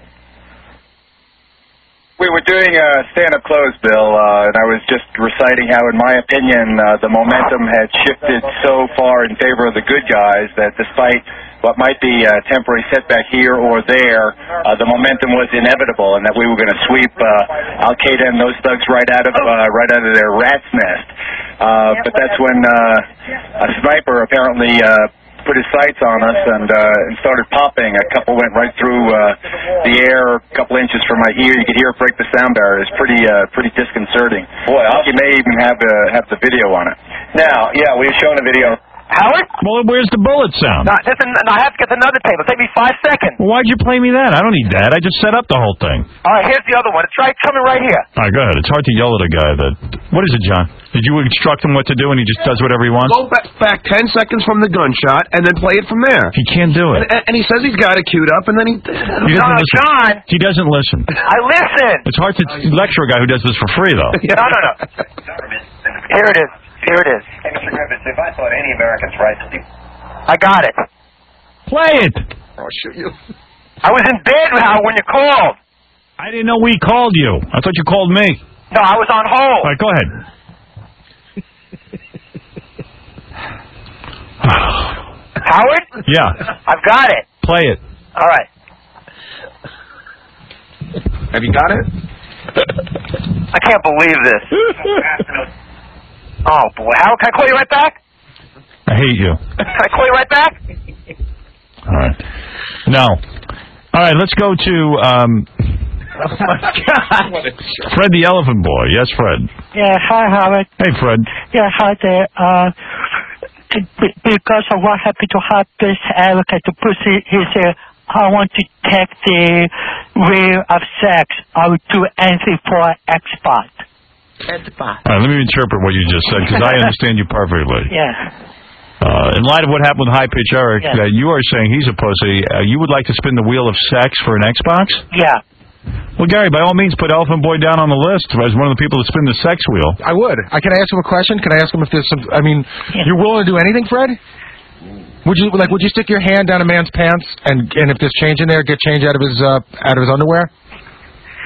We were doing a stand-up close, Bill, uh, and I was just reciting how, in my opinion, uh, the momentum had shifted so far in favor of the good guys that despite what might be a temporary setback here or there, uh, the momentum was inevitable, and that we were going to sweep uh, Al-Qaeda and those thugs right out of uh, right out of their rat's nest. Uh, but that's when uh, a sniper apparently Uh, put his sights on us and, uh, and started popping. A couple went right through uh, the air, a couple inches from my ear. You could hear it break the sound barrier. It's pretty uh, pretty disconcerting. Boy, I think you may even have uh, have the video on it. Now, yeah, we've shown a video. Howard? Well, where's the bullet sound? No, listen, no, I have to get another tape. It'll take me five seconds. Well, why'd you play me that? I don't need that. I just set up the whole thing. All right, here's the other one. It's right coming right here. All right, go ahead. It's hard to yell at a guy that... What is it, John? Did you instruct him what to do and he just does whatever he wants? Go back, back ten seconds from the gunshot and then play it from there. He can't do it. And, and he says he's got it queued up and then he... He doesn't no, no, listen. John! He doesn't listen. I listen! It's hard to lecture a guy who does this for free, though. No, no, no. Here it is. Here it is. Hey, Mister Griffiths, if I thought any American's right to be... I got it. Play it! I'll shoot you. I was in bed when you called. I didn't know we called you. I thought you called me. No, I was on hold. All right, go ahead. Howard? Yeah. I've got it. Play it. All right. Have you got it? I can't believe this. Oh, boy. Howard, can I call you right back? I hate you. Can I call you right back? All right. No. All right, let's go to um, oh my God. Fred the Elephant Boy. Yes, Fred. Yeah, hi, Howard. Hey, Fred. Yeah, hi there. Uh, b- because of what happened to Harper's advocate to pussy, he said, I want to take the rear of sex. I would do anything for an X-Spot. X-Spot. All right, let me interpret what you just said, because I understand you perfectly. Yeah. Uh, in light of what happened with High Pitch Eric, Yeah. uh, you are saying he's a pussy. Uh, you would like to spin the wheel of sex for an Xbox? Yeah. Well, Gary, by all means, put Elephant Boy down on the list as one of the people to spin the sex wheel. I would. I can I ask him a question? Can I ask him if there's some... I mean, you're willing to do anything, Fred? Would you like? Would you stick your hand down a man's pants and and if there's change in there, get change out of his uh, out of his underwear?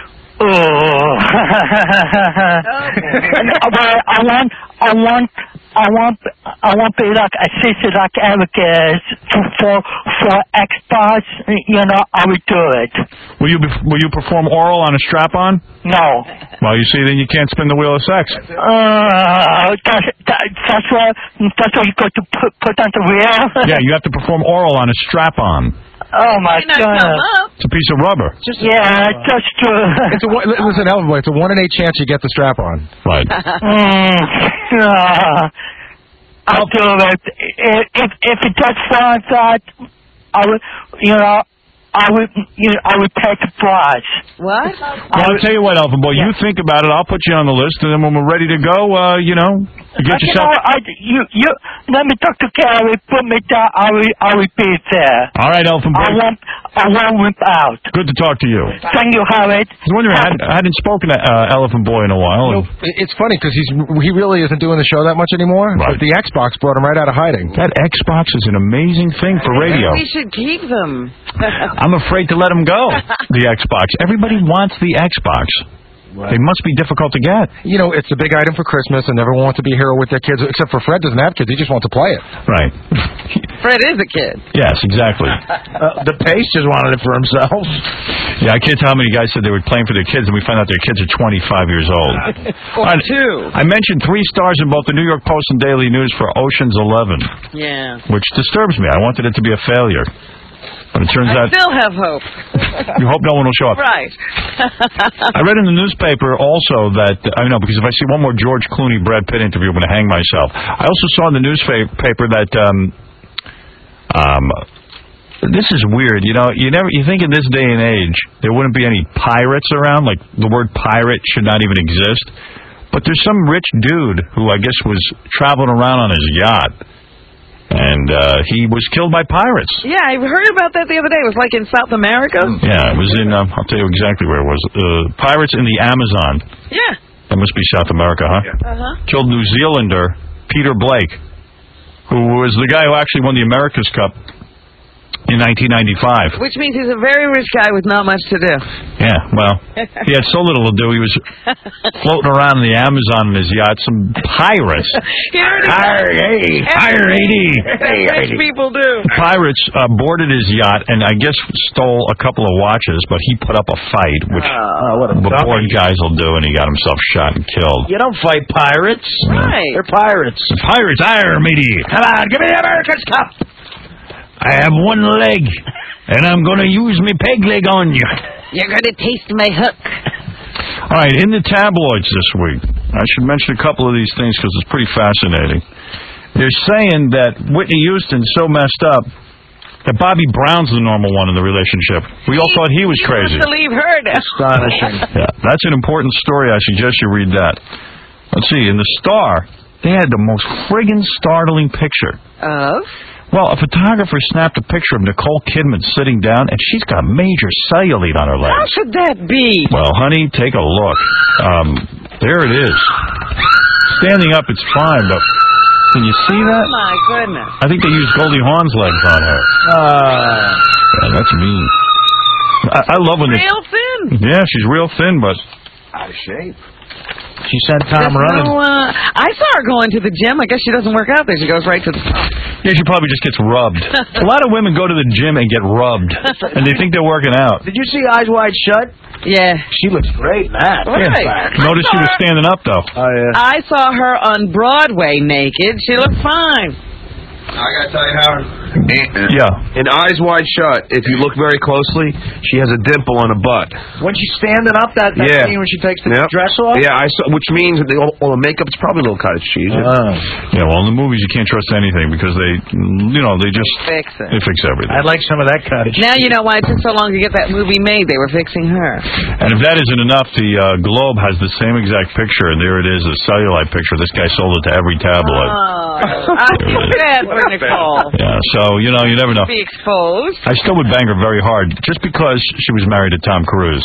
Oh. I want, I want, I want I want to be like a sister like Eric is for for, for Xbox. You know, I would do it. Will you be, will you perform oral on a strap-on? No. Well, you see, then you can't spin the wheel of sex. Uh, that's that, that's what that's what you got to put put on the wheel. Yeah, you have to perform oral on a strap-on. Oh my God! It's a piece of rubber. Just yeah, that's true. It's a one- listen, Elvin Boy, it's a one in eight chance you get the strap on. Right. mm, uh, I'll do it. If if, if it does sound that, I would, you know, I would, you know, I would pay the price. What? Well, I'll tell you what, Elfin Boy, you think about it. I'll put you on the list, and then when we're ready to go, uh, you know, you get you yourself. know, I, you, you, let me talk to Gary. Put me down. I will, I will be there. All right, Elfin Boy. I won't, I won't whip out. Good to talk to you. Thank you, Howard. I was wondering, I hadn't, I hadn't spoken to uh, Elephant Boy in a while. You know, it's funny because he's he really isn't doing the show that much anymore. Right. But the Xbox brought him right out of hiding. That Xbox is an amazing thing for radio. We should keep them. I'm afraid to let him go. The Xbox. Everybody wants the Xbox. They must be difficult to get. You know, it's a big item for Christmas, and everyone wants to be a hero with their kids, except for Fred doesn't have kids. He just wants to play it. Right. Fred is a kid. Yes, exactly. Uh, the Pace just wanted it for himself. Yeah, I can't tell how many guys said they were playing for their kids, and we found out their kids are twenty-five years old. Or two. I mentioned three stars in both the New York Post and Daily News for Ocean's Eleven, Yeah. which disturbs me. I wanted it to be a failure. But it turns I out still have hope. you hope no one will show up. Right. I read in the newspaper also that, I know, because if I see one more George Clooney Brad Pitt interview, I'm going to hang myself. I also saw in the newspaper that, um, um, this is weird. You know, you never, you think in this day and age there wouldn't be any pirates around, like the word pirate should not even exist. But there's some rich dude who I guess was traveling around on his yacht. And uh, he was killed by pirates. Yeah, I heard about that the other day. It was like in South America. Yeah, it was in, uh, I'll tell you exactly where it was. Uh, pirates in the Amazon. Yeah. That must be South America, huh? Uh-huh. Killed New Zealander Peter Blake, who was the guy who actually won the America's Cup in nineteen ninety-five. Which means he's a very rich guy with not much to do. Yeah, well, he had so little to do. He was floating around in the Amazon in his yacht. Some pirates. Hire, hey, hire eighty. Rich people do. Pirates uh, boarded his yacht and I guess stole a couple of watches, but he put up a fight, which Oh, what a the dummy. bored guys will do, and he got himself shot and killed. You don't fight pirates. Right. They're pirates. Pirates, hire, matey. Come on, give me the America's Cup. I have one leg, and I'm going to use my peg leg on you. You're going to taste my hook. All right, in the tabloids this week, I should mention a couple of these things because it's pretty fascinating. They're saying that Whitney Houston's so messed up that Bobby Brown's the normal one in the relationship. We all thought he was crazy. To leave her now. Astonishing. Yeah, that's an important story. I suggest you read that. Let's see, in the Star, they had the most friggin' startling picture. Of? Well, a photographer snapped a picture of Nicole Kidman sitting down, and she's got major cellulite on her legs. How should that be? Well, honey, take a look. Um, there it is. Standing up, it's fine, but can you see that? Oh, my goodness. I think they used Goldie Hawn's legs on her. Uh, Yeah, that's mean. I, I love when they... Real thin. Yeah, she's real thin, but... out of shape. She sent Tom There's running. No, uh, I saw her going to the gym. I guess she doesn't work out there. She goes right to the top. Yeah, she probably just gets rubbed. A lot of women go to the gym and get rubbed, and they think they're working out. Did you see Eyes Wide Shut? Yeah. She looks great in that. Right. Yeah. Notice she was standing up, though. Oh, yeah. I saw her on Broadway naked. She looked fine. I gotta tell you, Howard. Yeah. In Eyes Wide Shut, if you look very closely, she has a dimple on her butt. When she's standing up, that, that Yeah. scene when she takes the Yep. dress off? Yeah, I saw, which means that the, all, all the makeup's probably a little cottage cheese. Oh. Yeah, well, in the movies, you can't trust anything because they, you know, they just... Fix it. They fix everything. I'd like some of that cottage. Now you know why it took so long to get that movie made. They were fixing her. And if that isn't enough, the uh, Globe has the same exact picture, and there it is, a cellulite picture. This guy sold it to every tabloid. Oh, I feel bad for Nicole. Yeah, so, you know, you never know. Be exposed. I still would bang her very hard, just because she was married to Tom Cruise.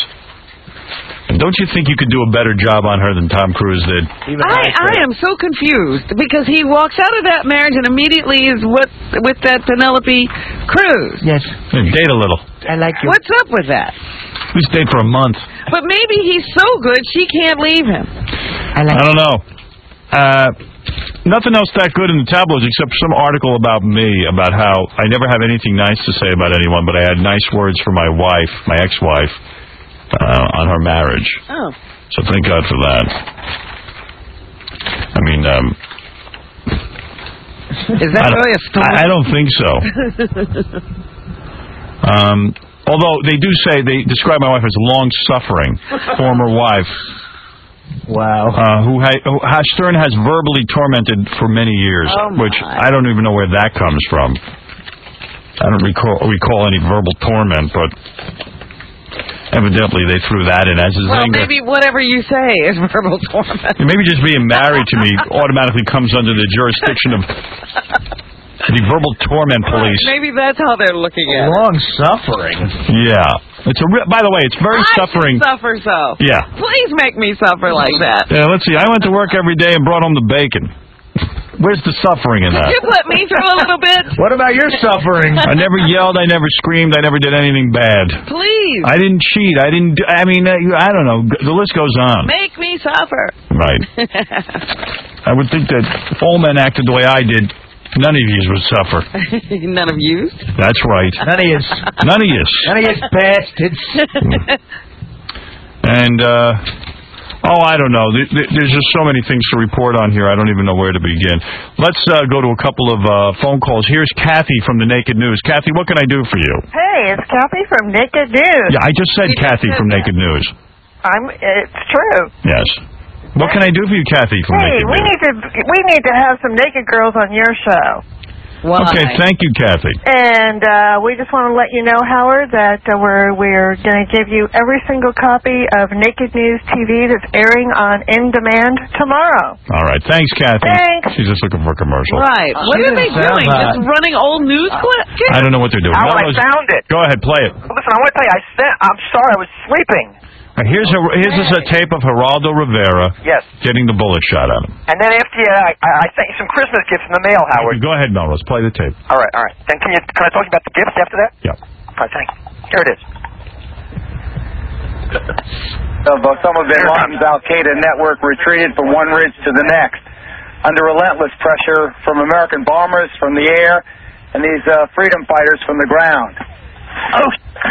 And don't you think you could do a better job on her than Tom Cruise did? I, I am so confused because he walks out of that marriage and immediately is what with that Penelope Cruz. Yes. Yeah, date a little. I like you. What's up with that? At least date for a month. But maybe he's so good she can't leave him. I like I don't know. Uh, nothing else that good in the tabloids except some article about me, about how I never have anything nice to say about anyone, but I had nice words for my wife, my ex-wife, uh, on her marriage. Oh. So thank God for that. I mean, um... Is that I really a story? I, I don't think so. um, although they do say, they describe my wife as long-suffering, former wife. Wow. Uh, who, ha- who ha- Stern has verbally tormented for many years, Oh, which I don't even know where that comes from. I don't recall, recall any verbal torment, but evidently they threw that in as a Well, zinger. maybe whatever you say is verbal torment. Maybe just being married to me automatically comes under the jurisdiction of the verbal torment police. Maybe that's how they're looking at it. Long suffering. Yeah. It's a. Re- by the way, it's very I suffering. should suffer so. Yeah. Please make me suffer like that. Yeah, let's see. I went to work every day and brought home the bacon. Where's the suffering in that? Could you put me through a little bit? What about your suffering? I never yelled. I never screamed. I never did anything bad. Please. I didn't cheat. I didn't. Do, I mean, uh, I don't know. The list goes on. Make me suffer. Right. I would think that if all men acted the way I did, none of yous would suffer. None of you? That's right. None of yous. None of yous. None of yous bastards. And, uh, oh, I don't know. There's just so many things to report on here. I don't even know where to begin. Let's uh, go to a couple of uh, phone calls. Here's Kathy from the Naked News. Kathy, what can I do for you? Hey, it's Kathy from Naked News. Yeah, I just said You Kathy just from said Naked News. I'm. It's true. Yes. What can I do for you, Kathy from Hey, Naked we News? need to we need to have some naked girls on your show. Why? Okay, thank you, Kathy. And uh, we just want to let you know, Howard, that uh, we're we're going to give you every single copy of Naked News T V that's airing on In Demand tomorrow. All right, thanks, Kathy. Thanks. She's just looking for a commercial. Right. What She are they didn't sound doing? bad. Just running old news clips? I don't know what they're doing. Howard, I Melrose- found it. Go ahead, play it. Listen, I want to tell you, I sent, I'm sorry, I was sleeping. Uh, Here's a here's just a tape of Geraldo Rivera Yes. getting the bullet shot at him. And then after you, I, I sent you some Christmas gifts in the mail, Howard. Go ahead, Melrose. Play the tape. All right, all right. Then can you can I talk about the gifts after that? Yeah. All right, thanks. Here it is. Of Osama bin Laden's Al-Qaeda network retreated from one ridge to the next under relentless pressure from American bombers from the air and these uh, freedom fighters from the ground. Oh,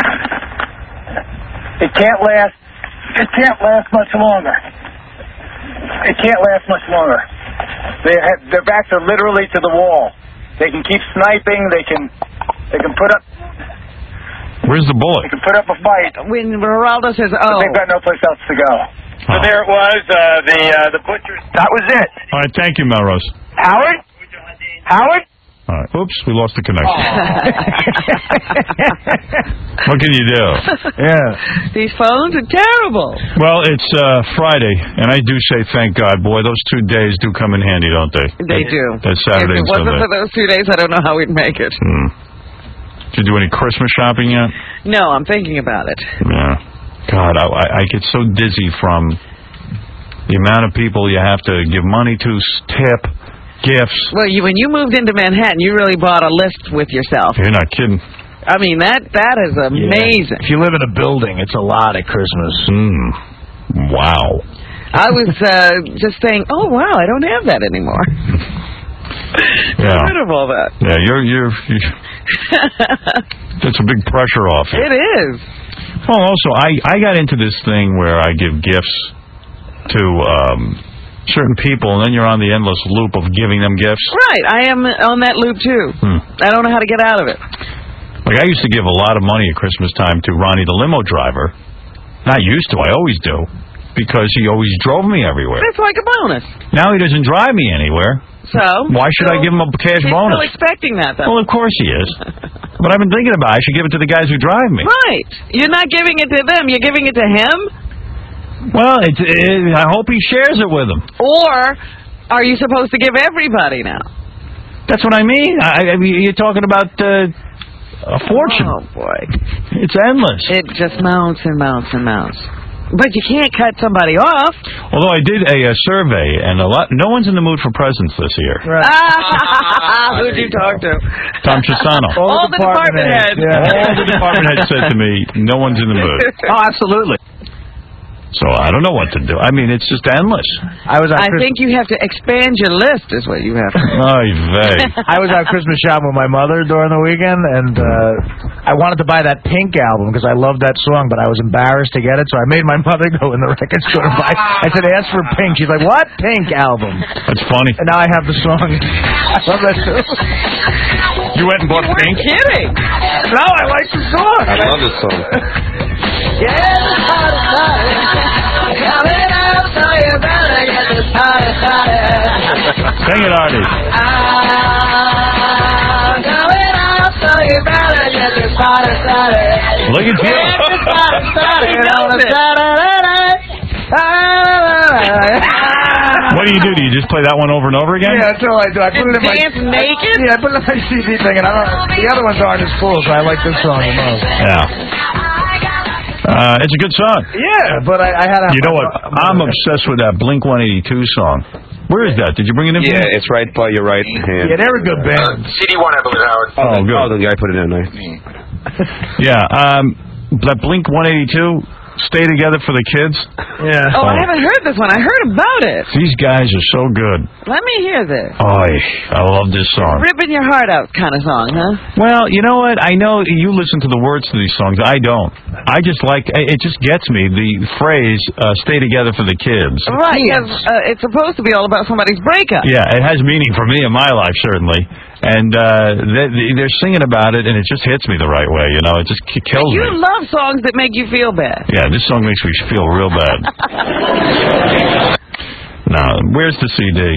it can't last. It can't last much longer. It can't last much longer. They have, their backs are literally to the wall. They can keep sniping. They can. They can put up. Where's the bullet? They can put up a fight. When Geraldo says, But oh. they've got no place else to go. So there it was. Uh, the uh, the butchers. That was it. All right, thank you, Melrose. Howard. Howard. All right. Oops, we lost the connection. What can you do? Yeah. These phones are terrible. Well, it's uh, Friday, and I do say thank God. Boy, those two days do come in handy, don't they? They do. That's Saturday If it and wasn't Sunday. for those two days, I don't know how we'd make it. Hmm. Did you do any Christmas shopping yet? No, I'm thinking about it. Yeah. God, I, I I get so dizzy from the amount of people you have to give money to, tip, gifts. Well, you, when you moved into Manhattan, you really bought a list with yourself. You're not kidding. I mean, that that is amazing. If you live in a building, it's a lot at Christmas. Mm. Wow. I was uh, just saying, oh, wow, I don't have that anymore. Yeah. Get rid of all that. Yeah, you're you're. you're that's a big pressure off you. It is. Well, also, I I got into this thing where I give gifts to um, certain people, and then you're on the endless loop of giving them gifts. Right, I am on that loop, too. Hmm. I don't know how to get out of it. Like, I used to give a lot of money at Christmas time to Ronnie the limo driver. Not used to, I always do, because he always drove me everywhere. It's like a bonus. Now he doesn't drive me anywhere. So? Why should I give him a cash he's bonus? He's still expecting that, though. Well, of course he is. But I've been thinking about it. I should give it to the guys who drive me. Right. You're not giving it to them. You're giving it to him? Well, it's, it, I hope he shares it with them. Or are you supposed to give everybody now? That's what I mean. I, I mean, you're talking about uh, a fortune. Oh, boy. It's endless. It just mounts and mounts and mounts. But you can't cut somebody off. Although I did a, a survey, and a lot, no one's in the mood for presents this year. Right. Who'd you talk to? Tom Chisano. All, All the department, department heads. heads. Yeah. All the department heads said to me, no one's in the mood. Oh, absolutely. So I don't know what to do. I mean, it's just endless. I was. At I Chris- think you have to expand your list, is what you have to do. Oy vey. I was at Christmas shopping with my mother during the weekend, and uh, I wanted to buy that Pink album because I loved that song, but I was embarrassed to get it, so I made my mother go in the record store and buy. I said, "Ask for Pink." She's like, "What Pink album?" That's funny. And now I have the song. I love that too. You went and bought You Pink? weren't kidding. No, I like the song. I love this song. Sing it, Artie. Look at you. What do you do? Do you just play that one over and over again? Yeah, that's all I do. I put it in my Dance naked? Yeah, I put it in my C D thing, and I don't. The other ones aren't as cool, so I like this song the most. Yeah. Uh, it's a good song. Yeah, but I, I had. A, You know what? I'm obsessed with that Blink one eighty-two song. Where is that? Did you bring it in? Yeah, it's right by your right hand. Yeah, they're a good band. C D one, I believe, Howard. Oh, good. Oh, the guy put it in there. Yeah, um, that Blink one eighty-two, Stay Together for the Kids. Yeah. Oh, I haven't heard this one. I heard about it. These guys are so good. Let me hear this. Oy, I love this song. Ripping your heart out kind of song, huh? Well, you know what? I know you listen to the words to these songs. I don't. I just like, it just gets me, the phrase, uh, Stay Together for the Kids. Right, because uh, it's supposed to be all about somebody's breakup. Yeah, it has meaning for me in my life, certainly. And uh, they, they're singing about it, and it just hits me the right way, you know? It just k- kills You me. love songs that make you feel bad. Yeah, this song makes me feel real bad. Now, where's the C D?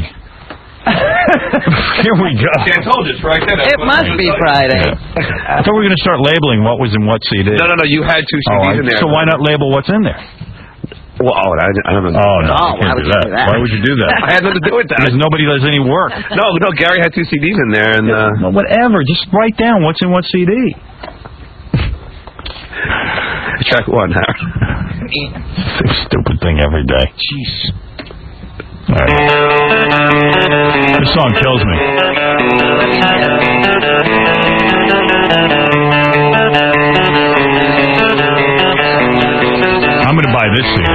Here we go. See, I told you, it's right there. It must be Friday. Yeah. I thought we were going to start labeling what was in what C D. No, no, no, you had two C Ds Oh, I- in there. So why not label what's in there? Well, oh, I, I don't know. Oh, no, Oh, you can't why do would you that. do that? Why would you do that? I had nothing to do with that. Because nobody does any work. No, no, Gary had two C Ds in there, and uh, No, whatever. Just write down what's in what C D. track one, Howard. Same stupid thing every day. Jeez. All right. This song kills me. I'm going to buy this C D.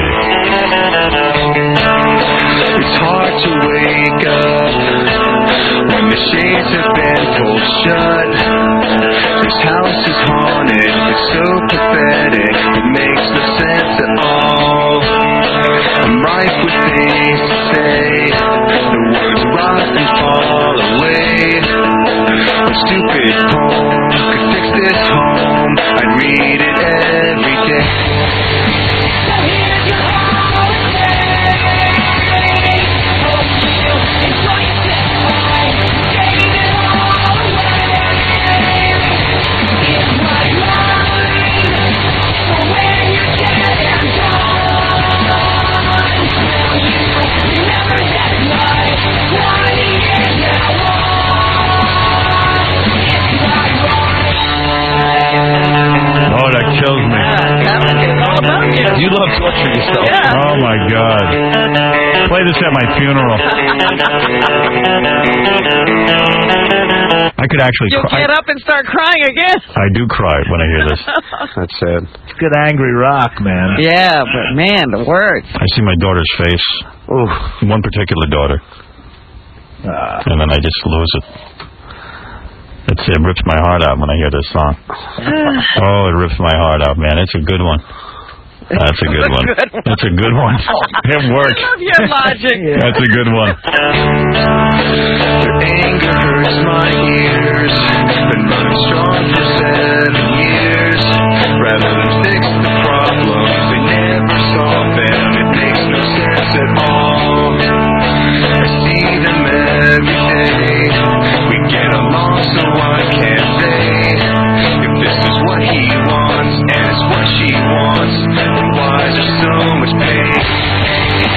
It's hard to wake up when the shades have been pulled shut. This house is haunted, it's so pathetic, it makes no sense at all. I'm rife with things to say, the words rot and fall away. A stupid poem could fix this home, I'd read it every day. Oh, that kills me. You love torturing yourself. Oh, my God. Play this at my funeral. I could actually You'll cry. get up and start crying again. I do cry when I hear this. That's sad. It's good angry rock, man. Yeah, but man, the words. I see my daughter's face. Ooh. One particular daughter. Uh, And then I just lose it. It's, it rips my heart out when I hear this song. Oh, it rips my heart out, man. It's a good one. That's a good one. That's a good one. It worked. I love your logic. That's a good one. Their anger hurts my ears. Been running strong for seven years. Rather than fix the problems, they never solve them. It makes no sense at all. I see them every day. We get along, so I can't say if this is what he wants and it's what she wants. Then why is there so much pain?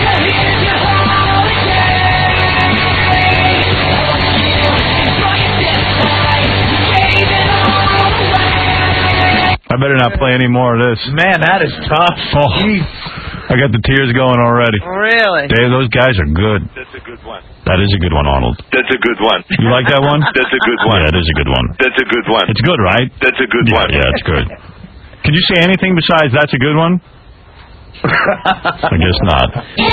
I better not play any more of this. Man, that is tough. Oh, I got the tears going already. Really? Dave, those guys are good. That's a good one. That is a good one, Arnold. That's a good one. You like that one? That's a good one. Yeah, it is a good one. That's a good one. It's good, right? That's a good yeah, one. Yeah, it's good. Can you say anything besides that's a good one? I guess not.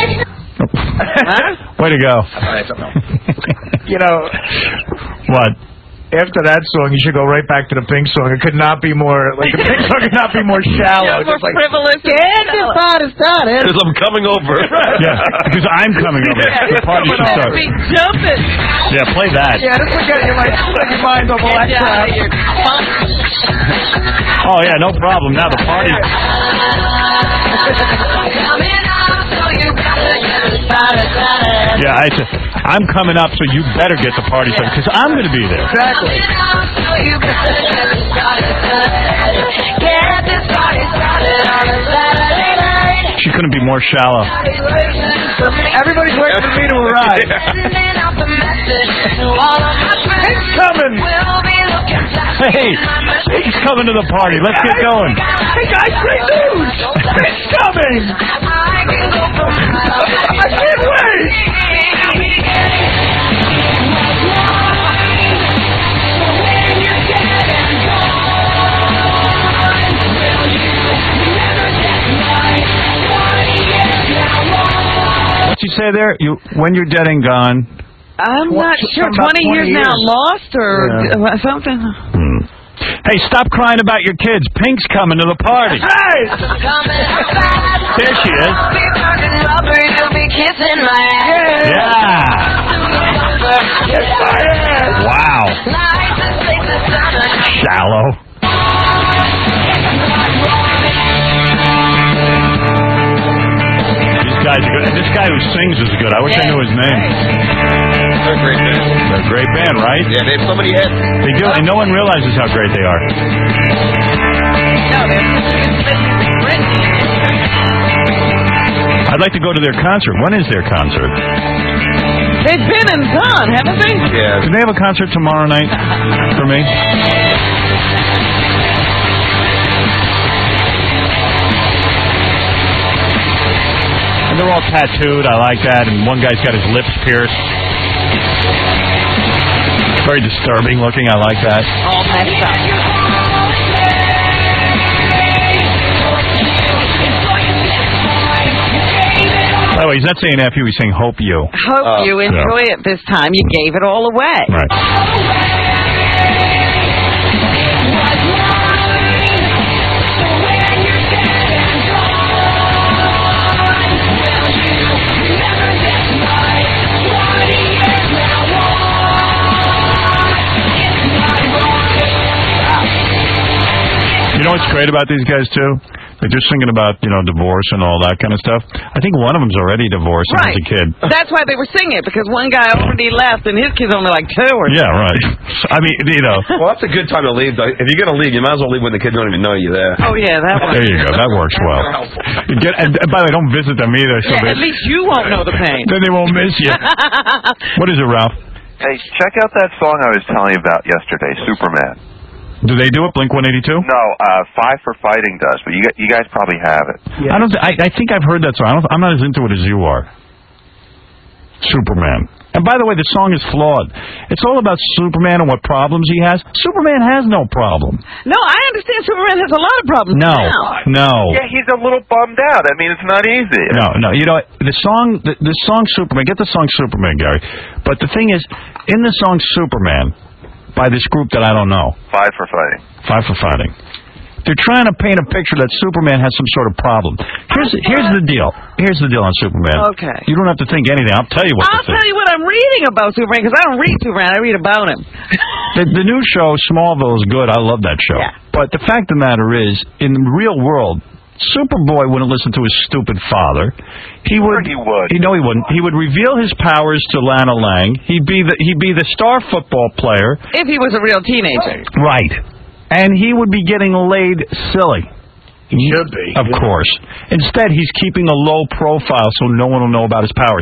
Way to go. You know, what? After that song, you should go right back to the Pink song. It could not be more, like, the Pink song could not be more shallow. Yeah, more Just like, frivolous. Get this party started. Because I'm coming over. Yeah, because I'm coming over. Yeah, The party should start. Be jumping. Yeah, play that. yeah, just forget your, like, like your mind over that crap. Oh, yeah, no problem. Now the party. Yeah, I said, I'm coming up, so you better get the party started, because I'm going to be there. Exactly. She couldn't be more shallow. Everybody's waiting for me to arrive. It's coming. Hey, he's coming to the party. Let's get going. Hey, guys, great news. It's coming. I can't wait. What'd you say there? You when you're dead and gone. I'm not sure. twenty, years, now lost or Yeah. uh, something. Hmm. Hey, stop crying about your kids. Pink's coming to the party. Hey! There she is. Yeah. Wow. Shallow. These guys are good. And this guy who sings is good. I wish I knew his name. They're a great band. They're a great band, right? Yeah, they have so many hits. They do, and no one realizes how great they are. No, I'd like to go to their concert. When is their concert? they've been and gone, haven't they? Yeah. Do they have a concert tomorrow night for me? And they're all tattooed. I like that. And one guy's got his lips pierced. Very disturbing looking. I like that. All messed up. By the way, he's not saying F you. He's saying hope you. Hope you enjoy it this time. You gave it all away. Right. You know what's great about these guys, too? They're just singing about, you know, divorce and all that kind of stuff. I think one of them's already divorced and Right. has a kid. That's why they were singing it, because one guy already left and his kid's only like two or Yeah, right. I mean, you know. Well, that's a good time to leave. though. If you're going to leave, you might as well leave when the kids don't even know you're there. Oh, yeah, that one. There you go. That works well. Get, and, and by the way, don't visit them either. So Yeah, they, at least you won't know the pain. Then they won't miss you. What is it, Ralph? Hey, check out that song I was telling you about yesterday, Superman. Do they do it, Blink one eighty-two? No, uh, Five for Fighting does, but you gu- you guys probably have it. I don't. Th- I, I think I've heard that song. I don't, I'm not as into it as you are. Superman. And by the way, the song is flawed. It's all about Superman and what problems he has. Superman has no problem. No, I understand Superman has a lot of problems No, now. no. Yeah, he's a little bummed out. I mean, it's not easy. No, no. You know, the song, the, the song Superman, get the song Superman, Gary. But the thing is, in the song Superman, by this group that I don't know. Five for Fighting. Five for Fighting. They're trying to paint a picture that Superman has some sort of problem. Here's here's the deal. Here's the deal on Superman. Okay. You don't have to think anything. I'll tell you what I'll to think. tell you what I'm reading about Superman, because I don't read Superman. I read about him. The, the new show, Smallville, is good. I love that show. Yeah. But the fact of the matter is, in the real world, Superboy wouldn't listen to his stupid father. He would. Sure he would. You know he wouldn't. He would reveal his powers to Lana Lang. He'd be the he'd be the star football player. If he was a real teenager. Right. And he would be getting laid silly. He should be. Of course. Instead, he's keeping a low profile so no one will know about his powers.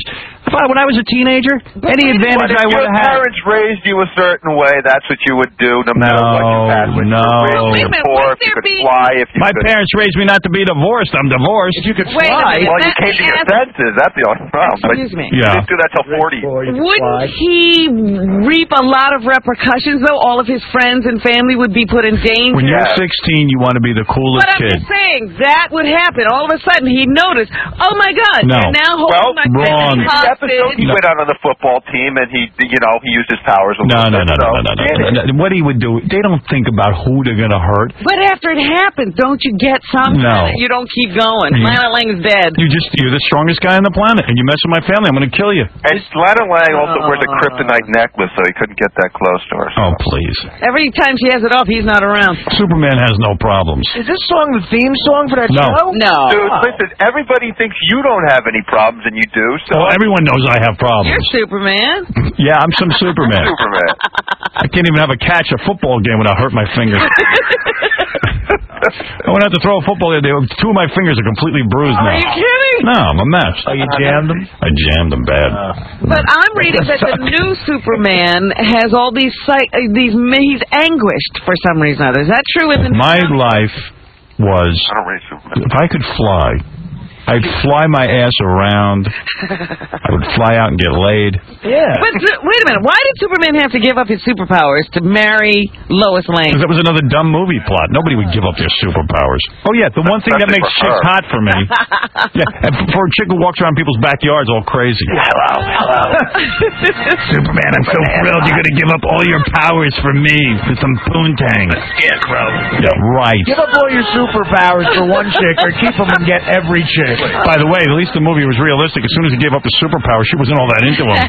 If I, when I was a teenager, any advantage But I if would your have had. parents raised you a certain way, that's what you would do, no matter No, what you had. When no. you were raised, Wait a you minute, could poor, wouldn't if you there could be- fly, if you My could. parents raised me not to be divorced. I'm divorced. If you could Wait a fly, minute, well, you let came to me your ask- senses. That's the only problem. But Excuse me. You Yeah. didn't do that till forty. Wouldn't he reap a lot of repercussions, though? All of his friends and family would be put in danger. When you're sixteen, you want to be the coolest But I'm kid. just saying, that would happen. All of a sudden, he'd notice, oh, my God, No. they're now Well, holding my wrong. friend the episode hostage. he went out on the football team and he, you know, he used his powers a No, little no, bit. no, so no, no, no, he did it. no. What he would do, they don't think about who they're going to hurt. But after it happens, don't you get something? No. You don't keep going. Mm. Lana Lang's dead. You just, you're the strongest guy on the planet, and you mess with my family, I'm going to kill you. And Lana Lang also wears a kryptonite necklace, so he couldn't get that close to her. Oh, please. Every time she has it off, he's not around. Superman has no problems. Is this song the theme song for that No. show? No. Dude, listen, everybody thinks you don't have any problems, and you do. So Well, everyone knows I have problems. You're Superman. Yeah, I'm some Superman. Superman. I can't even have a catch a football game without hurting my fingers. I went out to throw a football the other day. Two of my fingers are completely bruised now. Are you kidding? No, I'm a mess. Oh, you jammed them? I jammed them bad. But I'm reading that the new Superman has all these psych- uh, these he's anguished for some reason or other. Is that true? In the My life was, I don't read Superman. if I could fly, I'd fly my ass around. I would fly out and get laid. Yeah. But uh, wait a minute. Why did Superman have to give up his superpowers to marry Lois Lane? Because that was another dumb movie plot. Nobody would give up their superpowers. Oh, yeah, the one thing that makes chicks hot for me. Yeah, and for a chick who walks around people's backyards all crazy. Hello, hello. Superman, I'm so thrilled you're going to give up all your powers for me, for some poontang. Scarecrow. Yeah, right. Give up all your superpowers for one chick or keep them and get every chick. By the way, at least the movie was realistic. As soon as he gave up his superpower, she wasn't all that into him.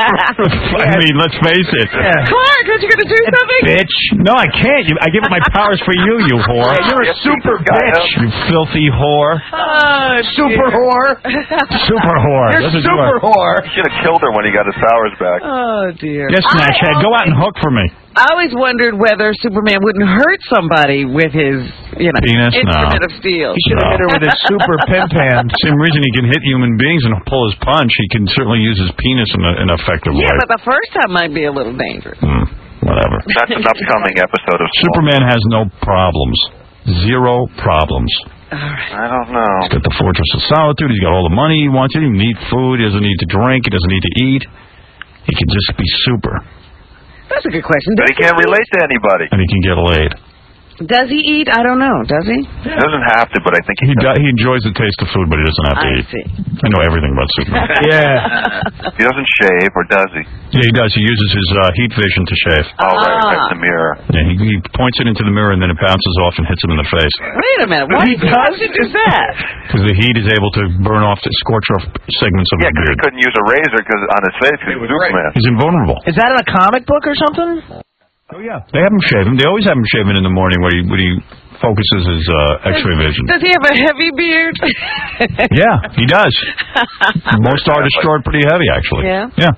I mean, let's face it. Clark, aren't you going to do something? Bitch. No, I can't. You, I give up my powers for you, you whore. You're a super bitch. You filthy whore. Oh, Super whore. Super whore. You're That's what you super are. whore. He should have killed her when he got his powers back. Oh, dear. Yes, Snatchhead. Go out and hook for me. I always wondered whether Superman wouldn't hurt somebody with his, you know, Penis? instrument No. of steel. He should have hit her with his super pimp hand. Same reason he can hit human beings and pull his punch. He can certainly use his penis in an effective Yeah, way. but the first time might be a little dangerous. Hmm, whatever. That's an upcoming episode of Superman has no problems. Zero problems. I don't know. He's got the Fortress of Solitude. He's got all the money he wants. He doesn't need food. He doesn't need to drink. He doesn't need to eat. He can just be super. That's a good question. But he can't relate to anybody. And he can get laid. Does he eat? I don't know. Does he? He doesn't have to, but I think He he do, he enjoys the taste of food, but he doesn't have to I eat. see. I know everything about Superman. Yeah. He doesn't shave, or does he? Yeah, he does. He uses his uh, heat vision to shave. Oh, right, Ah. right in the mirror. Yeah, he, he points it into the mirror and then it bounces off and hits him in the face. Wait a minute. Why He does he have does? to do that? Because the heat is able to burn off, to scorch off segments of Yeah, his because he beard. couldn't use a razor cause on his face because he was Superman. He's invulnerable. Is that in a comic book or something? Oh, yeah. They have him shave him. They always have him shaving in the morning when he, when he focuses his uh, X-ray vision. Does he have a heavy beard? Yeah, he does. Most artists short pretty heavy, actually. Yeah? Yeah.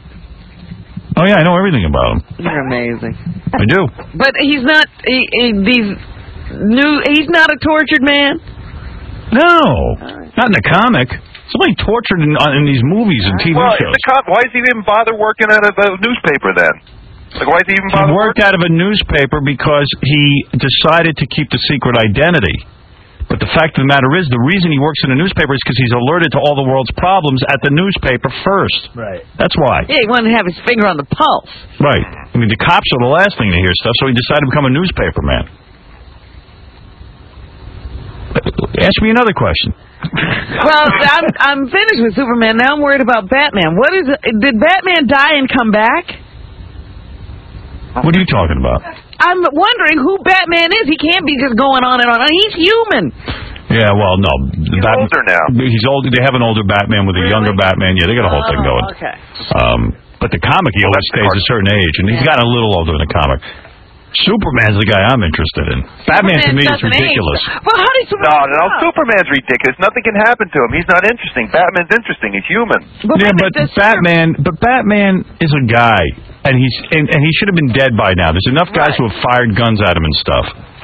Oh, yeah, I know everything about him. You're amazing. I do. But he's not. He, he, these new. He's not a tortured man. No, not in the comic. Somebody tortured in, uh, in these movies and T V Well, shows. if the cop, why does he even bother working at a, a newspaper then? Like, why does he even He bother worked out of a newspaper because he decided to keep the secret identity. But the fact of the matter is, the reason he works in a newspaper is because he's alerted to all the world's problems at the newspaper first. Right. That's why. Yeah, he wanted to have his finger on the pulse. Right. I mean, the cops are the last thing to hear stuff, so he decided to become a newspaper man. Ask me another question. Well, I'm I'm finished with Superman. Now I'm worried about Batman. What is it? Did Batman die and come back? What are you talking about? I'm wondering who Batman is. He can't be just going on and on. He's human. Yeah, well, no. He's older now. He's older. They have an older Batman with a younger Batman. Yeah, they got a whole thing Oh, going. okay. Um, but the comic, he always stays a certain age, and he's gotten a little older in the comic. Superman's the guy I'm interested in. Batman to me is doesn't age. ridiculous. Well, how did Superman? No, no, no, Superman's ridiculous. Nothing can happen to him. He's not interesting. Batman's interesting. He's human. Yeah, but Batman, but Batman is a guy, and he's and, and he should have been dead by now. There's enough guys who have fired guns at him and stuff.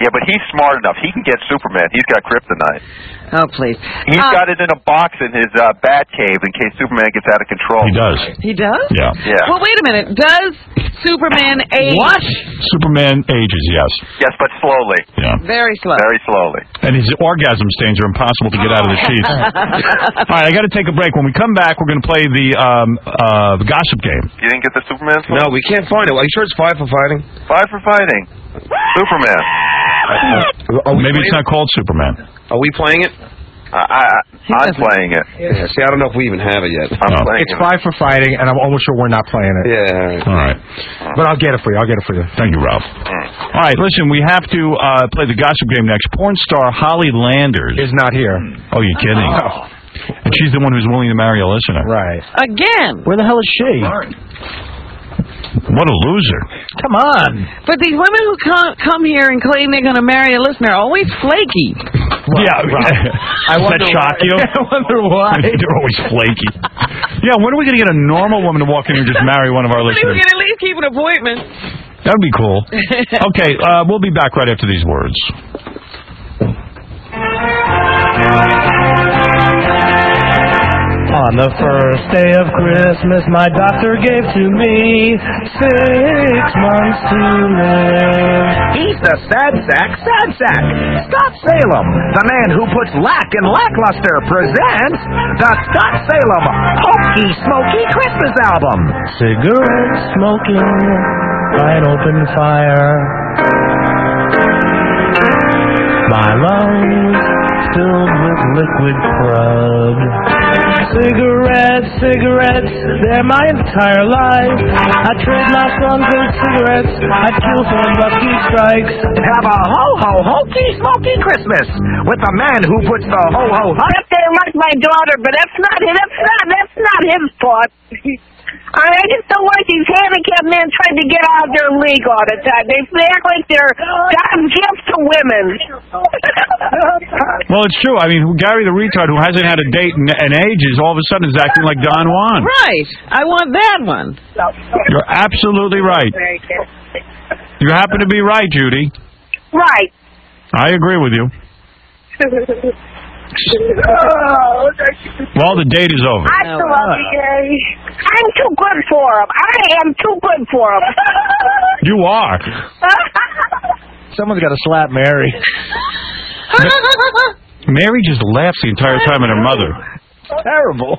Yeah, but he's smart enough. He can get Superman. He's got kryptonite. Oh, please. He's Uh, got it in a box in his uh, bat cave in case Superman gets out of control. He does. He does? Yeah. Yeah. Well, wait a minute. Does Superman age? What? Superman ages, yes. Yes, but slowly. Yeah. Very slow. Very slowly. And his orgasm stains are impossible to get out of the sheets. All right, I got to take a break. When we come back, we're going to play the um, uh, the gossip game. You didn't get the Superman? No, we can't find it. Are you sure it's five for fighting? Five for fighting. Superman. Are we Maybe it's playing not called Superman. Are we playing it? I, I, I'm playing it. Yeah, see, I don't know if we even have it yet. I'm playing It's it. five for fighting, and I'm almost sure we're not playing it. Yeah. All right. But I'll get it for you. I'll get it for you. Thank you, Ralph. All right, listen, we have to uh, play the gossip game next. Porn star Holly Landers is not here. Oh, you're kidding. Oh. And she's the one who's willing to marry a listener. Right. Again. Where the hell is she? What a loser. Come on. But these women who come, come here and claim they're going to marry a listener are always flaky. Yeah. I Does wonder that shock why. you? I wonder why. They're always flaky. Yeah, when are we going to get a normal woman to walk in here and just marry one of our We listeners? can at least keep an appointment. That would be cool. Okay, uh, we'll be back right after these words. On the first day of Christmas, my doctor gave to me six months to live. He's the sad sack, sad sack. Scott Salem, the man who puts lack in lackluster, presents the Scott Salem Hokey Smoky Christmas album. Cigarette smoking by an open fire. My lungs filled with liquid crud. Cigarettes, cigarettes, they're my entire life. I trade my son for cigarettes. I kill for lucky strikes. Have a ho-ho hokey smoky Christmas with the man who puts the ho-ho hot. They like my daughter, but that's not him. That's not. That's not his fault. I, I just don't like these handicapped men trying to get out of their league all the time. They act like they're God's gifts to women. Well, it's true. I mean, Gary the retard, who hasn't had a date in, in ages, all of a sudden is acting like Don Juan. Right. I want that one. You're absolutely right. You happen to be right, Judy. Right. I agree with you. Well, the date is over. I still love you, Gary. I'm too good for him. I am too good for him. You are. Someone's got to slap Mary. Mary just laughs the entire time at her mother. Terrible.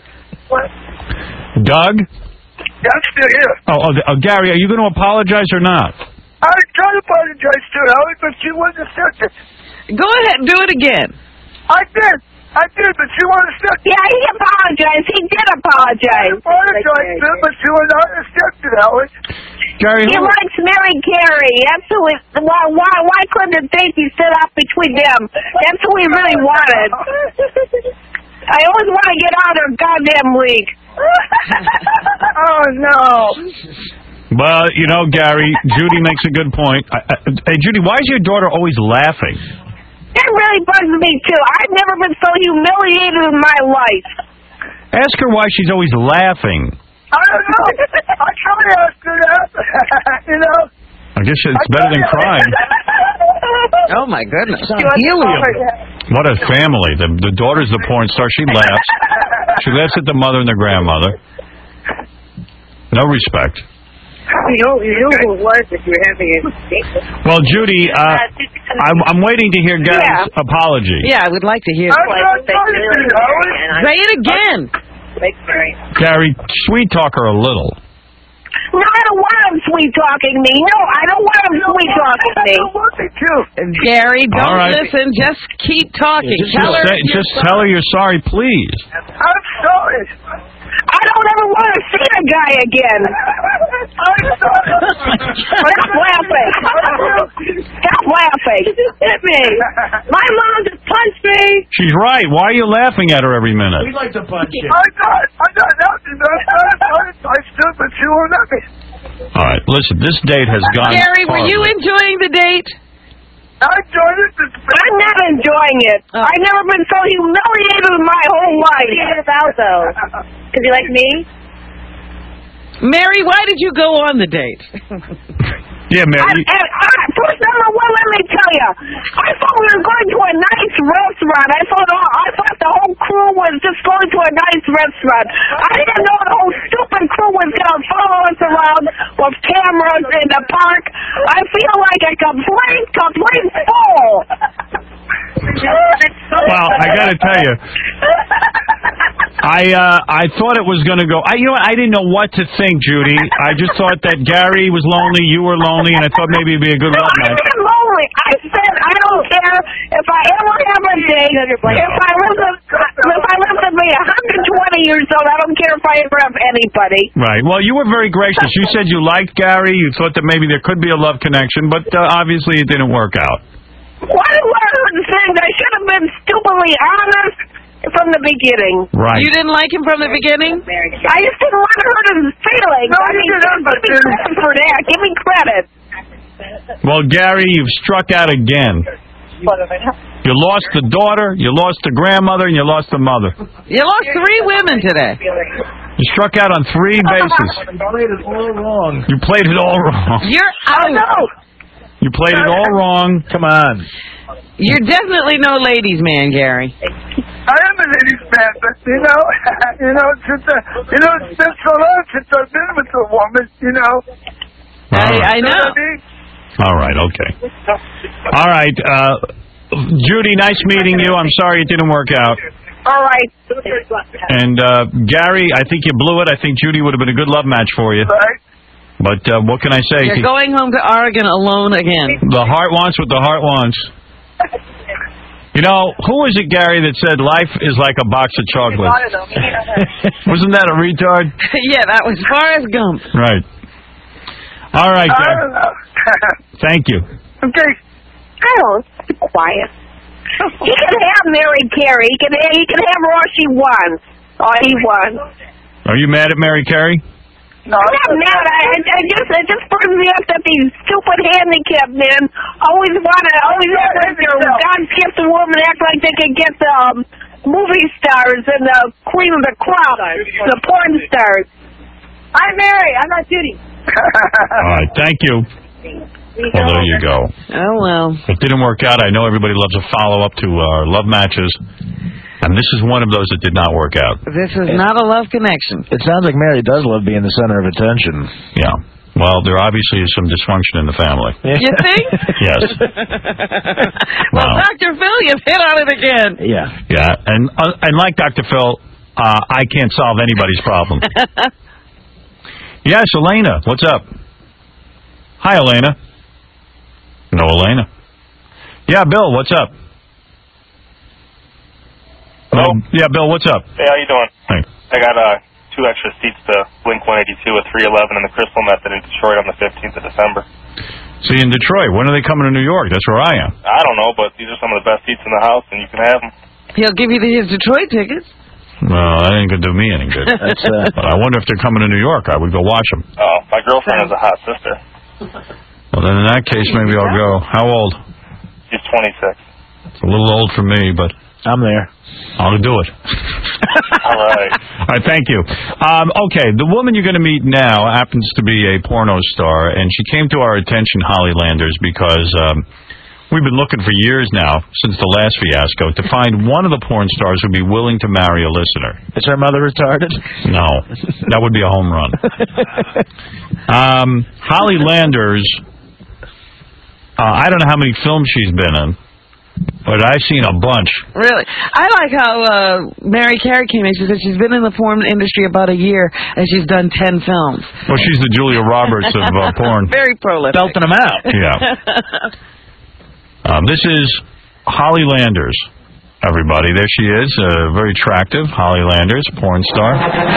Doug? I'm still here. Oh, oh, uh, Gary, are you going to apologize or not? I tried to apologize to Howard, but she wasn't accepted. Go ahead, do it again. I did. I did, but she wasn't accepted. Yeah, he apologized. He did apologize. I apologized to her, but she was not accepted, Howard. Gary, he who... likes Mary Carey. That's who he, why, why, why couldn't the baby sit up between them? That's who he really wanted. I always want to get out of their goddamn league. Oh, no. Well, you know, Gary, Judy makes a good point. I, I, hey, Judy, why is your daughter always laughing? That really bugs me, too. I've never been so humiliated in my life. Ask her why she's always laughing. I don't know. I tried to ask her that. You know? I guess it's better than crying. Oh, my goodness. Helium. What a family. The, the daughter's the porn star. She laughs. She laughs at the mother and the grandmother. No respect. You know, you know what if you're having a mistake. Well, Judy, uh, I'm, I'm waiting to hear Gary's Yeah. apology. Yeah, I would like to hear it. Say it again. Gary, sweet talk her a little. No, I don't want him sweet talking me. No, I don't want him sweet talking me. Gary, don't All right. listen. Just keep talking. Just, tell her say, you're just sorry. tell her you're sorry, please. I'm sorry. I don't ever want to see a guy again. I'm sorry. Stop laughing. Stop laughing. Hit me. My mom just punched me. She's right. Why are you laughing at her every minute? We'd like to punch you. I got, I got nothing. I stood, but she won't let me. All right, listen, this date has gone... Gary, were you horribly. enjoying the date? I enjoyed it. I'm not enjoying it. Oh. I've never been so humiliated in my whole life. You get us out, though. Because you like me? Mary, why did you go on the date? Yeah, Mary. And, and uh, first number one, let me tell you, I thought we were going to a nice restaurant. I thought oh, I thought the whole crew was just going to a nice restaurant. I didn't know the whole stupid crew was going to follow us around with cameras in the park. I feel like a complete, complete fool. Well, I got to tell you, I uh, I thought it was going to go. I, you know, what, I didn't know what to think, Judy. I just thought that Gary was lonely, you were lonely, and I thought maybe it'd be a good love I'm match. not lonely. I said I don't care if I ever have a date. If I live to, if I live to be one hundred twenty years old, I don't care if I ever have anybody. Right. Well, you were very gracious. You said you liked Gary. You thought that maybe there could be a love connection, but uh, obviously it didn't work out. What were the things? I should have been stupidly honest from the beginning. Right. You didn't like him from the beginning? I just didn't want to hurt his feelings. No, I you mean, didn't, but give me credit for that. Give me credit. Well, Gary, you've struck out again. You lost the daughter, you lost the grandmother, and you lost the mother. You lost three women today. You struck out on three bases. You played it all wrong. You played it all wrong. You're out. You played it all wrong. Come on. You're definitely no ladies' man, Gary. I am a ladies' man, but you know, you know, since uh, you know, it's been so long since I've been with a woman, you know. I, I know. All right, okay. All right, uh, Judy, nice meeting you. I'm sorry it didn't work out. All right. And uh, Gary, I think you blew it. I think Judy would have been a good love match for you. Right. But uh, what can I say? You're going home to Oregon alone again. The heart wants what the heart wants. You know, who was it, Gary, that said life is like a box of chocolates? Wasn't that a retard? Yeah, that was Forrest Gump. Right. All right, I Gary. don't know. Thank you. Okay. I don't. Be quiet. He can have Mary Carey. He can. He can have all she wants. All he wants. Are you mad at Mary Carey? No, I'm not mad. I, I just, it just burns me up that these stupid handicapped men always want to, always act like they're God's gift to woman, act like they can get the um, movie stars and the queen of the crop, the porn stars. I'm Mary. I'm not Judy. All right, thank you. Well, there you go. Oh, well. It didn't work out. I know everybody loves a follow-up to our love matches. And this is one of those that did not work out. This is not a love connection. It sounds like Mary does love being the center of attention. Yeah. Well, there obviously is some dysfunction in the family. You think? Yes. Well, Wow. Doctor Phil, you've hit on it again. Yeah. Yeah. And uh, and like Doctor Phil, uh, I can't solve anybody's problem. Yes, Elena. What's up? Hi, Elena. No, Elena. Yeah, Bill. What's up? Hello? Um, yeah, Bill, what's up? Hey, how you doing? Hey. I got uh, two extra seats to Blink one eighty-two at three eleven in the Crystal Method in Detroit on the fifteenth of December. See, in Detroit. When are they coming to New York? That's where I am. I don't know, but these are some of the best seats in the house, and you can have them. He'll give you the, his Detroit tickets. Well, that ain't going to do me any good. That's, uh... But I wonder if they're coming to New York. I would go watch them. Oh, my girlfriend is a hot sister. Well, then in that case, maybe I'll go. How old? She's twenty-six. It's a little old for me, but... I'm there. I'll do it. All right. All right, thank you. Um, okay, the woman you're going to meet now happens to be a porno star, and she came to our attention, Holly Landers, because um, we've been looking for years now, since the last fiasco, to find one of the porn stars who'd be willing to marry a listener. Is her mother retarded? No. That would be a home run. um, Holly Landers, uh, I don't know how many films she's been in, but I've seen a bunch. Really? I like how uh, Mary Carey came in. She said she's been in the porn industry about a year, and she's done ten films. Well, she's the Julia Roberts of uh, porn. Very prolific. Belting them out. Yeah. Um, this is Holly Landers, everybody. There she is, uh, very attractive. Holly Landers, porn star.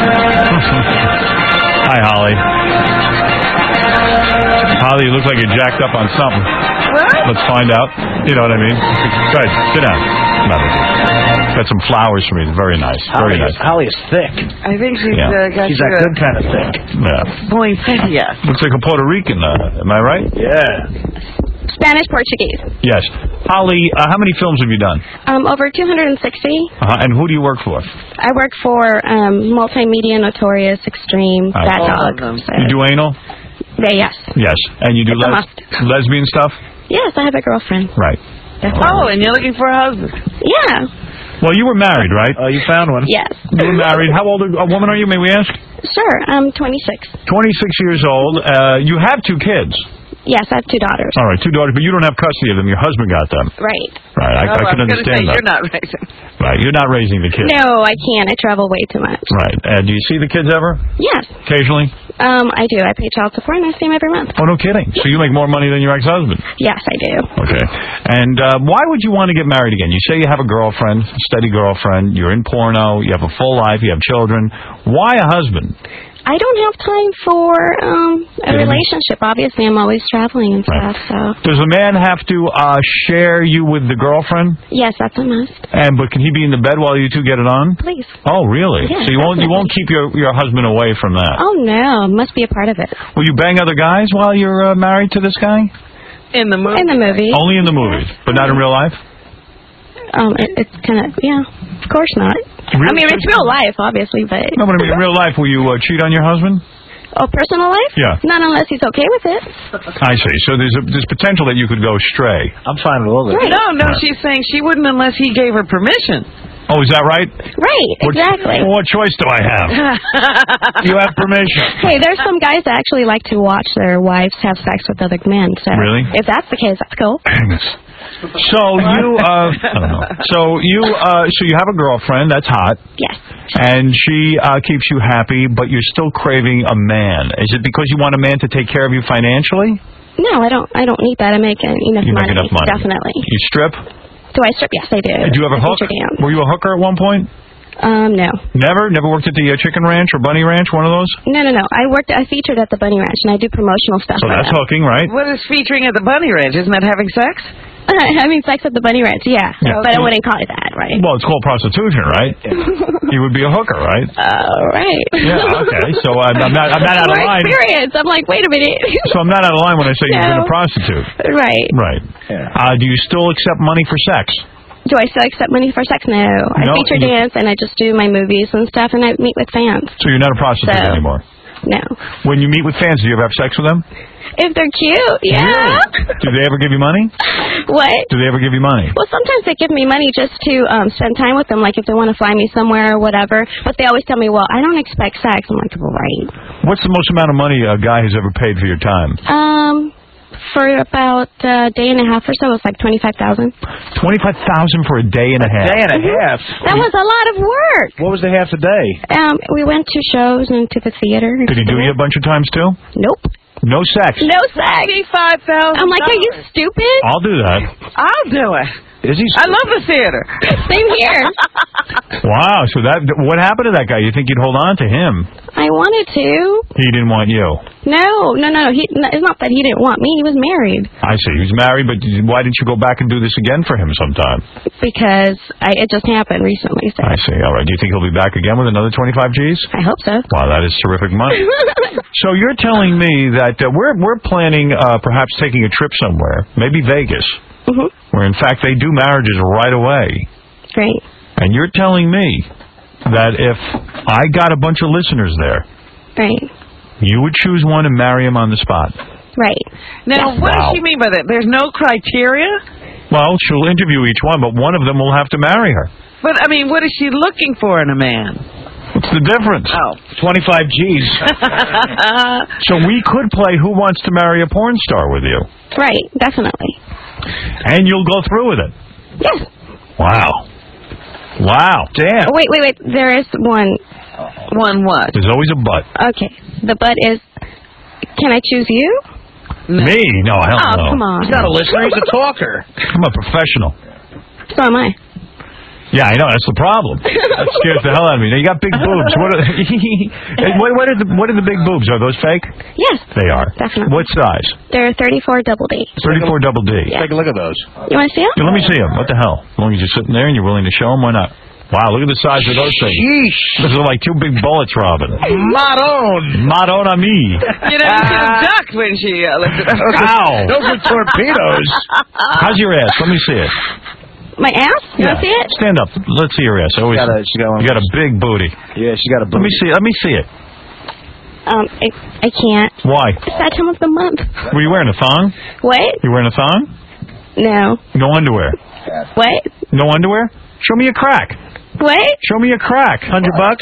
Hi, Holly. Holly, you look like you're jacked up on something. What? Let's find out. You know what I mean? Go ahead, sit down. Got some flowers for me. Very nice. Very Holly, nice. Holly is thick. I think she's Yeah. uh, got She's you that a good kind of thick. Yeah. poinsettia. Looks like a Puerto Rican. Uh, am I right? Yeah. Spanish Portuguese. Yes. Holly, uh, how many films have you done? Um, over two hundred sixty. Uh-huh. And who do you work for? I work for um, Multimedia Notorious Extreme Uh, Bad oh, Dog. You do anal? day, yes. Yes. And you do It's a les- must. lesbian stuff? Yes, I have a girlfriend. Right. That's Oh, and you're looking for a husband. Yeah. Well, you were married, right? Oh, you found one. Yes. You were married. How old a a woman are you, may we ask? Sure. I'm twenty-six. twenty-six years old. Uh, you have two kids. Yes, I have two daughters. All right, two daughters, but you don't have custody of them. Your husband got them. Right. Right, I, Oh, I can was gonna understand say, that. You're not raising. Right, you're not raising the kids. No, I can't. I travel way too much. Right. Uh, do you see the kids ever? Yes. Occasionally? Um, I do. I pay child support and I see them every month. Oh, no kidding. So you make more money than your ex-husband? Yes, I do. Okay. And uh, why would you want to get married again? You say you have a girlfriend, a steady girlfriend, you're in porno, you have a full life, you have children. Why a husband? I don't have time for um a Kidding me? relationship. Obviously, I'm always traveling and stuff. So Does a man have to uh, share you with the girlfriend? yes, that's a must. And but can he be in the bed while you two get it on? Please. Oh, really? Yes, so you won't you definitely. won't keep your your husband away from that? Oh no, must be a part of it. Will you bang other guys while you're uh, married to this guy? In the movie. In the movie. Only in the movies, but not in real life? Um, it, it's kind of yeah. Of course not. I mean, it's real life, obviously, but No, but I mean, in real life, will you uh, cheat on your husband? oh, personal life? Yeah. Not unless he's okay with it. I see. So there's a, there's potential that you could go stray. I'm fine with all this. No, no, Right. she's saying she wouldn't unless he gave her permission. Oh, is that right? Right. What, Exactly. Well, what choice do I have? You have permission. Hey, there's some guys that actually like to watch their wives have sex with other men. So Really? if that's the case, that's cool. So you, uh, I don't know. So you, uh, so you have a girlfriend. That's hot. Yes. And she uh, keeps you happy, but you're still craving a man. Is it because you want a man to take care of you financially? No, I don't. I don't need that. I make uh, enough You money. make enough money. Definitely. You strip? Do I strip? Yes, I do. Do you ever I hook? feature dance. Were you a hooker at one point? Um, no. Never? Never worked at the uh, Chicken Ranch or Bunny Ranch, one of those? No, no, no. I worked. I featured at the Bunny Ranch, and I do promotional stuff. So for that's them. hooking, right? What is featuring at the Bunny Ranch? Isn't that having sex? I mean, sex at the Bunny Ranch, yeah. Yeah. But I wouldn't call it that, right? Well, it's called prostitution, right? You would be a hooker, right? Oh, right. Yeah, okay. So uh, I'm not, I'm not out of More line. experience. I'm like, wait a minute. So I'm not out of line when I say you've been a No. prostitute. Right. Right. Uh, do you still accept money for sex? Do I still accept money for sex? No. I No, feature you- dance, and I just do my movies and stuff, and I meet with fans. So you're not a prostitute So- anymore? No. When you meet with fans, do you ever have sex with them? If they're cute, yeah. Do they ever give you money? What? Do they ever give you money? Well, sometimes they give me money just to um spend time with them, like if they want to fly me somewhere or whatever. But they always tell me, well, I don't expect sex. I'm like, well, right. What's the most amount of money a guy has ever paid for your time? Um, for about a day and a half or so, it's like twenty-five thousand. Twenty-five thousand for a day and a half. Day and a half. That was a lot of work. What was the half a day? Um, we went to shows and to the theater. Did he do you a bunch of times too? Nope. No sex. No sex. Eighty-five thousand. I'm like, are you stupid? I'll do that. I'll do it. Is he? I love the theater. Same here. Wow. So that what happened to that guy? You think you'd hold on to him? I wanted to. He didn't want you. No, no, no. He, no, it's not that he didn't want me. He was married. I see. He was married, but why didn't you go back and do this again for him sometime? Because I, it just happened recently. So. I see. All right. Do you think he'll be back again with another twenty-five G's? I hope so. Wow, that is terrific money. So you're telling me that uh, we're we're planning uh, perhaps taking a trip somewhere, maybe Vegas, Mhm. where in fact they do marriages right away. Great. And you're telling me that if I got a bunch of listeners there, Right. you would choose one and marry him on the spot. Right. Now, what Wow. does she mean by that? There's no criteria? Well, she'll interview each one, but one of them will have to marry her. But, I mean, what is she looking for in a man? What's the difference? Oh. twenty-five G's. So we could play Who Wants to Marry a Porn Star with you. Right. Definitely. And you'll go through with it. Yes. Wow. Wow. Damn. Oh, wait, wait, wait. There is one. One what? There's always a but. Okay. The but is, can I choose you? Me? No, hell Oh, no. come on. He's not a listener. He's a talker. I'm a professional. So am I. Yeah, I know. That's the problem. That scares the hell out of me. Now, you got big boobs. What are, what, what, are the, what are the big boobs? Are those fake? Yes. They are. Definitely. What size? They're thirty-four double D. thirty-four double D. Yeah. Take a look at those. You want to see them? Yeah, let me see them. What the hell? As long as you're sitting there and you're willing to show them, why not? Wow, look at the size of those things. Sheesh. Those are like two big bullets, Robin. Maron. Maron a me. You know, you should have ducked when she uh, lifted up. Ow. Those are torpedoes. How's your ass? Let me see it. My ass? You want to see it? Stand up. Let's see your ass. I always, She got a- she got one. you got a big booty. Yeah, she got a Let me booty. see. Let me see it. Um, I, I can't. Why? It's that time of the month. Were you wearing a thong? What? You wearing a thong? No. No underwear. What? No underwear? Show me a crack. What? Show me a crack. Hundred bucks.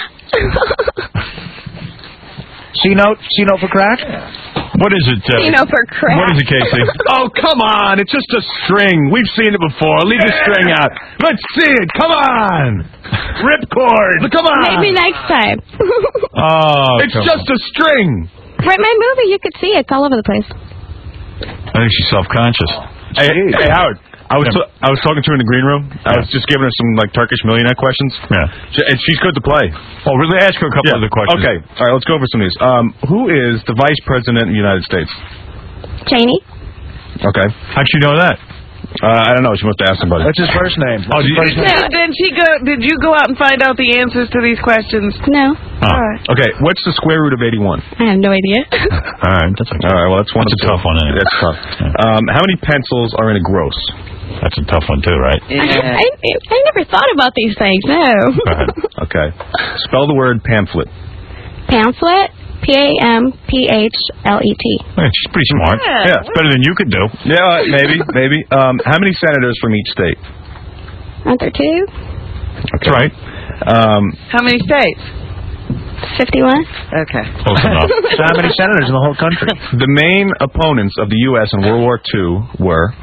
C note. C note for crack. What is it? Uh, You know, for crack. What is it, Casey? Oh, come on. It's just a string. We've seen it before. Leave the string out. Let's see it. Come on. Ripcord. Come on. Maybe next time. Oh, It's come just a string. Right, my movie, you could see it. It's all over the place. I think she's self-conscious. Hey, hey, Howard. I was t- I was talking to her in the green room. I was just giving her some like Turkish millionaire questions. Yeah. She- And she's good to play. Oh, really? Ask her a couple Yeah. other questions. Okay. All right. Let's go over some of these. Um, who is the Vice President of the United States? Cheney. Okay. How'd you know that? Uh, I don't know. She must have asked somebody. That's his first name. Oh, do you, Now, did she go? Did you go out and find out the answers to these questions? No. oh. Okay. What's the square root of eighty-one? I have no idea. All right. That's okay. All right. Well, that's one. That's of a tough one, anyway. That's tough. Um, how many pencils are in a gross? That's a tough one, too, right? I, I, I never thought about these things, no. Go ahead. Okay. Spell the word pamphlet. Pamphlet? P A M P H L E T. Hey, she's pretty smart. Yeah. Yeah, it's better than you could do. Yeah, maybe, maybe. Um, how many senators from each state? Aren't there two? That's right. Um, How many states? fifty-one? Okay. Close enough. So how many senators in the whole country? the main opponents of the U S in World War Two were.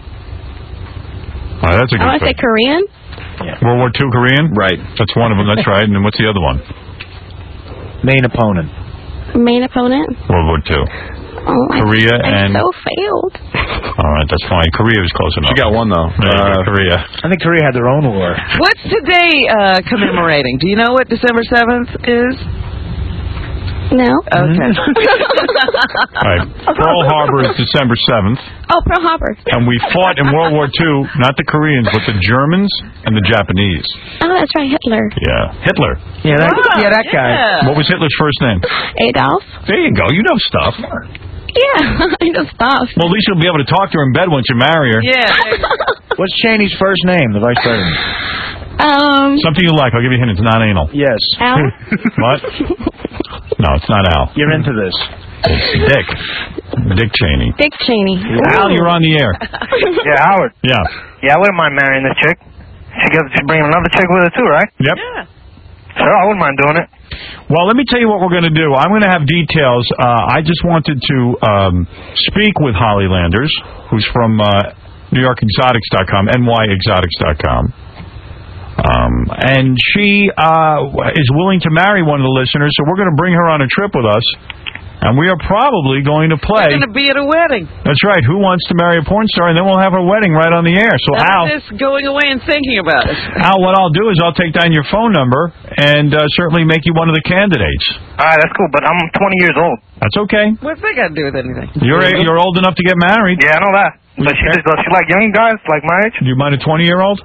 Oh, that's a I good want to say thing. Korean. World War Two Korean? Right. That's one of them. That's right. And then what's the other one? Main opponent. Main opponent. World War Two. Oh, Korea I, and... I so failed. All right, that's fine. Korea was close enough. She got one, though. Yeah, Uh, Korea. I think Korea had their own war. What's today uh, commemorating? Do you know what December seventh is? No. Okay. All right. Pearl Harbor is December seventh. Oh, Pearl Harbor. And we fought in World War Two, not the Koreans, but the Germans and the Japanese. Oh, that's right, Hitler. Yeah. Hitler. Yeah, that, Ah, yeah, that guy. yeah. What was Hitler's first name? Adolf. There you go. You know stuff. Yeah, I know stuff. Well, at least you'll be able to talk to her in bed once you marry her. Yeah. What's Cheney's first name, the vice president? Um, Something you like. I'll give you a hint. It's not anal. Yes. Al? What? No, it's not Al. You're into this. It's Dick. Dick Cheney. Dick Cheney. Al, you're on the air. Yeah, Howard. Yeah. Yeah, I wouldn't mind marrying this chick. She gets she's bringing another chick with her too, right? Yep. Yeah. Sure, I wouldn't mind doing it. Well, let me tell you what we're going to do. I'm going to have details. Uh, I just wanted to um, speak with Holly Landers, who's from uh, New York Exotics dot com, N Y Exotics dot com. Um, and she uh, is willing to marry one of the listeners, so we're going to bring her on a trip with us. And we are probably going to play. We're going to be at a wedding. That's right. Who Wants to Marry a Porn Star? And then we'll have her wedding right on the air. So, Al, I'm just going away and thinking about it. Al, what I'll do is I'll take down your phone number and uh, certainly make you one of the candidates. All right, that's cool, but I'm twenty years old. That's okay. What's that got to do with anything? You're you're old enough to get married. Yeah, I know that. But she just does she like young guys like my age? Do you mind a twenty-year-old?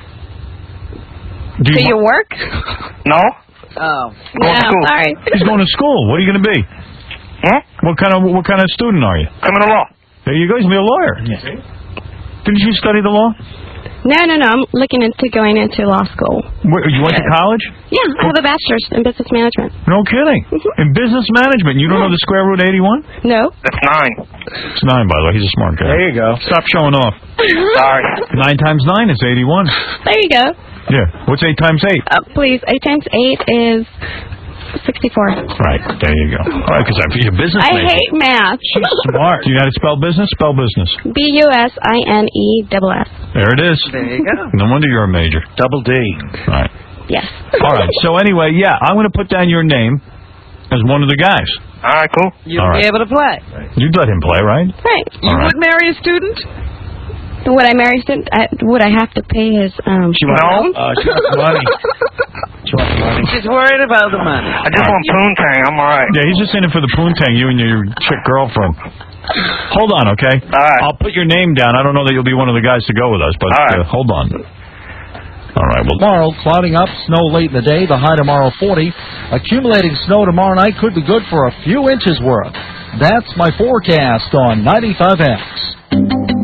Do you work? No. Oh. Going to No, school. sorry. He's going to school. What are you going to be? Huh? What kind of what kind of student are you? Criminal law. There you go. He's going to be a lawyer. Didn't you study the law? No, no, no. I'm looking into going into law school. Where, you went to college? Yeah, I have a bachelor's in business management. No kidding. In business management. You don't know the square root of eighty-one? No. That's nine. It's nine, by the way. He's a smart guy. There you go. Stop showing off. Sorry. Nine times nine is eighty-one. There you go. Yeah. What's eight times eight? Uh, please, eight times eight is sixty-four. Right. There you go. All right, because you're a business I major. hate math. She's smart. Do you know how to spell business? Spell business. B U S I N E double S. There it is. There you go. No wonder you're a major. Double D. Right. Yes. All right. So anyway, yeah, I'm going to put down your name as one of the guys. All right, cool. You'll All right. be able to play. You'd let him play, right? Right. You All right. would marry a student? Would I marry student? I, would I have to pay his um She wants, loan? uh, she wants money. She wants money. She's worried about the money. I just want poontang. I'm all right. Yeah, he's just in it for the poontang, you and your chick girlfriend. Hold on, okay? All right. I'll put your name down. I don't know that you'll be one of the guys to go with us, but All right. uh, hold on. All right, well, Tomorrow, clouding up, snow late in the day, the high tomorrow forty. Accumulating snow tomorrow night could be good for a few inches worth. That's my forecast on ninety-five X.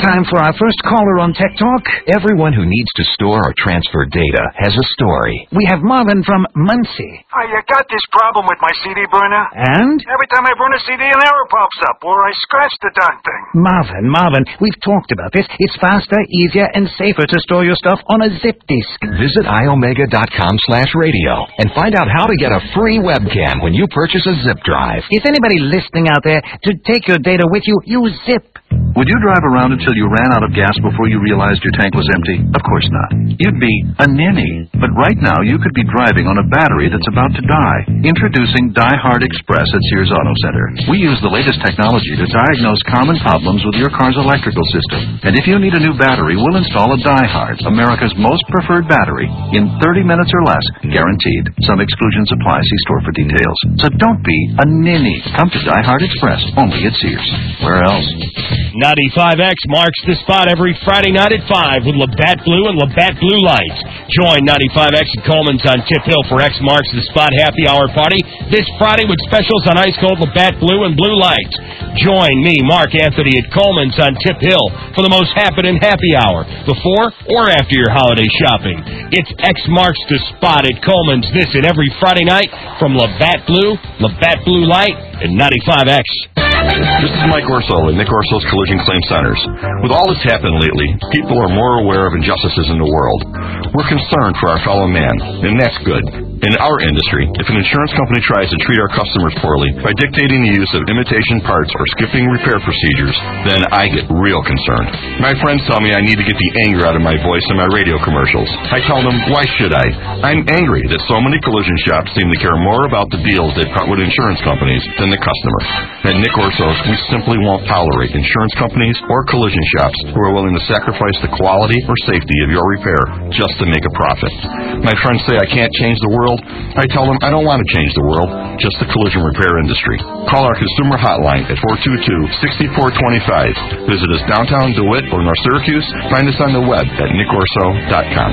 time for our first caller on Tech Talk. Everyone who needs to store or transfer data has a story. We have Marvin from Muncie. I uh, got this problem with my C D burner. And? Every time I burn a C D, an error pops up, or I scratch the darn thing. Marvin, Marvin, we've talked about this. It's faster, easier, and safer to store your stuff on a zip disk. Visit iomega.com slash radio and find out how to get a free webcam when you purchase a zip drive. Is anybody listening out there to take your data with you? Use Zip. Would you drive around until you ran out of gas before you realized your tank was empty? Of course not. You'd be a ninny. But right now, you could be driving on a battery that's about to die. Introducing Die Hard Express at Sears Auto Center. We use the latest technology to diagnose common problems with your car's electrical system. And if you need a new battery, we'll install a Die Hard, America's most preferred battery, in thirty minutes or less, guaranteed. Some exclusions apply. See store for details. So don't be a ninny. Come to Die Hard Express, only at Sears. Where else? ninety-five X marks the spot every Friday night at five with Labatt Blue and Labatt Blue Lights. Join ninety-five X at Coleman's on Tip Hill for X Marks the Spot Happy Hour Party this Friday with specials on ice cold Labatt Blue and Blue Lights. Join me, Mark Anthony, at Coleman's on Tip Hill for the most happening happy hour before or after your holiday shopping. It's X Marks the Spot at Coleman's this and every Friday night from Labatt Blue, Labatt Blue Light, and ninety-five X. This is Mike Orso at Nick Orso's Collision Claim Centers. With all that's happened lately, people are more aware of injustices in the world. We're concerned for our fellow man, and that's good. In our industry, if an insurance company tries to treat our customers poorly by dictating the use of imitation parts or skipping repair procedures, then I get real concerned. My friends tell me I need to get the anger out of my voice in my radio commercials. I tell them, why should I? I'm angry that so many collision shops seem to care more about the deals they've cut with insurance companies than the customer. At Nick Orso's, we simply won't tolerate insurance companies or collision shops who are willing to sacrifice the quality or safety of your repair just to make a profit. My friends say I can't change the world. I tell them I don't want to change the world, just the collision repair industry. Call our consumer hotline at four two two, six four two five. Visit us downtown DeWitt or North Syracuse. Find us on the web at nick orso dot com.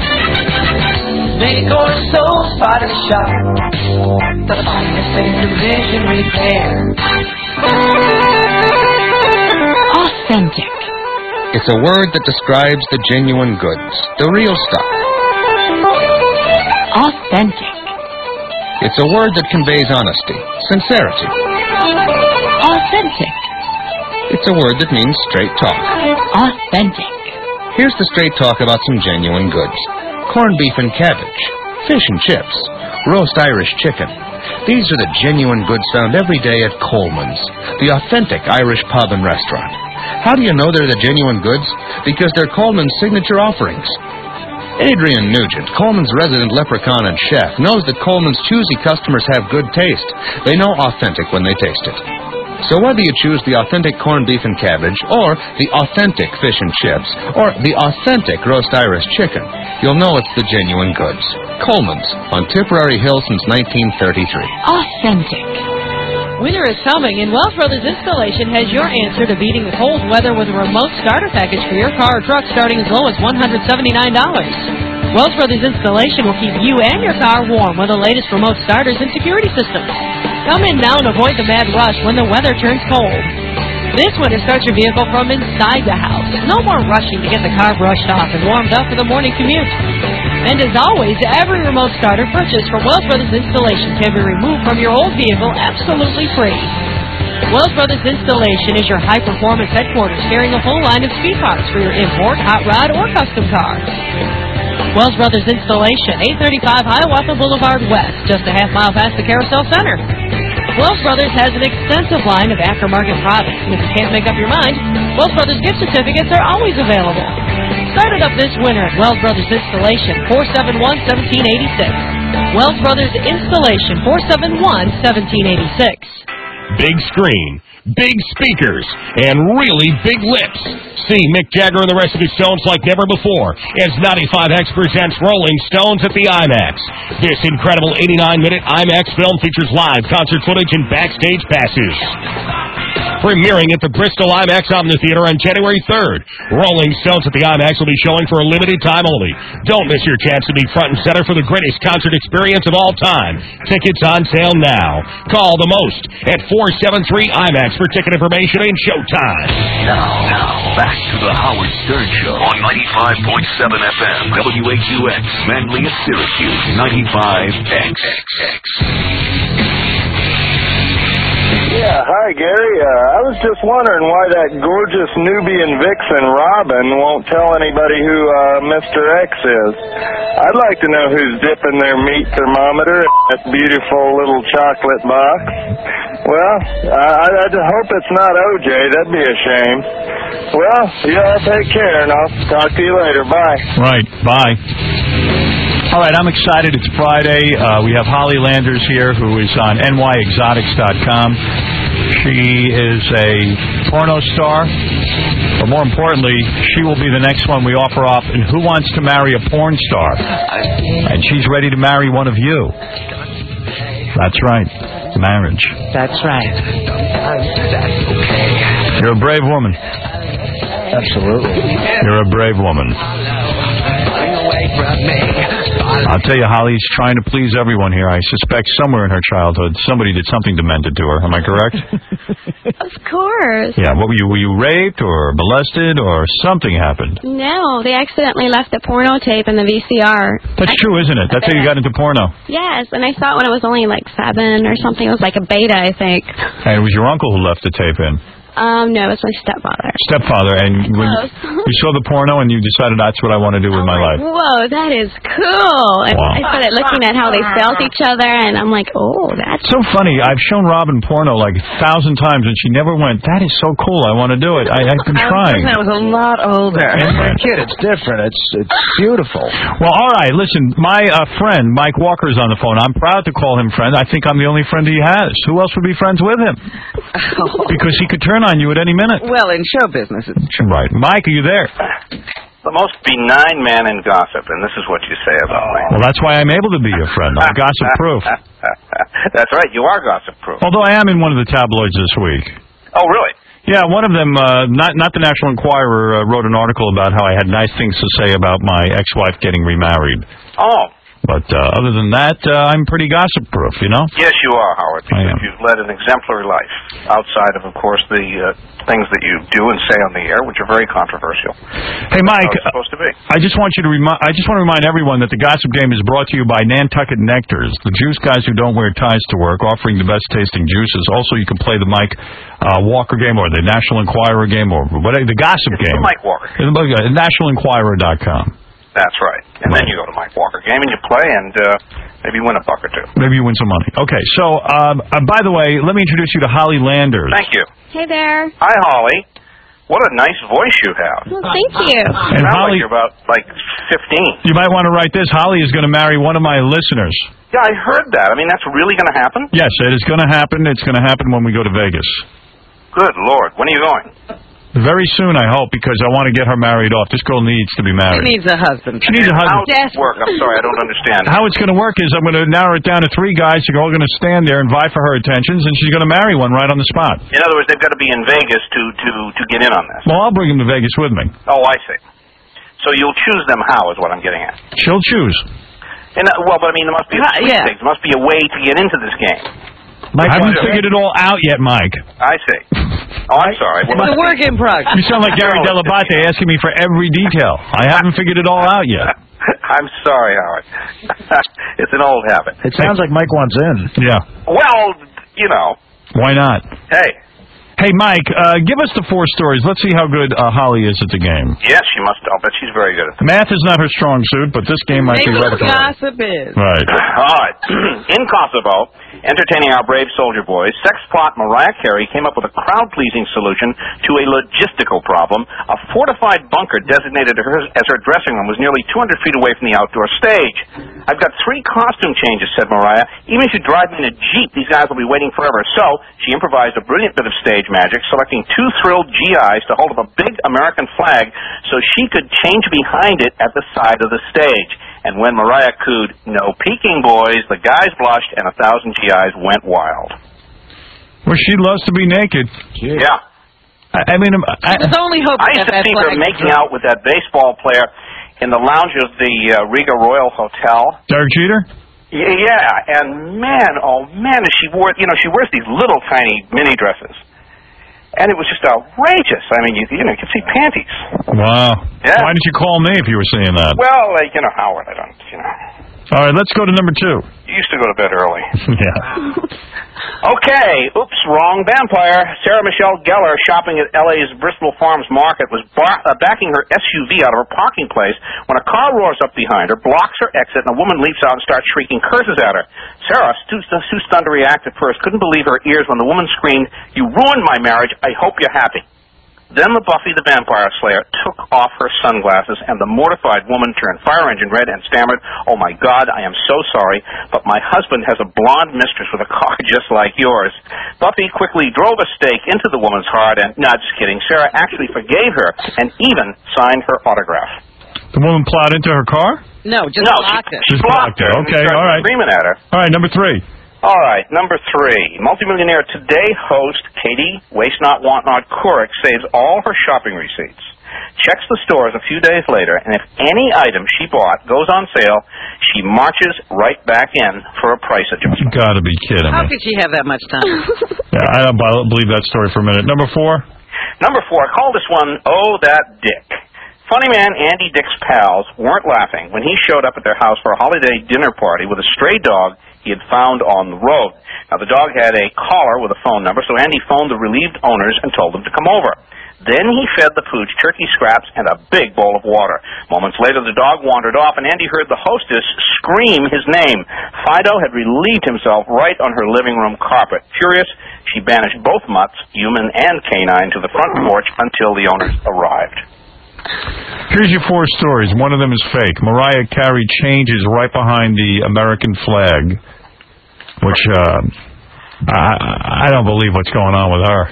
Nick Orso Body Shop, the finest in collision repair. Authentic. It's a word that describes the genuine goods, the real stuff. Authentic. It's a word that conveys honesty, sincerity. Authentic. It's a word that means straight talk. Authentic. Here's the straight talk about some genuine goods. Corned beef and cabbage, fish and chips, roast Irish chicken. These are the genuine goods found every day at Coleman's, the authentic Irish pub and restaurant. How do you know they're the genuine goods? Because they're Coleman's signature offerings. Adrian Nugent, Coleman's resident leprechaun and chef, knows that Coleman's choosy customers have good taste. They know authentic when they taste it. So whether you choose the authentic corned beef and cabbage, or the authentic fish and chips, or the authentic roast Irish chicken, you'll know it's the genuine goods. Coleman's, on Tipperary Hill since nineteen thirty-three. Authentic. Winter is coming, and Wells Brothers Installation has your answer to beating the cold weather with a remote starter package for your car or truck starting as low as one hundred seventy-nine dollars. Wells Brothers Installation will keep you and your car warm with the latest remote starters and security systems. Come in now and avoid the mad rush when the weather turns cold. This winter, start your vehicle from inside the house. No more rushing to get the car brushed off and warmed up for the morning commute. And as always, every remote starter purchased from Wells Brothers Installation can be removed from your old vehicle absolutely free. Wells Brothers Installation is your high-performance headquarters, carrying a full line of speed parts for your import, hot rod, or custom car. Wells Brothers Installation, eight thirty-five Hiawatha Boulevard West, just a half mile past the Carousel Center. Wells Brothers has an extensive line of aftermarket products, and if you can't make up your mind, Wells Brothers gift certificates are always available. Start it up this winter at Wells Brothers Installation, four seven one, one seven eight six. Wells Brothers Installation, four seven one, one seven eight six. Big screen, big speakers, and really big lips. See Mick Jagger and the rest of his Stones like never before as ninety-five X presents Rolling Stones at the IMAX. This incredible eighty-nine minute IMAX film features live concert footage and backstage passes. Premiering at the Bristol IMAX Omnitheater on January third. Rolling Stones at the IMAX will be showing for a limited time only. Don't miss your chance to be front and center for the greatest concert experience of all time. Tickets on sale now. Call the most at four seven three IMAX for ticket information and showtime. Now, now, back to the Howard Stern Show on ninety-five point seven F M, W H U X, Manly at Syracuse, ninety-five X. Yeah, hi, Gary. Uh, I was just wondering why that gorgeous Nubian vixen, Robin, won't tell anybody who uh, Mister X is. I'd like to know who's dipping their meat thermometer in that beautiful little chocolate box. Well, I, I hope it's not O J. That'd be a shame. Well, y'all take care, and I'll talk to you later. Bye. Right. Bye. All right, I'm excited. It's Friday. Uh, we have Holly Landers here, who is on N Y exotics dot com. She is a porno star, but more importantly, she will be the next one we offer up in Who Wants to Marry a Porn Star? And she's ready to marry one of you. That's right. Marriage. That's right. You're a brave woman. Absolutely. You're a brave woman. I'll tell you, Holly's trying to please everyone here. I suspect somewhere in her childhood somebody did something demented to her. Am I correct? Of course. Yeah. What were you? Were you raped or molested or something happened? No, they accidentally left the porno tape in the V C R. That's I, true, isn't it? That's how you got into porno. Yes, and I saw it when I was only like seven or something. It was like a beta, I think. And it was your uncle who left the tape in. Um, no, it's my stepfather. Stepfather, and when you saw the porno and you decided that's what I want to do with my life. Whoa, that is cool. And Wow. I started looking at how they felt each other, and I'm like, oh, that's... So funny. I've shown Robin porno like a thousand times, and she never went, that is so cool, I want to do it. I, I've been trying. I was a lot older. And for a kid, it's different. It's it's beautiful. Well, all right, listen, my uh, friend, Mike Walker's on the phone. I'm proud to call him friend. I think I'm the only friend he has. Who else would be friends with him? Because he could turn on you at any minute. Well, in show business, it's true. Right. Mike, are you there? The most benign man in gossip, and this is what you say about me. Well, that's why I'm able to be your friend. I'm gossip-proof. That's right, you are gossip-proof. Although I am in one of the tabloids this week. Oh, really? Yeah, one of them, uh, not not the National Enquirer, uh, wrote an article about how I had nice things to say about my ex-wife getting remarried. Oh. But uh, other than that, uh, I'm pretty gossip-proof, you know? Yes, you are, Howard, I because am. you've led an exemplary life, outside of, of course, the uh, things that you do and say on the air, which are very controversial. Hey, Mike, How it's supposed to be. I just want you to remind. I just want to remind everyone that the Gossip Game is brought to you by Nantucket Nectars, the juice guys who don't wear ties to work, offering the best tasting juices. Also, you can play the Mike uh, Walker game or the National Enquirer game or whatever, the Gossip It's Game. the Mike Walker. National Enquirer dot com. That's right. And then you go to Mike Walker game and you play and uh, maybe win a buck or two. Maybe you win some money. Okay, so um, uh, by the way, let me introduce you to Holly Landers. Thank you. Hey there. Hi, Holly. What a nice voice you have. Well, thank you. And You sound Holly, like you're about like fifteen. you might want to write this. Holly is going to marry one of my listeners. Yeah, I heard that. I mean, that's really going to happen? Yes, it is going to happen. It's going to happen when we go to Vegas. Good Lord. When are you going? Very soon, I hope, because I want to get her married off. This girl needs to be She married. needs a husband. She needs a husband. How does it work? I'm sorry, I don't understand. How it's going to work is I'm going to narrow it down to three guys who are all going to stand there and vie for her attentions, and she's going to marry one right on the spot. In other words, they've got to be in Vegas to, to, to get in on this. Well, I'll bring him to Vegas with me. Oh, I see. So you'll choose them how is what I'm getting at. She'll choose. And, uh, well, but I mean, there must be a Uh, yeah. sweepstakes. There must be a way to get into this game. I haven't figured it all out yet, Mike. I see. Oh, I'm sorry. It's a work in progress. You sound like Gary Delabate asking me for every detail. I haven't figured it all out yet. I'm sorry, Howard. It's an old habit. It sounds like Mike wants in. Yeah. Well, you know. Why not? Hey. Hey, Mike, uh, give us the four stories. Let's see how good uh, Holly is at the game. Yes, she must. I'll bet she's very good at this. Math is not her strong suit, but this game might be right for her. Gossip is. Right. All right. In Kosovo, entertaining our brave soldier boys, sex plot Mariah Carey came up with a crowd-pleasing solution to a logistical problem. A fortified bunker designated her as her dressing room was nearly two hundred feet away from the outdoor stage. I've got three costume changes, said Mariah. Even if you drive me in a Jeep, these guys will be waiting forever. So she improvised a brilliant bit of stage magic, selecting two thrilled G Is to hold up a big American flag so she could change behind it at the side of the stage. And when Mariah cooed, "No peeking, boys," the guys blushed and a thousand G Is went wild. Well, she loves to be naked. Yeah. I, I mean, I, I was only hoping I used that to that see her flag making was out with that baseball player in the lounge of the uh, Riga Royal Hotel. Derek Jeter? Y- Yeah, and man, oh man, and she wore, you know, she wears these little tiny mini dresses. And it was just outrageous. I mean, you, you know, you could see panties. Wow. Yeah. Why didn't you call me if you were seeing that? Well, like, you know, Howard, I don't, you know. All right, let's go to number two. You used to go to bed early. Yeah. Okay, oops, wrong vampire. Sarah Michelle Gellar, shopping at L A's Bristol Farms Market, was bar- uh, backing her S U V out of her parking place when a car roars up behind her, blocks her exit, and a woman leaps out and starts shrieking curses at her. Sarah, too, too stunned to react at first, couldn't believe her ears when the woman screamed, "You ruined my marriage. I hope you're happy." Then the Buffy the Vampire Slayer took off her sunglasses, and the mortified woman turned fire engine red and stammered, "Oh, my God, I am so sorry, but my husband has a blonde mistress with a car just like yours." Buffy quickly drove a stake into the woman's heart, and, no, just kidding, Sarah actually forgave her and even signed her autograph. The woman plowed into her car? No, just no, blocked she, it. She Just blocked blocked her. it. and Okay, started all right. Screaming at her. All right, number three. All right, number three. Multimillionaire Today host Katie Waste Not Want Not Couric saves all her shopping receipts, checks the stores a few days later, and if any item she bought goes on sale, she marches right back in for a price adjustment. You gotta be kidding How me. could she have that much time? Yeah, I don't b- believe that story for a minute. Number four. Number four, I call this one, "Oh, That Dick." Funny man Andy Dick's pals weren't laughing when he showed up at their house for a holiday dinner party with a stray dog he had found on the road. Now, the dog had a collar with a phone number, so Andy phoned the relieved owners and told them to come over. Then he fed the pooch turkey scraps and a big bowl of water. Moments later, the dog wandered off, and Andy heard the hostess scream his name. Fido had relieved himself right on her living room carpet. Furious, she banished both mutts, human and canine, to the front porch until the owners arrived. Here's your four stories. One of them is fake. Mariah Carey changes right behind the American flag, which uh, I, I don't believe what's going on with her.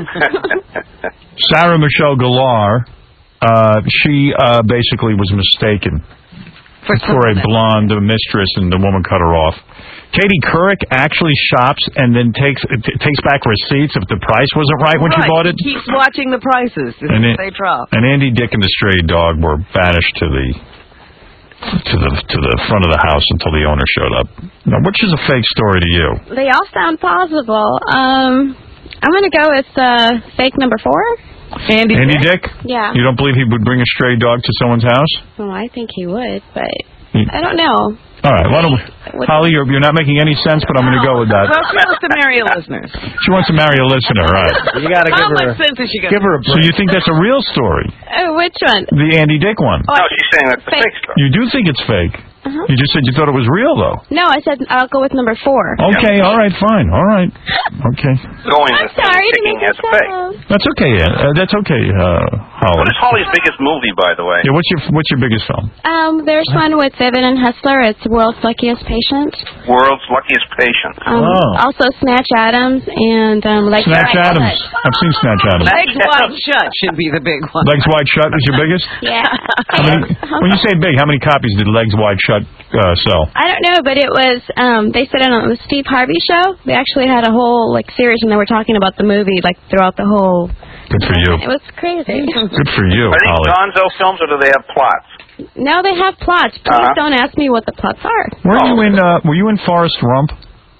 Sarah Michelle Gellar, uh, she uh, basically was mistaken for, for a blonde mistress, and the woman cut her off. Katie Couric actually shops and then takes t- takes back receipts if the price wasn't right when right. she bought it. He keeps watching the prices to And see it- if they drop. And Andy Dick and the stray dog were banished to the to the to the front of the house until the owner showed up. Now, which is a fake story to you? They all sound plausible. Um, I'm going to go with uh, fake number four. Andy, Andy Dick? Yeah. You don't believe he would bring a stray dog to someone's house? Well, I think he would, but Hmm. I don't know. All right. Why don't we, Holly, you're, you're not making any sense, but I'm going to go with that. Well, she wants to marry a listener. She wants to marry a listener, right? You got to give How her much a, sense is she give her a So break. you think that's a real story? Oh, which one? The Andy Dick one? No, she's saying that's a fake story. You do think it's fake? Uh-huh. You just said you thought it was real, though. No, I said I'll go with number four. Okay, all right, fine, all right. Okay. Going I'm with sorry to thinking make as it a fake. so. That's okay, uh, that's okay, uh, Holly. What is Holly's biggest movie, by the way? Yeah, what's your what's your biggest film? Um, there's one with Vivian and Hustler. It's World's Luckiest Patient. World's Luckiest Patient. Um, Oh. Also Snatch Adams and um, Legs Snatch Wide Adams. Shut. I've seen Snatch Adams. Legs wide shut should be the big one. Legs Wide Shut is your biggest? Yeah. How many, when you say big, how many copies did Legs Wide Shut uh, sell? I don't know, but it was, um, they said it on the Steve Harvey show. They actually had a whole, like, series, and they were talking about the movie, like, throughout the whole... Good for you. It was crazy. Good for you, Are these Holly. Gonzo films, or do they have plots? No, they have plots. Please Uh-huh. don't ask me what the plots are. Were you in? Uh, were you in Forrest Rump?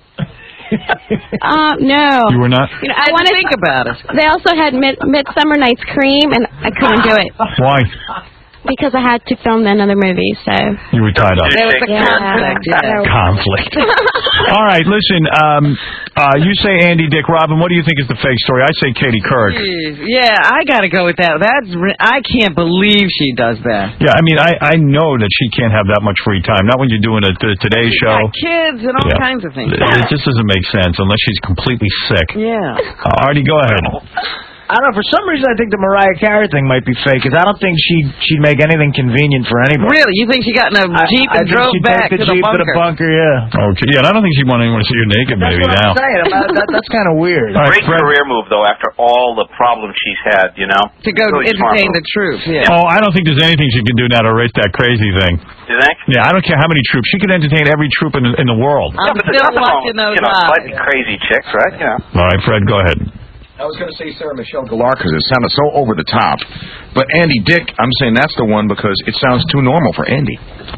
Uh, no. You were not. You know, I want to think about it. They also had Mid- Midsummer Night's Cream, and I couldn't do it Why? because I had to film another movie. So You were tied up. There was a Yeah. conflict. Yeah. Conflict. All right, listen. Um, uh, you say Andy Dick. Robin, what do you think is the fake story? I say Katie Couric. Jeez. Yeah, I got to go with that. That's re- I can't believe she does that. Yeah, I mean, I, I know that she can't have that much free time. Not when you're doing a t- Today Show. Got kids and all Yeah. kinds of things. It just doesn't make sense unless she's completely sick. Yeah. Uh, Artie, go ahead. I don't know. For some reason, I think the Mariah Carey thing might be fake, because I don't think she'd, she'd make anything convenient for anybody. Really? You think she got in a Jeep I, I and drove think she'd back take the to the Jeep bunker? to the bunker, yeah. Okay, yeah, and I don't think she'd want anyone to see you naked, That's maybe, what now. I'm saying. About that, that's kind of weird. All right, Great Fred. career move, though, after all the problems she's had, you know? To go Really smart entertain move. the troops, yeah. Oh, I don't think there's anything she can do now to erase that crazy thing. You think? Yeah, I don't care how many troops. She could entertain every troop in, in the world. I'm yeah, but there's still nothing wrong watching with, those you know, eyes. slightly crazy chicks, right? You know. All right, Fred, go ahead. I was going to say Sarah Michelle Gellar because it sounded so over the top. But Andy Dick, I'm saying that's the one because it sounds too normal for Andy.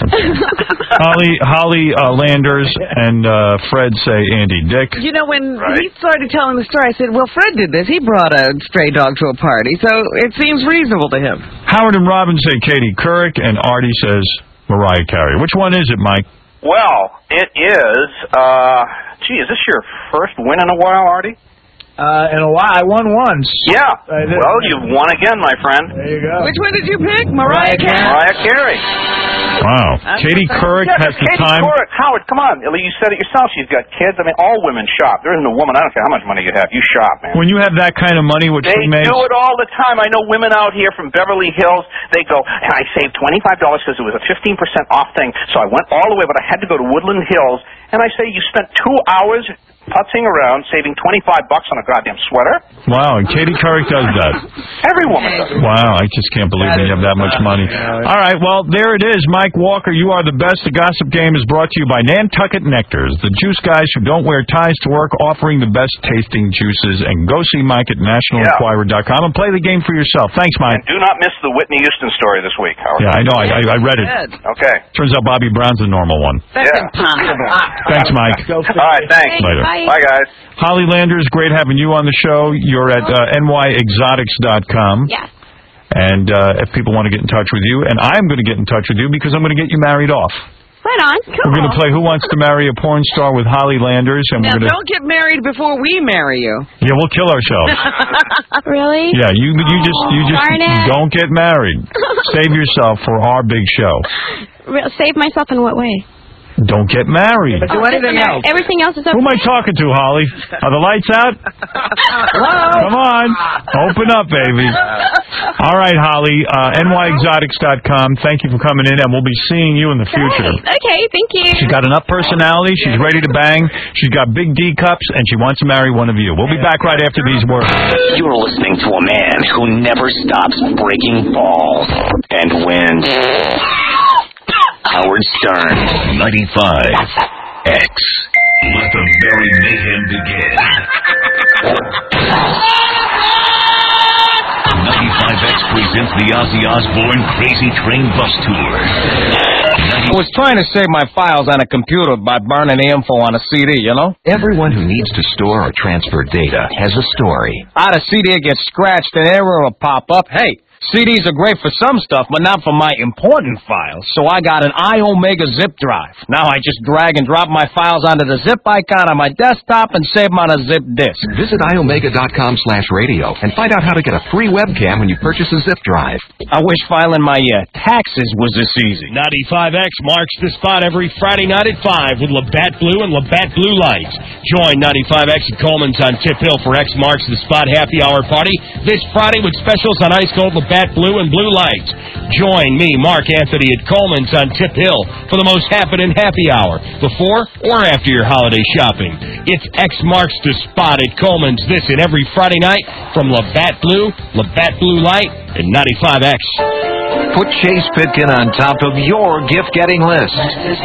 Holly Holly uh, Landers and uh, Fred say Andy Dick. You know, when Right. he started telling the story, I said, well, Fred did this. He brought a stray dog to a party, so it seems reasonable to him. Howard and Robin say Katie Couric, and Artie says Mariah Carey. Which one is it, Mike? Well, it is, uh, gee, is this your first win in a while, Artie? Uh, in a while, I won once. Yeah. I did. Well, you've won again, my friend. There you go. Which one did you pick? Mariah Carey? Mariah Carey. Wow. Katie Couric Yeah, has but the Katie time. Couric, Howard, come on. You said it yourself. She's got kids. I mean, all women shop. There isn't a woman, I don't care how much money you have. You shop, man. When you have that kind of money, which They she makes. do it all the time. I know women out here from Beverly Hills. They go, I saved twenty-five dollars because it was a fifteen percent off thing. So I went all the way, but I had to go to Woodland Hills. And I say, you spent two hours putzing around, saving twenty-five bucks on a goddamn sweater? Wow, and Katie Couric does that. Every woman does it. Wow, I just can't believe when you have that much money. All right, well, there it is. Mike Walker, you are the best. The Gossip Game is brought to you by Nantucket Nectars, the juice guys who don't wear ties to work, offering the best tasting juices. And go see Mike at national enquirer dot com and play the game for yourself. Thanks, Mike. And do not miss the Whitney Houston story this week, Howard. Yeah, I know. I, I, I read it. Okay. Turns out Bobby Brown's the normal one. Yeah. Thanks, Mike. All right, thanks. Later. Bye, guys. Holly Landers, great having you on the show. You're at uh, N Y exotics dot com. Yes. And uh, if people want to get in touch with you, and I'm going to get in touch with you because I'm going to get you married off. Right on. Cool. We're going to play Who Wants to Marry a Porn Star with Holly Landers. And Now, we're gonna... don't get married before we marry you. Yeah, we'll kill ourselves. Really? Yeah, you you just you just Darn it. don't get married. Save yourself for our big show. Re- Save myself in what way? Don't get married. Oh, everything else. Everything else is okay. Who am I talking to, Holly? Are the lights out? Come on. Open up, baby. All right, Holly. Uh, N Y exotics dot com. Thank you for coming in, and we'll be seeing you in the future. Okay, thank you. She's got enough personality. She's ready to bang. She's got big D cups, and she wants to marry one of you. We'll be back right after these words. You're listening to a man who never stops breaking balls and wins. Howard Stern. ninety-five X. Let the merry mayhem begin. ninety-five X presents the Ozzy Osbourne Crazy Train Bus Tour. I was trying to save my files on a computer by burning the info on a C D, you know? Everyone who needs to store or transfer data has a story. Out a C D gets scratched, an error will pop up. Hey, C Ds are great for some stuff, but not for my important files. So I got an iOmega zip drive. Now I just drag and drop my files onto the zip icon on my desktop and save them on a zip disk. Visit iomega dot com slash radio and find out how to get a free webcam when you purchase a zip drive. I wish filing my uh, taxes was this easy. ninety-five X marks the spot every Friday night at five with Labatt Blue and Labatt Blue Lights. Join ninety-five X at Coleman's on Tip Hill for X Marks the Spot Happy Hour Party this Friday with specials on Ice Cold Labatt Blue and Blue Lights. Join me, Mark Anthony, at Coleman's on Tip Hill for the most happening happy hour before or after your holiday shopping. It's X Marks the Spot at Coleman's this and every Friday night from Labatt Blue, Labatt Blue Light, and ninety-five X. Put Chase Pitkin on top of your gift-getting list.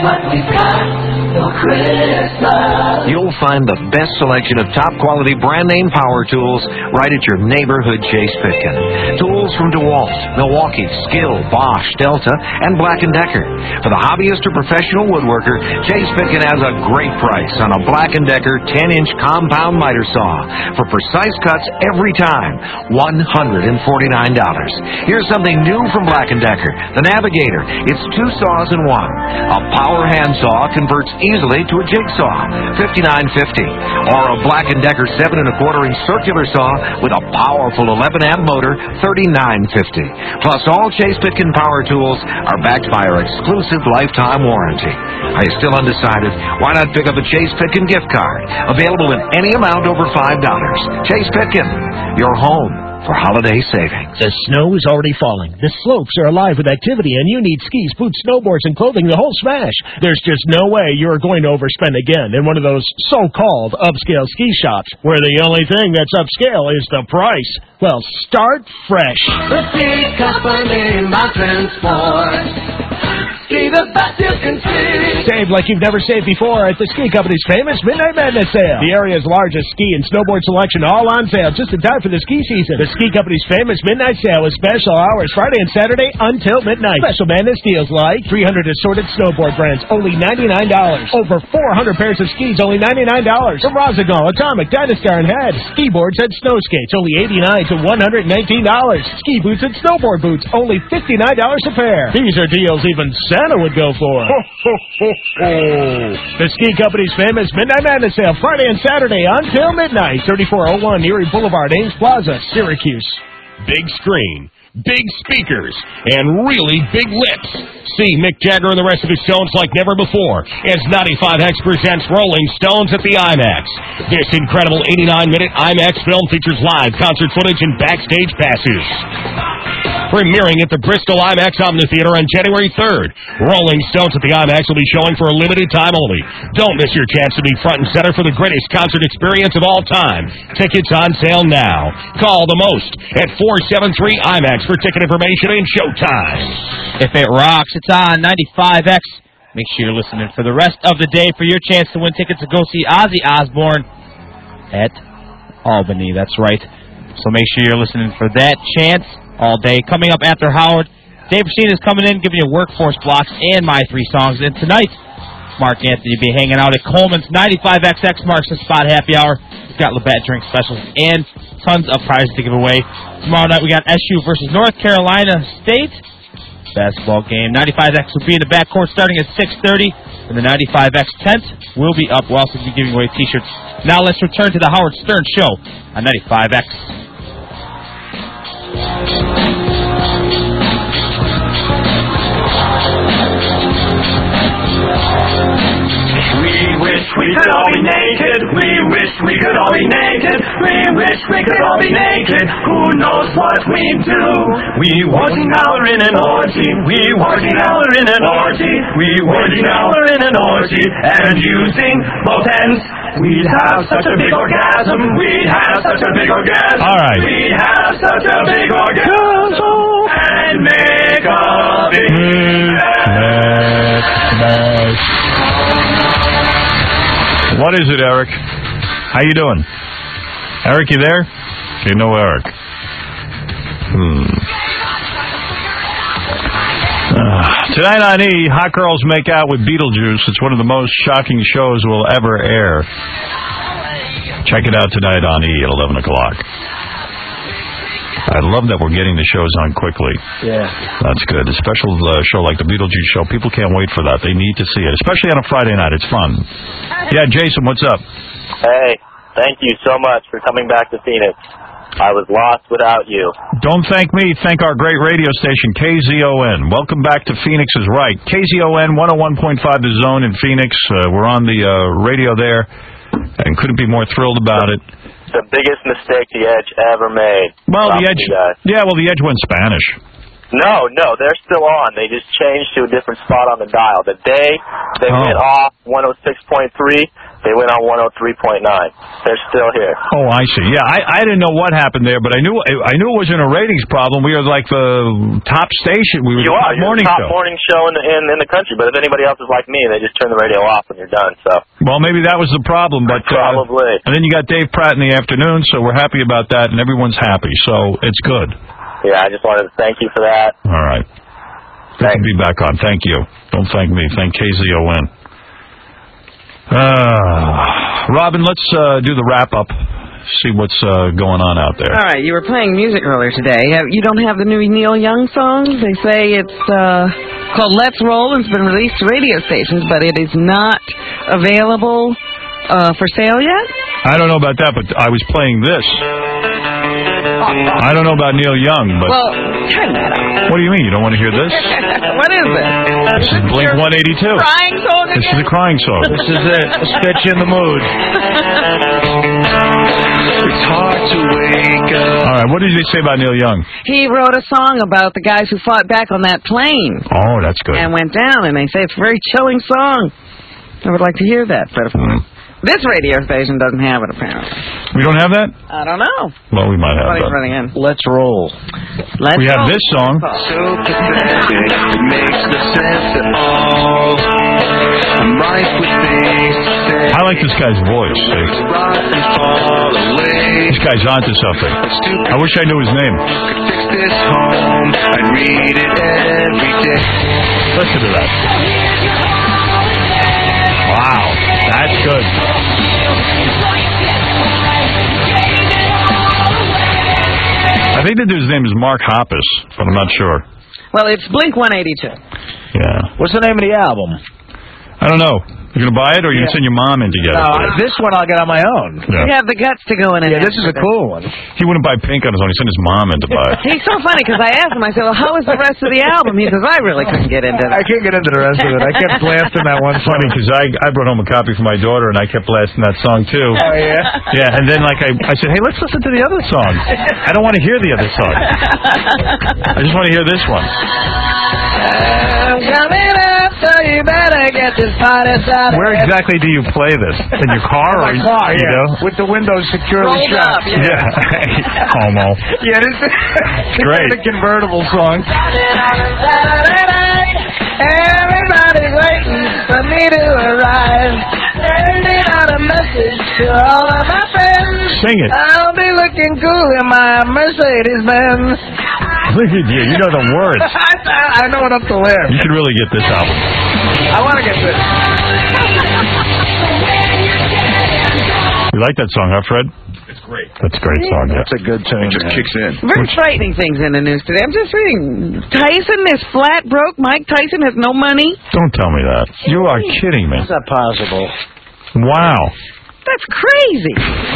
You'll find the best selection of top-quality brand-name power tools right at your neighborhood Chase Pitkin. Tools from DeWalt, Milwaukee, Skill, Bosch, Delta, and Black and Decker. For the hobbyist or professional woodworker, Chase Pitkin has a great price on a Black and Decker ten-inch compound miter saw. For precise cuts every time, one hundred forty-nine dollars. Here's something new from Black and Decker, the Navigator. It's two saws in one. A power hand saw converts easily to a jigsaw, fifty-nine fifty, or a Black and Decker seven and a quarter inch circular saw with a powerful eleven amp motor, thirty-nine fifty. Plus, all Chase Pitkin power tools are backed by our exclusive lifetime warranty. Are you still undecided? Why not pick up a Chase Pitkin gift card, available in any amount over five dollars? Chase Pitkin, your home for holiday savings. The snow is already falling. The slopes are alive with activity, and you need skis, boots, snowboards, and clothing, the whole smash. There's just no way you're going to overspend again in one of those so-called upscale ski shops, where the only thing that's upscale is the price. Well, start fresh. The Ski Company Mountain Sport. Ski the best you can see. Save like you've never saved before at the Ski Company's famous Midnight Madness sale. The area's largest ski and snowboard selection all on sale just in time for the ski season. The Ski Company's famous Midnight Sale with special hours Friday and Saturday until midnight. Special madness deals like three hundred assorted snowboard brands, only ninety-nine dollars. Over four hundred pairs of skis, only ninety-nine dollars. From Rosagol, Atomic, Dynastar, and Head. Ski boards and snow skates, only eighty-nine dollars to one hundred nineteen dollars. Ski boots and snowboard boots, only fifty-nine dollars a pair. These are deals even Santa would go for. Ho, ho, ho, ho. The Ski Company's famous Midnight Madness sale, Friday and Saturday until midnight. thirty-four oh one Erie Boulevard, Ames Plaza, Syracuse. Big screen, big speakers, and really big lips. See Mick Jagger and the rest of his Stones like never before as ninety-five X presents Rolling Stones at the IMAX. This incredible eighty-nine minute IMAX film features live concert footage and backstage passes. Premiering at the Bristol IMAX Omnitheater on January third. Rolling Stones at the IMAX will be showing for a limited time only. Don't miss your chance to be front and center for the greatest concert experience of all time. Tickets on sale now. Call the most at four seven three IMAX for ticket information and showtime. If it rocks, it's on ninety-five X. Make sure you're listening for the rest of the day for your chance to win tickets to go see Ozzy Osbourne at Albany. That's right. So make sure you're listening for that chance all day. Coming up after Howard, Dave Racine is coming in, giving you workforce blocks and my three songs. And tonight, Mark Anthony will be hanging out at Coleman's. ninety-five X X marks the spot happy hour. We've got Labatt drink specials and tons of prizes to give away. Tomorrow night, we got S U versus North Carolina State basketball game. ninety-five X will be in the backcourt starting at six thirty, and the ninety-five X tent will be up. We'll also be giving away T-shirts. Now let's return to the Howard Stern Show on ninety-five X. We wish we could all be naked. We wish we could all be naked. We wish we could all be naked. Who knows what we'd do? We working hour in an orgy. We working hour in an orgy. We working hour in an orgy. And using both ends, we'd have such a big orgasm. We'd have such a big orgasm. All right. We'd have such a big orgasm. And make a big mess. What is it, Eric? How you doing? Eric, you there? Okay, no Eric. Hmm. Uh, tonight on E, hot girls make out with Beetlejuice. It's one of the most shocking shows we'll ever air. Check it out tonight on E at eleven o'clock. I love that we're getting the shows on quickly. Yeah. That's good. A special uh, show like the Beetlejuice show, people can't wait for that. They need to see it, especially on a Friday night. It's fun. Yeah, Jason, what's up? Hey, thank you so much for coming back to Phoenix. I was lost without you. Don't thank me. Thank our great radio station, K Z O N. Welcome back to Phoenix is right. K Z O N, one oh one point five The Zone in Phoenix. Uh, we're on the uh, radio there and couldn't be more thrilled about it. The biggest mistake the Edge ever made. Well, the Edge, yeah, well, the Edge went Spanish. No, no, they're still on. They just changed to a different spot on the dial. The day they Oh. went off one oh six point three, they went on one oh three point nine. They're still here. Oh, I see. Yeah, I, I didn't know what happened there, but I knew I knew it wasn't a ratings problem. We were like the top station. We were You the are. top You're morning the top show. morning show in the, in, in the country. But if anybody else is like me, they just turn the radio off when you're done. So Well, maybe that was the problem, but uh, Probably. And then you got Dave Pratt in the afternoon, so we're happy about that, and everyone's happy, so it's good. yeah, I just wanted to thank you for that. All right. Good to be back on. Thank you. Don't thank me. Thank K Z O N. Uh, Robin, let's uh, do the wrap up. See what's uh, going on out there. All right, you were playing music earlier today. Uh, You don't have the new Neil Young song? They say it's uh, called Let's Roll and it's been released to radio stations, but it is not available uh, for sale yet? I don't know about that, but I was playing this. I don't know about Neil Young, but... Well, turn that on. What do you mean? You don't want to hear this? What is this? This is Blink one eighty-two. Crying song This is a crying song. This is it. Let's get you in the mood. It's hard to wake up. All right, what did he say about Neil Young? He wrote a song about the guys who fought back on that plane. Oh, that's good. And went down, and they say it's a very chilling song. I would like to hear that, but mm. this radio station doesn't have it, apparently. We don't have that? I don't know. Well, we might have Somebody's that. running in. Let's roll. Let's we have roll. this song. So pathetic, it makes no sense at all. I'm rife with things to say. I like this guy's voice. See? This guy's onto something. I wish I knew his name. Could fix this home, I'd read it every day. Listen to that. Wow, that's good. I think the dude's name is Mark Hoppus, but I'm not sure. Well, it's Blink one eighty-two. Yeah. What's the name of the album? I don't know. You gonna buy it, or you Yeah. gonna send your mom in to get No, it? this one I'll get on my own. Yeah. You have the guts to go in and Yeah, this is a cool one. He wouldn't buy Pink on his own. He sent his mom in to buy it. He's so funny because I asked him, I said, well, how was the rest of the album? He says, I really couldn't get into I that. can't get into the rest of it. I kept blasting that one Funny because I I brought home a copy for my daughter and I kept blasting that song too. Oh yeah. Yeah, and then like I I said, hey, let's listen to the other song. I don't want to hear the other song. I just want to hear this one. I'm coming up, so you better get this party started. Where exactly do you play this? In your car or My car, you yeah. know? With the windows securely Rolled shut. up, yeah. Yeah. Homo. Yeah, this is Great. the convertible song. Everybody's waiting for me to arrive. Sending out a message to all of my friends. Sing it. I'll be looking cool in my Mercedes Benz. Look at you. You know the words. I, I know enough to live. You should really get this album. I want to get this. You like that song, huh, Fred? It's great. That's a great song, yeah. That's a good tune. It just kicks in. Very frightening things in the news today. I'm just reading. Tyson is flat broke. Mike Tyson has no money. Don't tell me that. You are kidding me. Is that possible? Wow. That's crazy.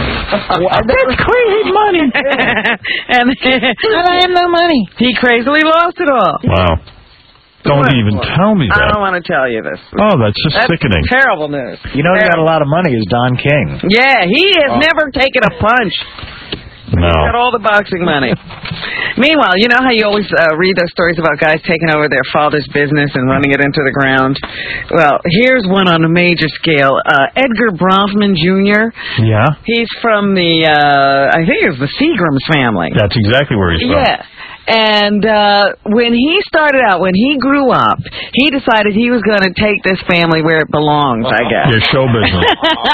That's crazy money. and I have no money. He crazily lost it all. Wow. Don't even tell me I that. don't want to tell you this. Oh, that's just That's sickening. terrible news. You know, he got a lot of money. Is Don King? Yeah, he has Oh. never taken a punch. No. He's got all the boxing money. Meanwhile, you know how you always uh, read those stories about guys taking over their father's business and running it into the ground? Well, here's one on a major scale. Uh, Edgar Bronfman Junior Yeah? He's from the, uh, I think it was the Seagrams family. That's exactly where he's from. Yeah. And uh, when he started out, when he grew up, he decided he was going to take this family where it belongs, I guess. Your show business.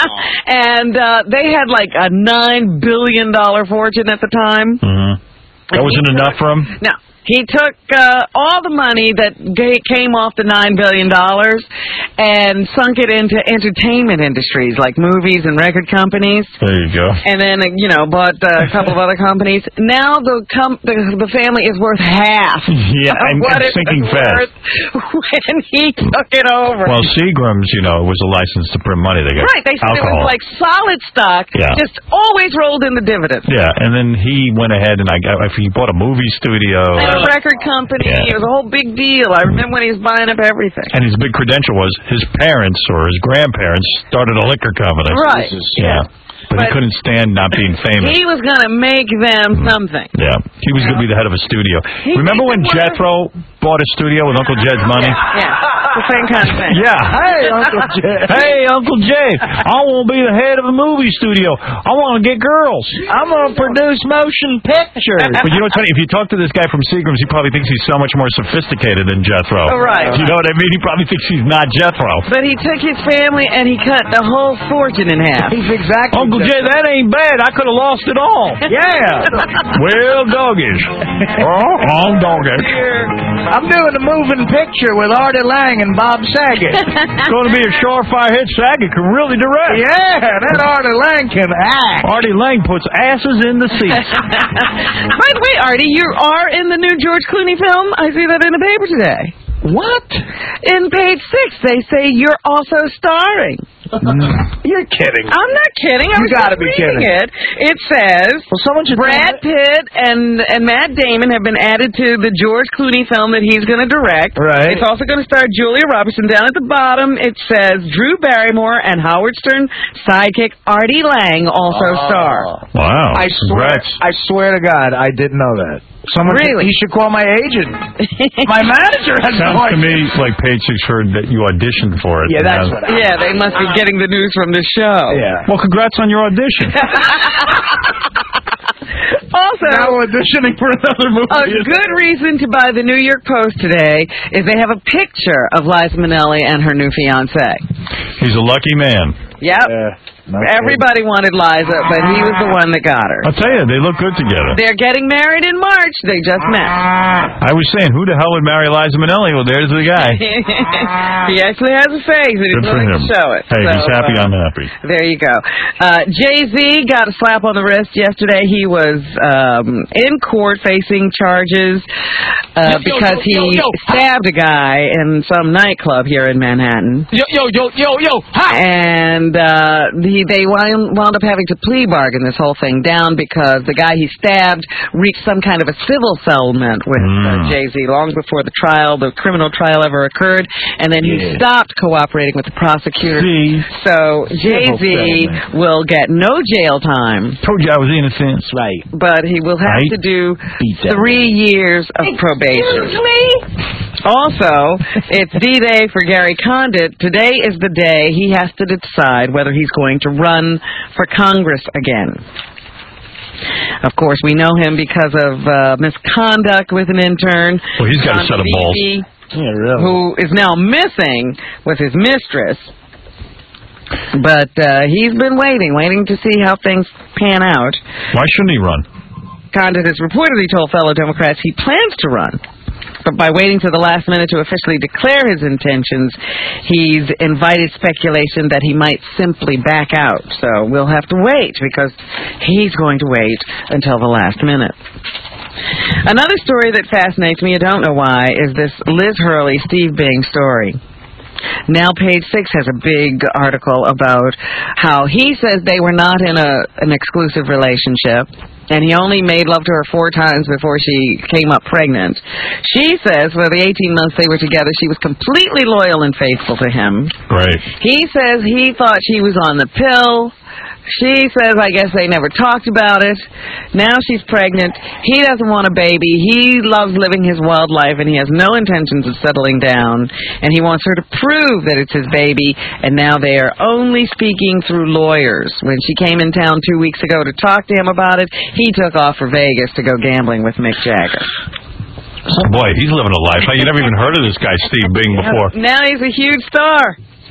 and uh, they had like a nine billion dollars fortune at the time. Mm-hmm. That wasn't enough for him? No. He took uh, all the money that ga- came off the nine billion dollars and sunk it into entertainment industries like movies and record companies. There you go. And then, uh, you know, bought uh, a couple of other companies. Now the com- the, the family is worth half Yeah, of and, what and it sinking was fast. worth when he took it over. Well, Seagrams, you know, was a license to print money. They got Right, they said alcohol. it was like solid stock, Yeah. just always rolled in the dividends. Yeah, and then he went ahead and I got, he bought a movie studio. And a record company. Yeah. It was a whole big deal. I remember when he was buying up everything. And his big credential was his parents or his grandparents started a liquor company. Right. Yeah. But, But he couldn't stand not being famous. He was going to make them something. Yeah. He was going to be the head of a studio. He Remember when Jethro bought a studio with Uncle Jed's money? Yeah, the same kind of thing. Yeah. Hey, Uncle Jay. Hey, Uncle Jay, I want to be the head of a movie studio. I want to get girls. I'm going to produce motion pictures. But you know what's funny? If you talk to this guy from Seagrams, he probably thinks he's so much more sophisticated than Jethro. Oh, right. You know what I mean? He probably thinks he's not Jethro. But he took his family and he cut the whole fortune in half. He's exactly. Uncle Jay, that ain't bad. I could have lost it all. Yeah. Well, doggies. Oh, I'm doggies. I'm doing the moving picture with Artie Lang and Bob Saget. It's going to be a surefire hit. Saget can really direct. Yeah, that Artie Lang can act. Artie Lang puts asses in the seats. By the way, Artie, you are in the new George Clooney film. I see that in the paper today. What? In page six, they say you're also starring. You're kidding. I'm not kidding. I You was gotta just be reading kidding. it. It says well, someone should Brad Pitt and and Matt Damon have been added to the George Clooney film that he's going to direct. Right. It's also going to star Julia Robertson. Down at the bottom, it says Drew Barrymore and Howard Stern sidekick Artie Lang also Oh. star. Wow. I swear, I swear to God, I didn't know that. Someone Really? He should call my agent. My manager has no Sounds to idea. me like Page Six heard that you auditioned for it. Yeah, that's Now- what I Yeah, they must be getting the news from the show. Yeah. Well, congrats on your audition. Also, now auditioning for another movie. a good reason to buy the New York Post today is they have a picture of Liza Minnelli and her new fiancé. He's a lucky man. Yep. Everybody wanted Liza, but he was the one that got her. I'll tell you, they look good together. They're getting married in March. They just met. I was saying, who the hell would marry Liza Minnelli? Well, there's the guy. He actually has a face, and he's Good for willing him. to show it. Hey, So, he's happy. uh, I'm happy. There you go. Uh, Jay-Z got a slap on the wrist yesterday. He was um, in court facing charges uh, Yo, yo, because yo, yo, he yo. stabbed a guy in some nightclub here in Manhattan. Yo, yo, yo, yo, yo, ha! And uh, the, they wound, wound up having to plea bargain this whole thing down because the guy he stabbed reached some kind of a civil settlement with uh, Jay-Z long before the trial, the criminal trial ever occurred, and then he Yeah. stopped cooperating with the prosecutor. See? So Jay-Z settlement. will get no jail time, Told you I was innocent. Right. but he will have Right. to do that three years of probation. Also, it's D-Day for Gary Condit. Today is the day he has to decide whether he's going to run for Congress again. Of course, we know him because of uh, misconduct with an intern. Well, he's got a John set of balls. Levy, Yeah, really. who is now missing with his mistress. But uh, he's been waiting, waiting to see how things pan out. Why shouldn't he run? Condit has reportedly told fellow Democrats he plans to run. But by waiting to the last minute to officially declare his intentions, he's invited speculation that he might simply back out. So we'll have to wait, because he's going to wait until the last minute. Another story that fascinates me, I don't know why, is this Liz Hurley, Steve Bing story. Now Page Six has a big article about how he says they were not in a an exclusive relationship, and he only made love to her four times before she came up pregnant. She says for the eighteen months they were together, she was completely loyal and faithful to him. Great. He says he thought she was on the pill. She says, I guess they never talked about it. Now she's pregnant. He doesn't want a baby. He loves living his wild life, and he has no intentions of settling down. And he wants her to prove that it's his baby, and now they are only speaking through lawyers. When she came in town two weeks ago to talk to him about it, he took off for Vegas to go gambling with Mick Jagger. Boy, he's living a life. You never even heard of this guy, Steve Bing, before. Now he's a huge star.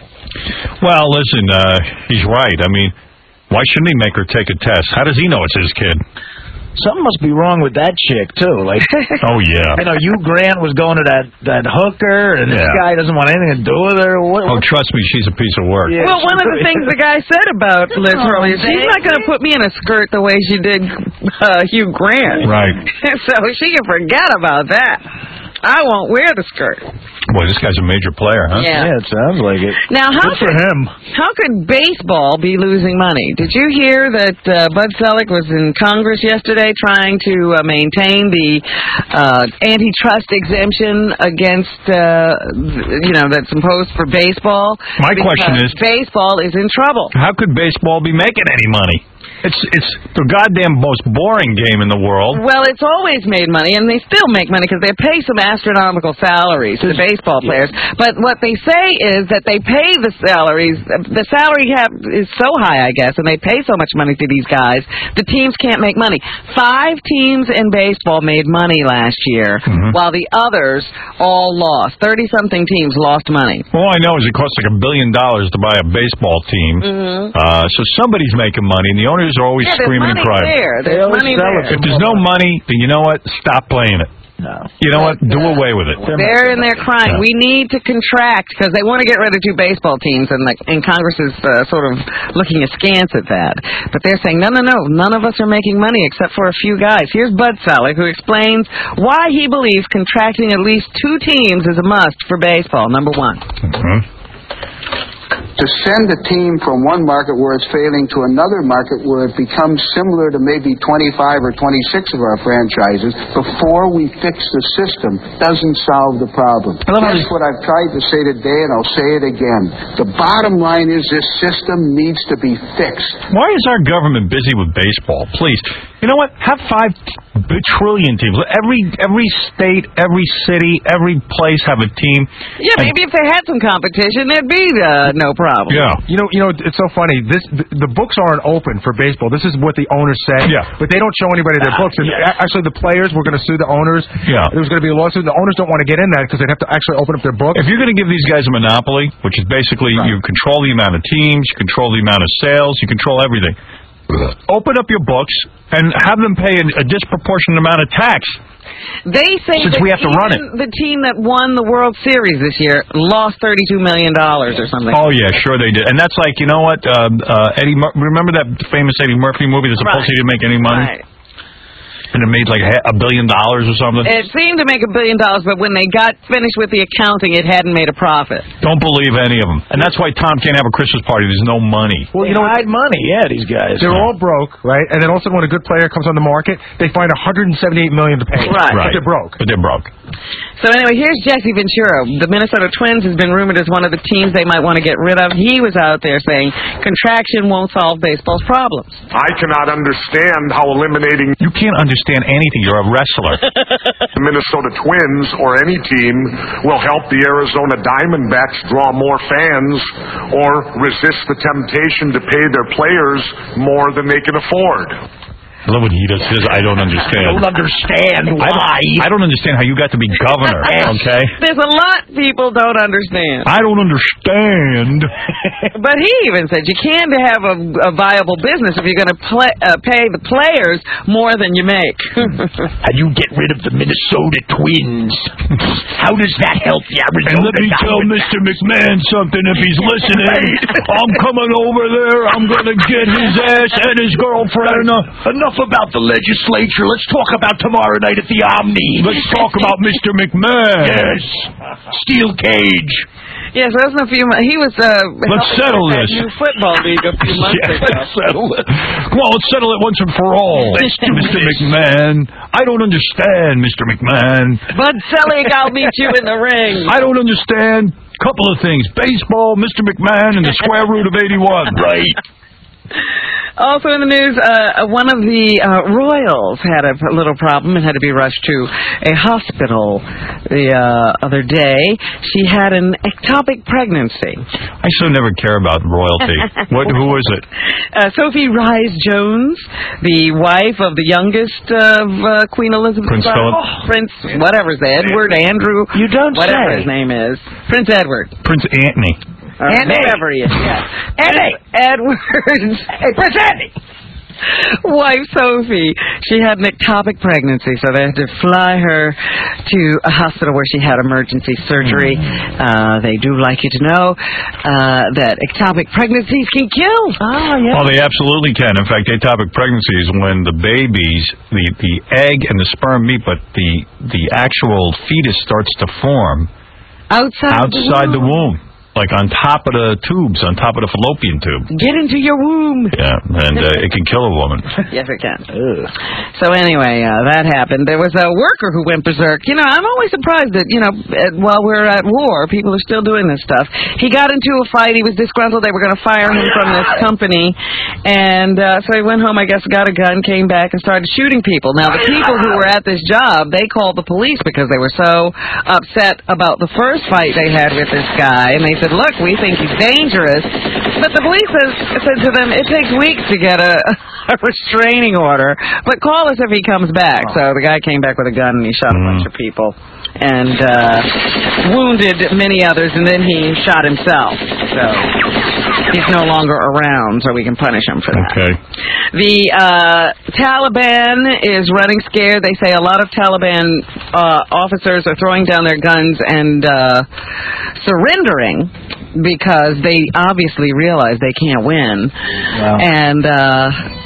Well, listen, uh, he's right. I mean, why shouldn't he make her take a test? How does he know it's his kid? Something must be wrong with that chick too. Like, Oh, yeah. I know Hugh Grant was going to that that hooker, and this Yeah. guy doesn't want anything to do with her. What, Oh, trust me, she's a piece of work. Yeah. Well, one of the things the guy said about Liz Oh, Hurley is she's not going to put me in a skirt the way she did uh, Hugh Grant. Right. So she can forget about that. I won't wear the skirt. Boy, this guy's a major player, huh? Yeah. it sounds like it. Now, how Good for could, him. how could baseball be losing money? Did you hear that uh, Bud Selig was in Congress yesterday trying to uh, maintain the uh, antitrust exemption against, uh, you know, that's imposed for baseball? My question Because is- baseball is in trouble. How could baseball be making any money? It's it's the goddamn most boring game in the world. Well, it's always made money, and they still make money because they pay some astronomical salaries to baseball players. But what they say is that they pay the salaries. The salary cap is so high, I guess, and they pay so much money to these guys, the teams can't make money. Five teams in baseball made money last year, Mhm. while the others all lost. Thirty-something teams lost money. All I know is it costs like a billion dollars to buy a baseball team. Mhm. Uh, so somebody's making money, and the owners are always Yeah, there's screaming and money crying. there. There's money there. If there's no money, then you know what? Stop playing it. No. You know what? Do away with it. They're in there crying. Yeah. We need to contract because they want to get rid of two baseball teams, and, like, and Congress is uh, sort of looking askance at that. But they're saying, no, no, no, none of us are making money except for a few guys. Here's Bud Selig, who explains why he believes contracting at least two teams is a must for baseball. Number one. Mhm. To send a team from one market where it's failing to another market where it becomes similar to maybe twenty-five or twenty-six of our franchises before we fix the system doesn't solve the problem. That's what I've tried to say today, and I'll say it again. The bottom line is this system needs to be fixed. Why is our government busy with baseball? Please. You know what? Have five trillion teams. Every every state, every city, every place have a team. Yeah, maybe if they had some competition, there'd be uh, no problem. Yeah. You know, you know, it's so funny. This the, the books aren't open for baseball. This is what the owners say. Yeah. But they don't show anybody their books. And yeah. actually, the players were going to sue the owners. Yeah. There was going to be a lawsuit. The owners don't want to get in that because they'd have to actually open up their books. If you're going to give these guys a monopoly, which is basically right. you control the amount of teams, you control the amount of sales, you control everything. Open up your books and have them pay a, a disproportionate amount of tax. They say Since that we have to run it. the team that won the World Series this year lost thirty-two million dollars or something. Oh, yeah, sure they did. And that's like, you know what, uh, uh, Eddie, Mur- remember that famous Eddie Murphy movie that supposedly right. didn't make any money? Right. And it made like a billion dollars or something? It seemed to make a billion dollars, but when they got finished with the accounting, it hadn't made a profit. Don't believe any of them. And that's why Tom can't have a Christmas party. There's no money. Well, you know, hide money, yeah, these guys. They're all broke, right? And then all of a sudden when a good player comes on the market, they find one hundred seventy-eight million dollars to pay. Right. But they're broke. But they're broke. So anyway, here's Jesse Ventura. The Minnesota Twins has been rumored as one of the teams they might want to get rid of. He was out there saying contraction won't solve baseball's problems. I cannot understand how eliminating... You can't understand anything. You're a wrestler. The Minnesota Twins or any team will help the Arizona Diamondbacks draw more fans or resist the temptation to pay their players more than they can afford. I love when he does his, I don't understand. I don't understand why. I don't, I don't understand how you got to be governor, okay? There's a lot people don't understand. I don't understand. But he even said you can't have a, a viable business if you're going to play, uh, pay the players more than you make. How do you get rid of the Minnesota Twins? How does that help the Arizona? And let me tell Mister McMahon something if he's listening. I'm coming over there. I'm going to get his ass and his girlfriend. Enough about the legislature. Let's talk about tomorrow night at the Omni. Let's talk about Mister McMahon. Yes. Steel cage. Yes, that was a few months. He was, uh... Let's settle this. New football league a few months yeah, ago. Let's settle it. Come on, let's settle it once and for all. Mister Mister McMahon. I don't understand, Mister McMahon. Bud Selig, I'll meet you in the ring. I don't understand. Couple of things. Baseball, Mister McMahon, and the square root of eighty-one. Right. Also in the news, uh, one of the uh, royals had a little problem and had to be rushed to a hospital the uh, other day. She had an ectopic pregnancy. I so never care about royalty. What? Who is it? Uh, Sophie Rhys-Jones, the wife of the youngest of uh, Queen Elizabeth. Prince Philip. Oh, Prince, whatever's Edward, Andrew. You don't whatever say. his name is. Prince Edward. Prince Anthony. Or whoever he is. Yeah. Andy. Edward's. Hey, Prince Andy. Wife Sophie, she had an ectopic pregnancy, so they had to fly her to a hospital where she had emergency surgery. Uh, they do like you to know uh, that ectopic pregnancies can kill. Oh, yeah. Oh, they absolutely can. In fact, ectopic pregnancy is when the babies, the, the egg and the sperm meet, but the, the actual fetus starts to form outside, outside the womb. The womb. Like on top of the tubes, on top of the fallopian tube. Get into your womb. Yeah, and uh, it can kill a woman. Yes, it can. Ugh. So anyway, uh, that happened. There was a worker who went berserk. You know, I'm always surprised that, you know, at, while we're at war, people are still doing this stuff. He got into a fight. He was disgruntled. They were going to fire him from this company. And uh, so he went home, I guess, got a gun, came back, and started shooting people. Now, the people who were at this job, they called the police because they were so upset about the first fight they had with this guy. And they said, look, we think he's dangerous. But the police has, said to them, it takes weeks to get a, a restraining order, but call us if he comes back. So the guy came back with a gun and he shot a bunch of people and uh, wounded many others, and then he shot himself. So he's no longer around, so we can punish him for that. Okay. The uh, Taliban is running scared. They say a lot of Taliban uh, officers are throwing down their guns and uh, surrendering because they obviously realize they can't win. Wow. And uh,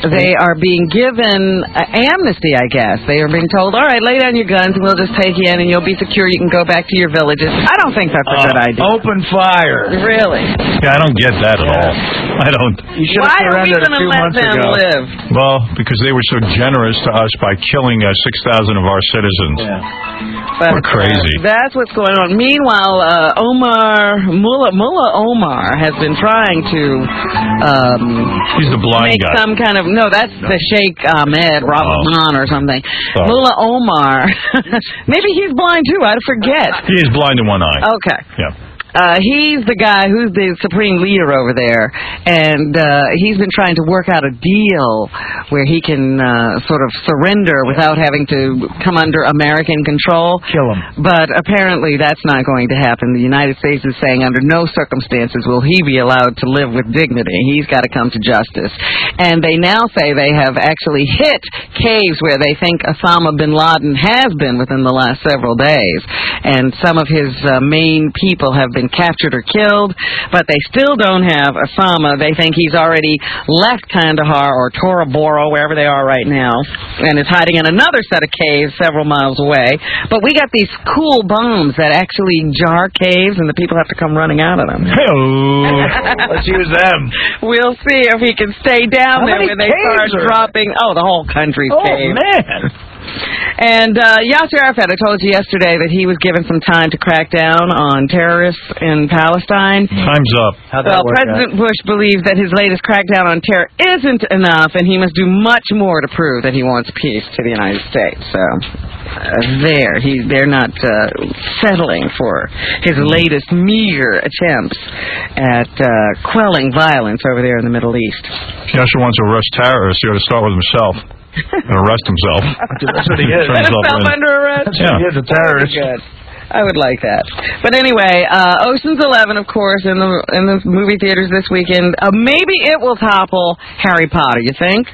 they are being given uh, amnesty, I guess. They are being told, all right, lay down your guns and we'll just take you in and you'll be secure. You can go back to your villages. I don't think that's a Uh, good idea. Open fire. Really? Yeah, I don't get that at all. I don't. You should Why have are we surrendered a going to few let months them ago. live? Well, because they were so generous to us by killing uh, six thousand of our citizens. But, We're crazy. Uh, that's what's going on. Meanwhile, uh, Omar, Mullah, Mullah Omar has been trying to um, He's the blind make guy. some kind of, no, that's the Sheikh Ahmed Rahman or something. Oh. Mullah Omar, maybe he's blind too, I forget. He is blind in one eye. Okay. Yeah. Uh, he's the guy who's the supreme leader over there, and uh, he's been trying to work out a deal where he can uh, sort of surrender without having to come under American control. Kill him. But apparently that's not going to happen. The United States is saying under no circumstances will he be allowed to live with dignity. He's got to come to justice. And they now say they have actually hit caves where they think Osama bin Laden has been within the last several days. And some of his uh, main people have been captured or killed, but they still don't have Osama. They think he's already left Kandahar or Tora Bora, wherever they are right now, and is hiding in another set of caves several miles away. But we got these cool bombs that actually jar caves, and the people have to come running out of them. Let's use them. We'll see if he can stay down How there many when they start caves are dropping. Oh, the whole country's Oh, caves. man. And uh, Yasser Arafat, I told you yesterday that he was given some time to crack down on terrorists in Palestine. Time's up. Well, President Bush believes that his latest crackdown on terror isn't enough, and he must do much more to prove that he wants peace to the United States. So, uh, there, he, they're not uh, settling for his latest meager attempts at uh, quelling violence over there in the Middle East. Yasser wants to arrest terrorists. He ought to start with himself and arrest himself. That's what he is. Turn Put himself himself in. under arrest? Yeah. He is a terrorist. Good. I would like that. But anyway, uh, Ocean's Eleven, of course, in the in the movie theaters this weekend. Uh, maybe it will topple Harry Potter. You think?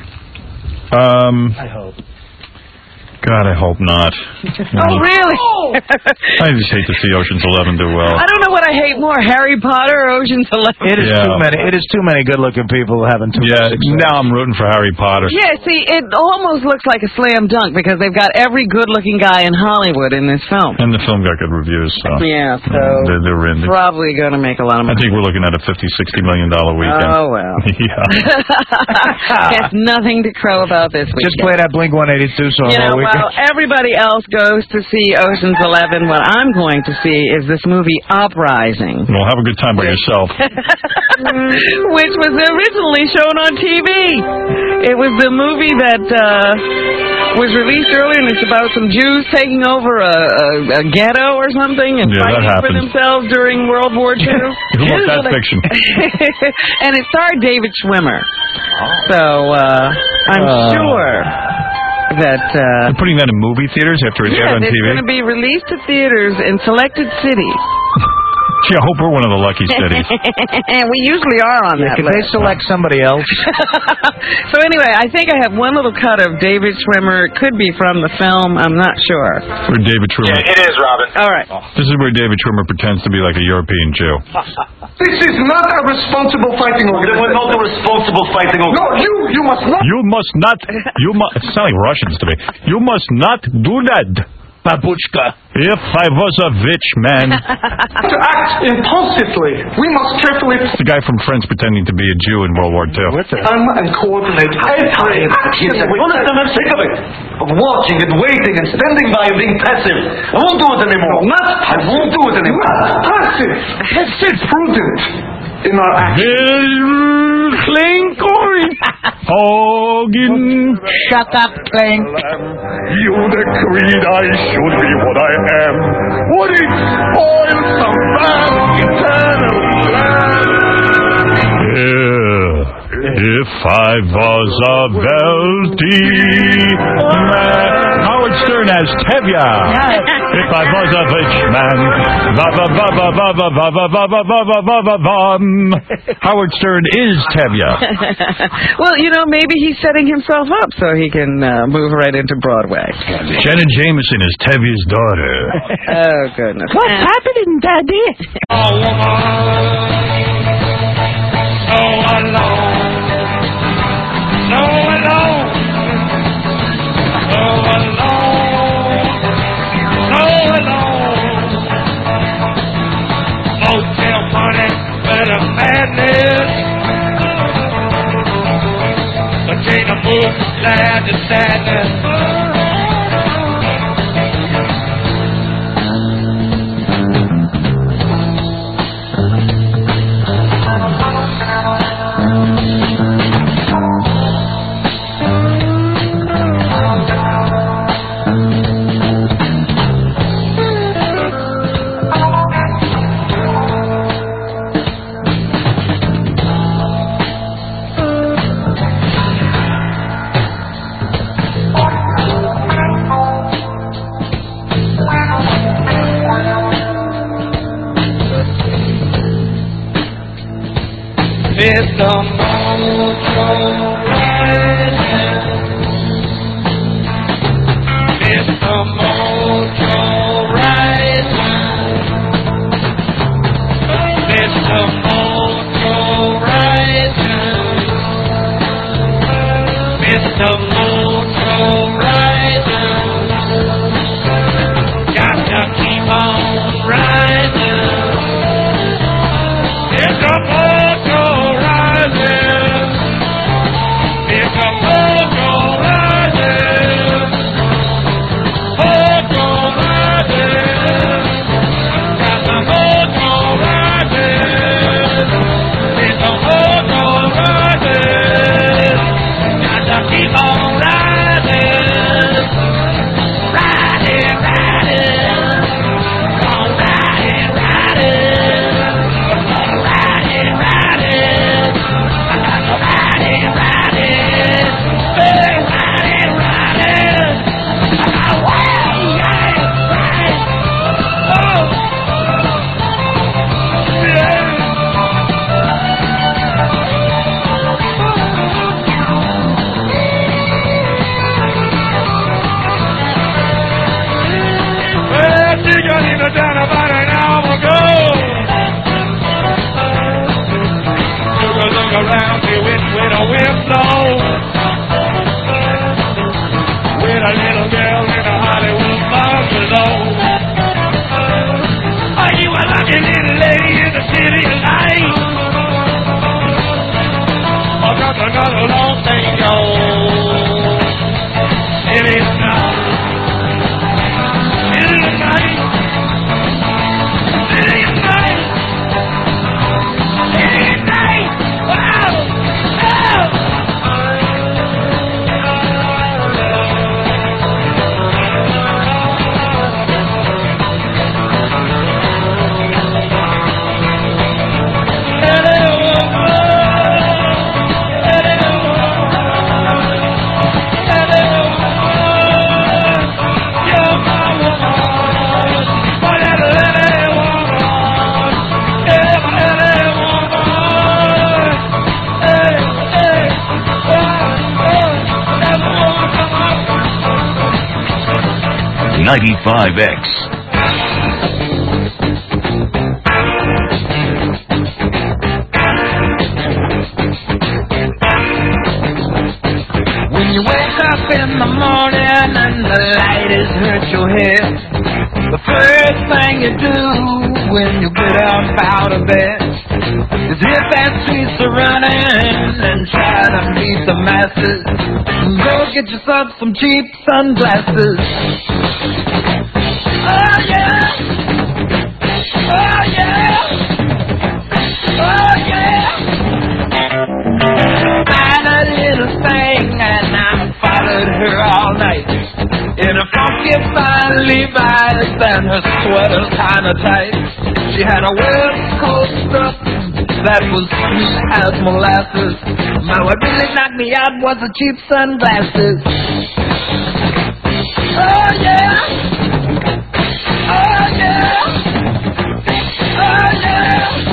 Um, I hope. God, I hope not. Oh, really? I just hate to see Ocean's Eleven do well. I don't know what I hate more, Harry Potter or Ocean's Eleven. It is Yeah. too many. It is too many good-looking people having too Yeah, much success. now I'm rooting for Harry Potter. Yeah, see, it almost looks like a slam dunk because they've got every good-looking guy in Hollywood in this film. And the film got good reviews, so. Yeah, so They're, they're in. probably going to make a lot of I money. think we're looking at a fifty, sixty million dollar weekend. Oh, well. Yeah. There's nothing to crow about this weekend. Just play that Blink one eighty-two song You know, all weekend. while everybody else goes to see Ocean's Eleven, what I'm going to see is this movie Uprising, Well, have a good time by yourself. which was originally shown on T V. It was the movie that uh, was released earlier, and it's about some Jews taking over a, a, a ghetto or something and Yeah, that fighting for happened. themselves during World War Two. Who wrote that fiction? And it starred David Schwimmer. So uh, I'm Uh. sure that... Uh, They're putting that in movie theaters after it's yeah, aired on it's T V? going to be released to theaters in selected cities. Gee, I hope we're one of the lucky cities. We usually are on Yeah, that can they list. select somebody else? So anyway, I think I have one little cut of David Schwimmer. It could be from the film. I'm not sure. Where David Schwimmer. It is, Robin. All right. This is where David Schwimmer pretends to be like a European Jew. This is not a responsible fighting organization. We're not a responsible fighting No, you, you must not. You must not. You must. It sounds like Russians to me. You must not do that. Babushka. If I was a rich man. To act impulsively. We must carefully It's the guy from Friends pretending to be a Jew in World War Two. plan and coordinate every action. Honestly, I'm sick of it. Of watching and waiting and standing by and being passive. I won't do it anymore. Not I won't do it anymore. Not passive. It's prudent in our action. Lincoln. Hogan. Shut up, Clink. You decreed I should be what I am. Would it spoil some vast eternal land? Yeah. If I was a wealthy man. Howard Stern as Tevya. If I was a rich man. Va va va va va va va va va va va va va va va. Howard Stern is Tevya. Well, you know, maybe he's setting himself up so he can uh, move right into Broadway. Janet Jameson is Tevya's daughter. Oh, goodness. What's happening, Daddy? Oh, woman, so alone, so alone. glad to sadness. Mister Mojo Rising, Mister Mojo Rising, Mister Mojo Rising, Mister Mojo Rising, got to keep on rising. Mister Mojo down about an hour ago. Took a look around, see which way the wind blows. With a little girl in a Hollywood bungalow. Are you a lucky little lady in the city of light? Or just another long thing goes? It is not. It is night. ninety-five X. When you wake up in the morning and the light has hurt your head, the first thing you do when you get up out of bed is hit that streets are running and try to meet the masses. Go get yourself some cheap sunglasses. Oh yeah, oh yeah, oh yeah. Find a little thing and I followed her all night in a funky fine Levi's and her sweater kinda tight. She had a West Coast stuff that was sweet as molasses. But what really knocked me out was the cheap sunglasses. Oh yeah. Oh yeah! Oh yeah!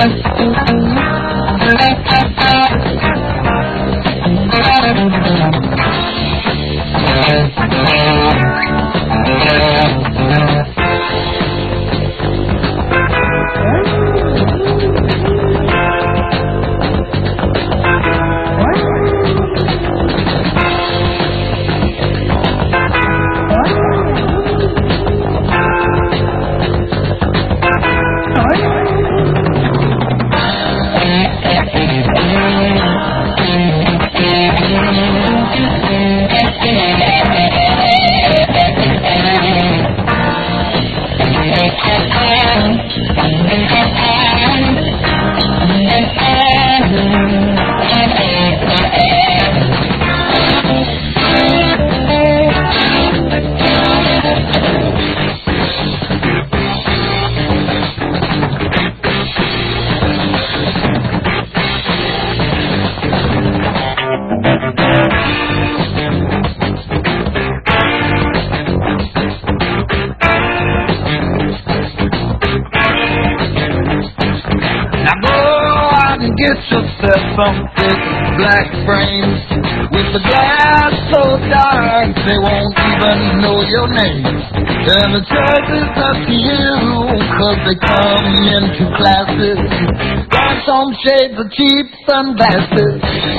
Get yourself some thick black frames with the glass so dark they won't even know your name. And the choice is up to you, cause they come in two classes. Got some shades of cheap sunglasses.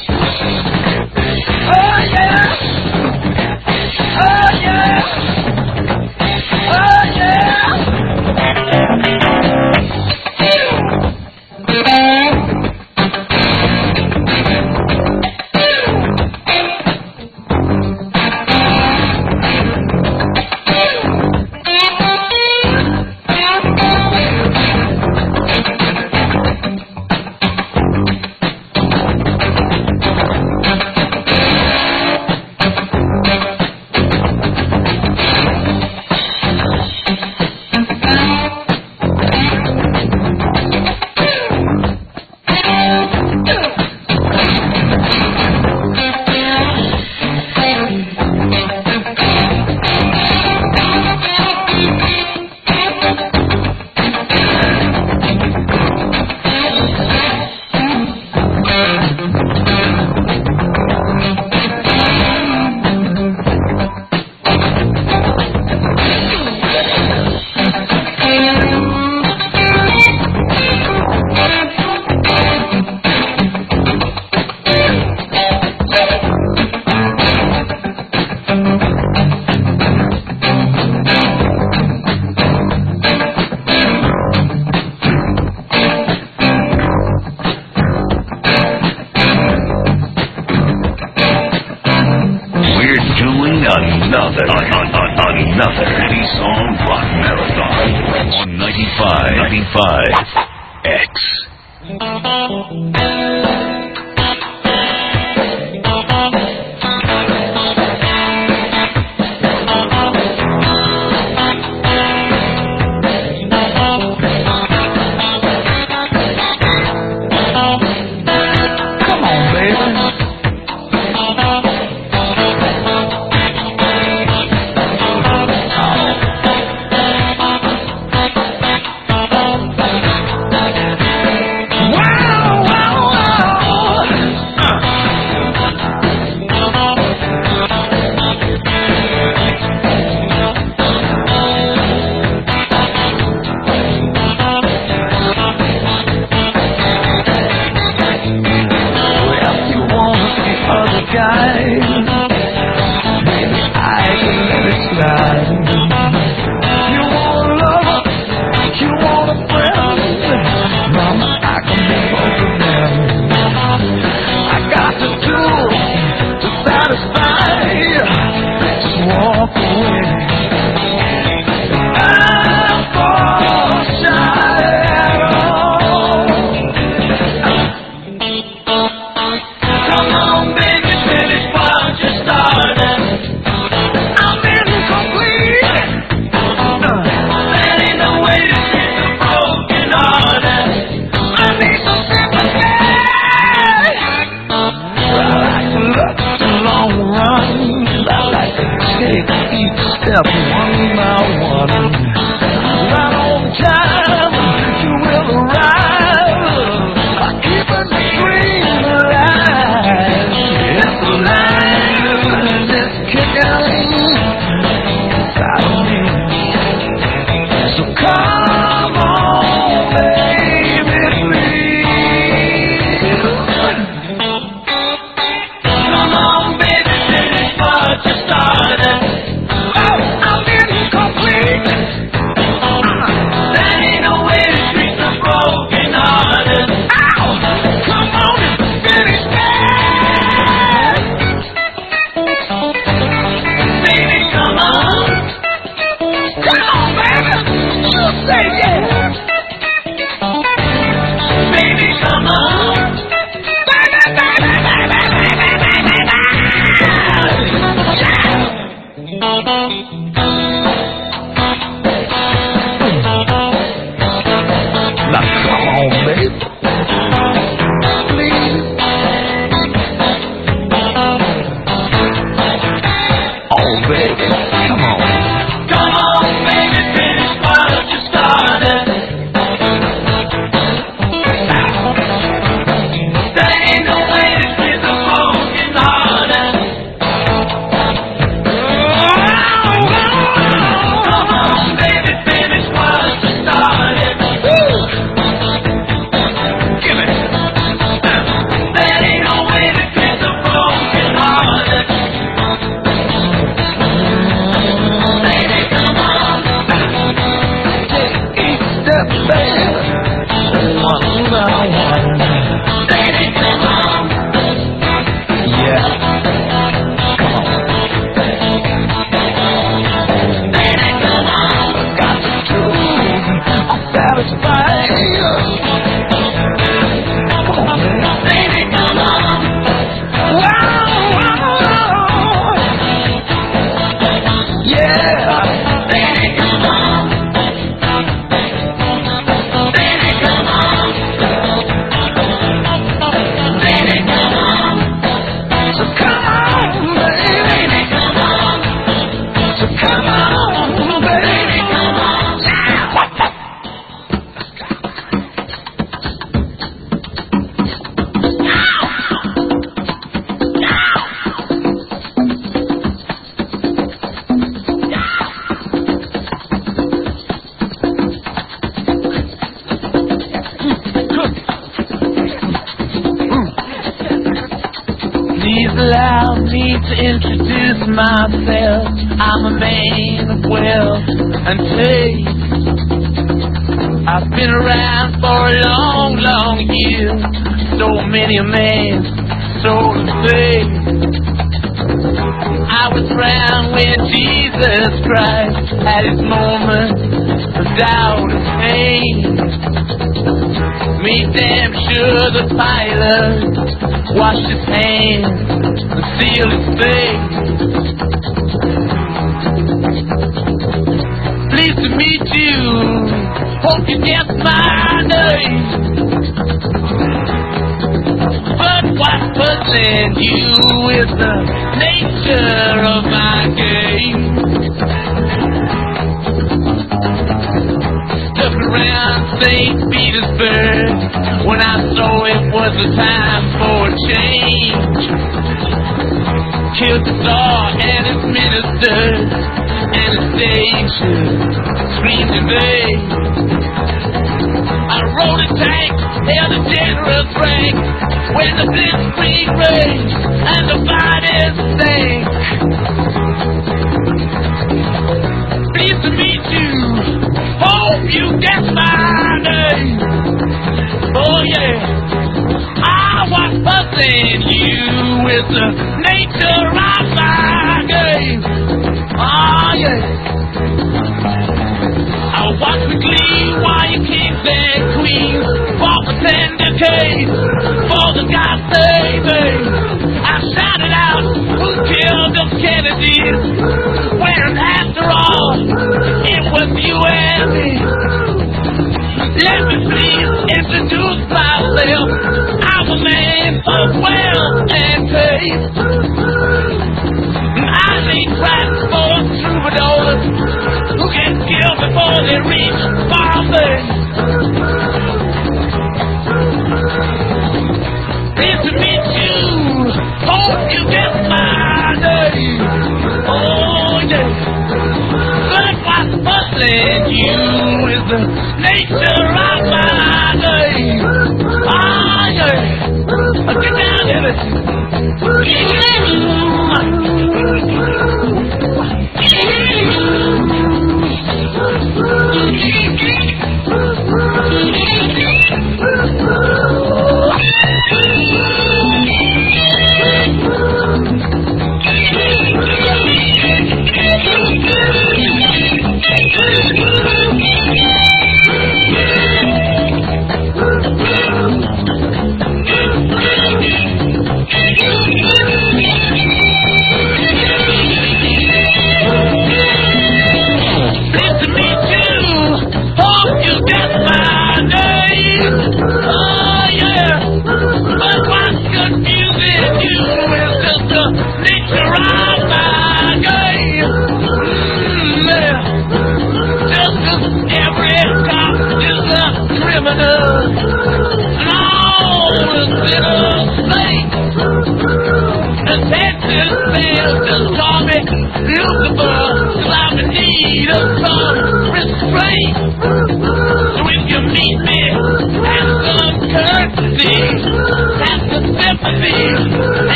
Oh yeah! Oh yeah! Oh yeah! Another, another eighty-song rock marathon on ninety-five, ninety-five X. Come on, baby. Wow, wow, Please allow me to introduce myself. I'm a man of wealth and taste. I've been around for a long, long year. So many a man, soul and faith. I was around when Jesus Christ had his moments of doubt and pain. Made damn sure the pilot washed his hands and sealed his face. Pleased to meet you. Hope you guess my name. But what's puzzling you is the nature of my game. Stuck around Saint Petersburg when I saw it was a time for a change. Killed the Tsar and his ministers, Anastasia screamed in vain. I rode a tank, held a generous rank when the blitzkrieg raged and the fighters sank. Pleased to meet you. Hope you guess my name. Oh yeah, I was buzzing you with the nature of my game. Oh yeah, I watch with glee while you kings and queens fought for tender case for the God save me. I shouted out, who killed the Kennedys? When after all, it was you and me. Let me please introduce myself. I'm a man of wealth and taste. I lay traps for troubadours who get killed before they reach Bombay. Pleased to meet you. Hope you get my name. Oh yeah. But what's puzzling you is the nature of my name. Ah yeah. Get down in it.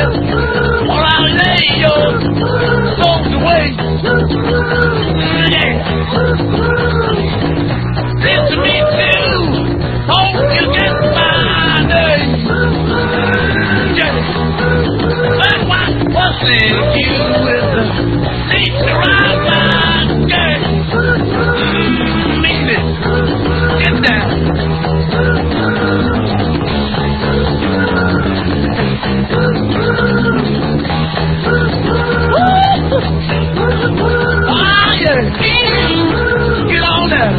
Or I'll lay your souls away. Yeah. Get on there.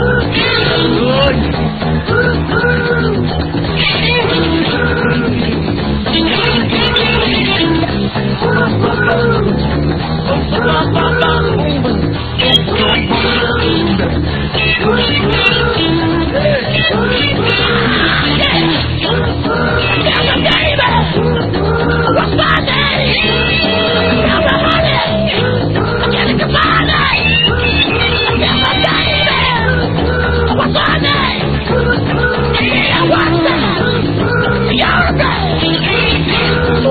What's my name? I'm a honey. I get a cabana. I'm a baby. What's my name? Yeah, what's that? You're a baby.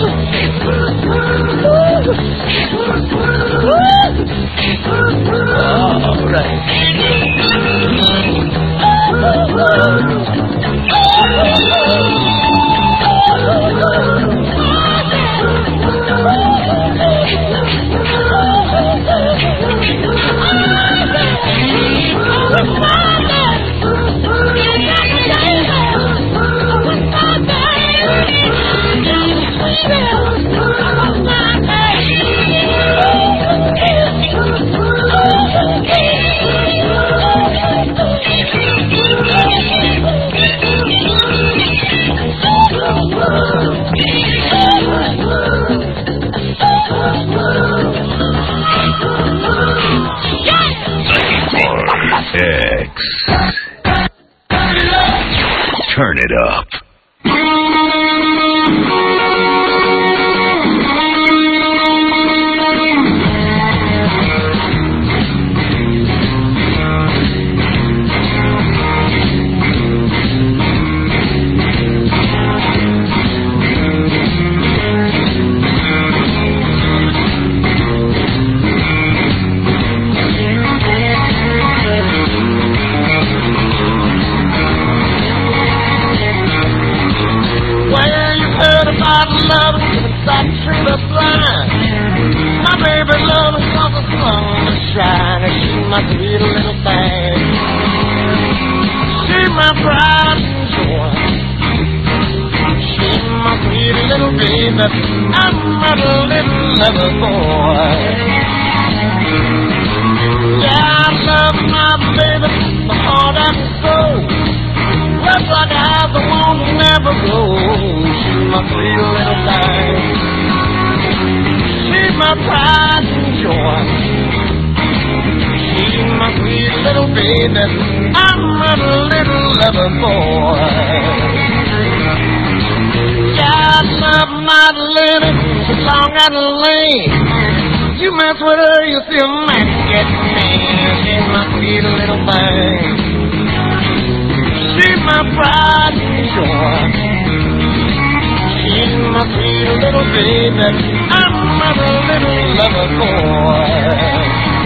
All X. Turn it up. My sweet little thing, she's my pride and joy. She's my sweet little baby. I'm a little lover boy. Yeah, I love my baby, my heart and soul. Just like I have the one who never goes. She's my sweet little thing. She's my pride and joy. She's my sweet little baby. I'm a little lover boy. Yeah, I love my lady so long and lame. You mess with her, you see a man get mad. She's my sweet little thing. She's my pride and joy. She's my sweet little baby. I'm a little lover boy.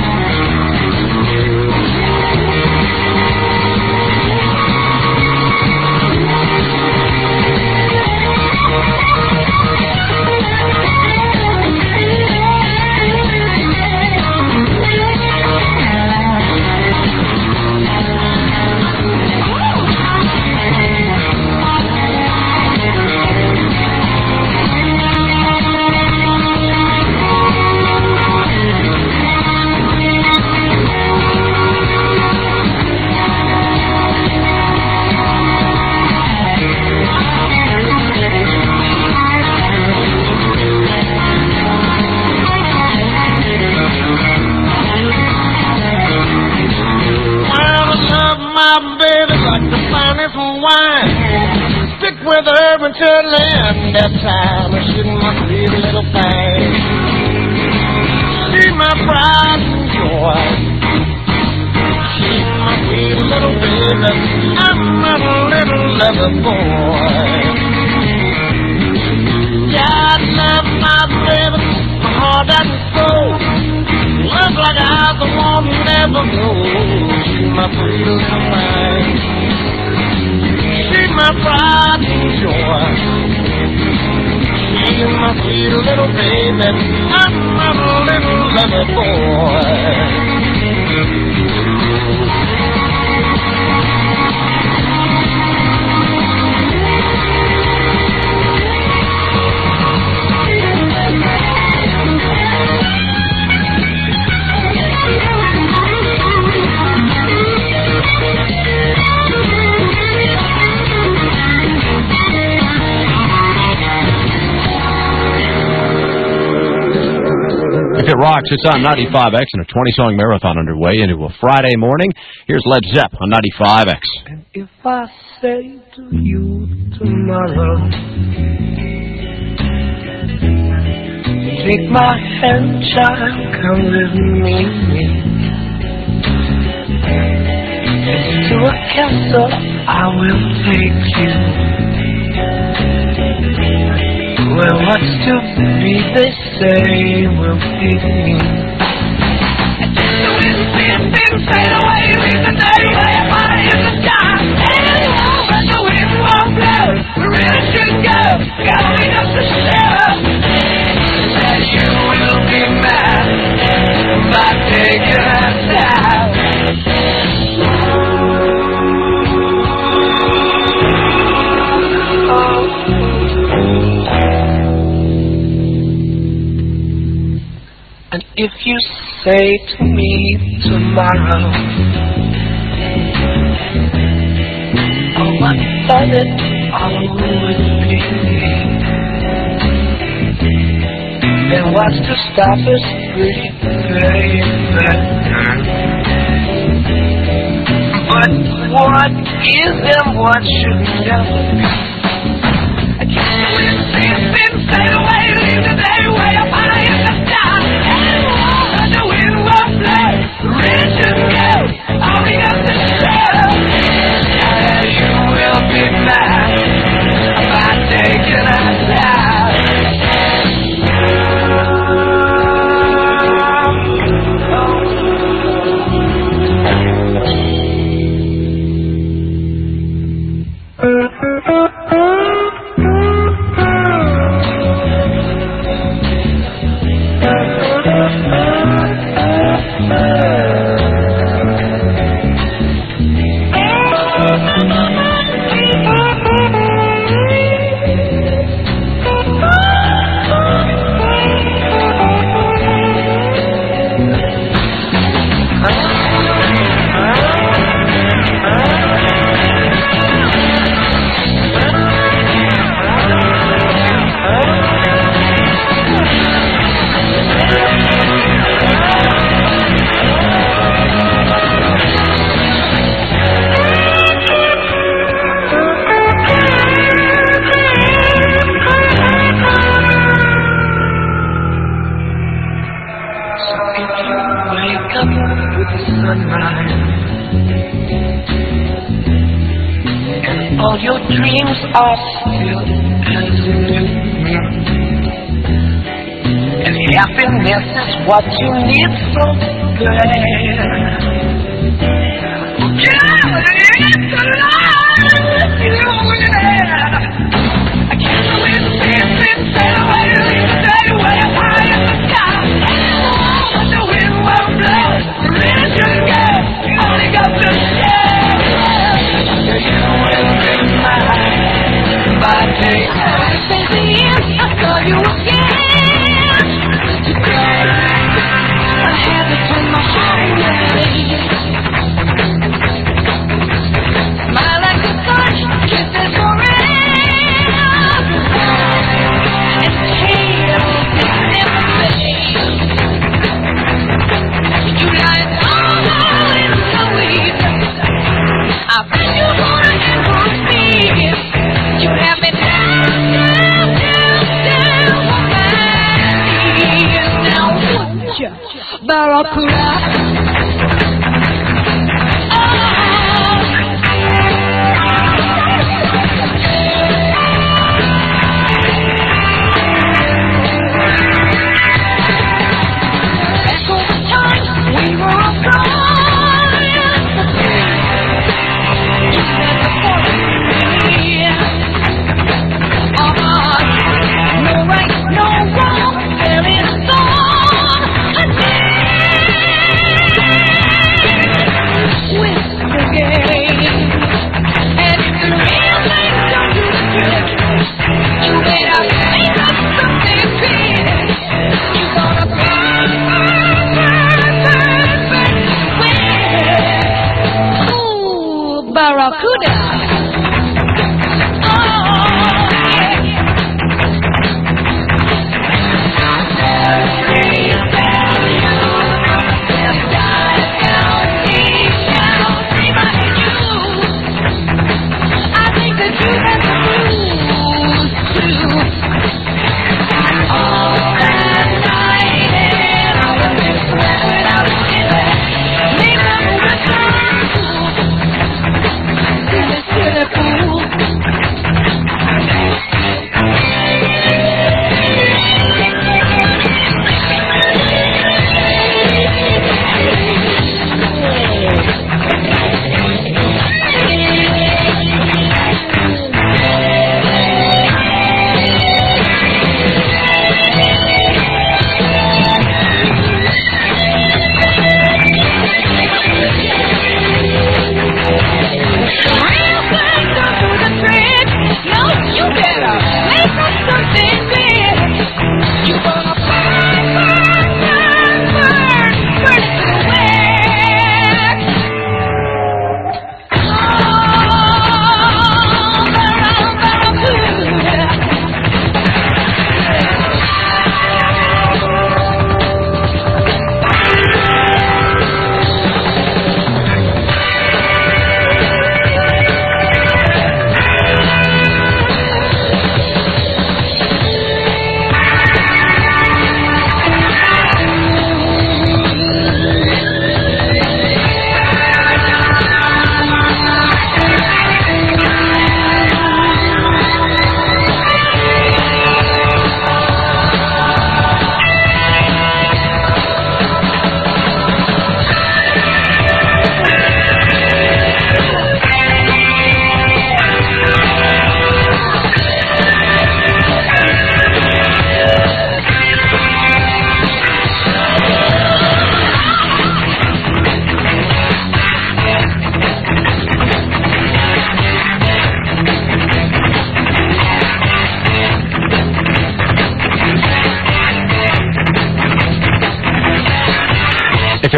With her until end that time, she's my sweet little thing. She's my pride and joy. She's my sweet little baby. I'm a little lover boy. Yeah, I love my baby, my heart and soul. Love like I the one who never goes. She's my sweet little thing. She's my pride and joy. She's my sweet little baby. I'm a little lover boy. It rocks. It's on ninety-five X and a twenty-song marathon underway into a Friday morning. Here's Led Zepp on ninety-five X. And if I say to you tomorrow, take my hand, child, come with me. To a castle I will take you, where what's to be, they say, will be. And the wind spins, spins, fade away, leave the day way up high in the sky. And when the wind won't blow, we really should go, going up the show. That you will be mad by taking us out. And if you say to me tomorrow, oh, I thought it all would be, then what's to stop us, pretty baby? But what is and what should never be? I can't believe it's been said away, leave the day way up high in the sky. And the wind will blow, the rain should go, all we have to show. And you will be mad about taking us out. All your dreams are still as new, and happiness is what you need so bad. Yeah, it's alive with you, yeah. I can't believe it's been said away, leave the day way up high in the sky. But the wind won't blow, the rain should go, you only got to share. You will be mine by day. Since the end, I saw you again. Today, I had to turn my heart away. Smile like the sun, kisses forever. And tears in the face. You lied all in the weeds. I bet you wanna influence me. You have me down, down, down, down on my knees. Now would you, Barracuda? Echo the time we were all gone. You said before me, no right, no wrong, there is song. With the game, and if the real thing don't do the trick, you made out make up something big. You gonna burn, burn, burn, burn, burn. Ooh, Barracuda. Baby,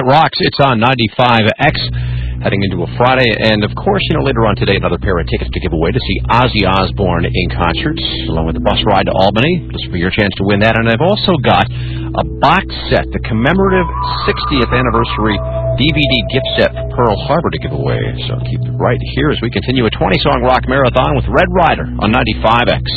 that rocks. It's on ninety-five X. Heading into a Friday, and of course, you know, later on today, another pair of tickets to give away to see Ozzy Osbourne in concert, along with the bus ride to Albany. This will be your chance to win that. And I've also got a box set, the commemorative sixtieth anniversary D V D gift set for Pearl Harbor to give away. So keep it right here as we continue a twenty-song rock marathon with Red Rider on ninety-five X.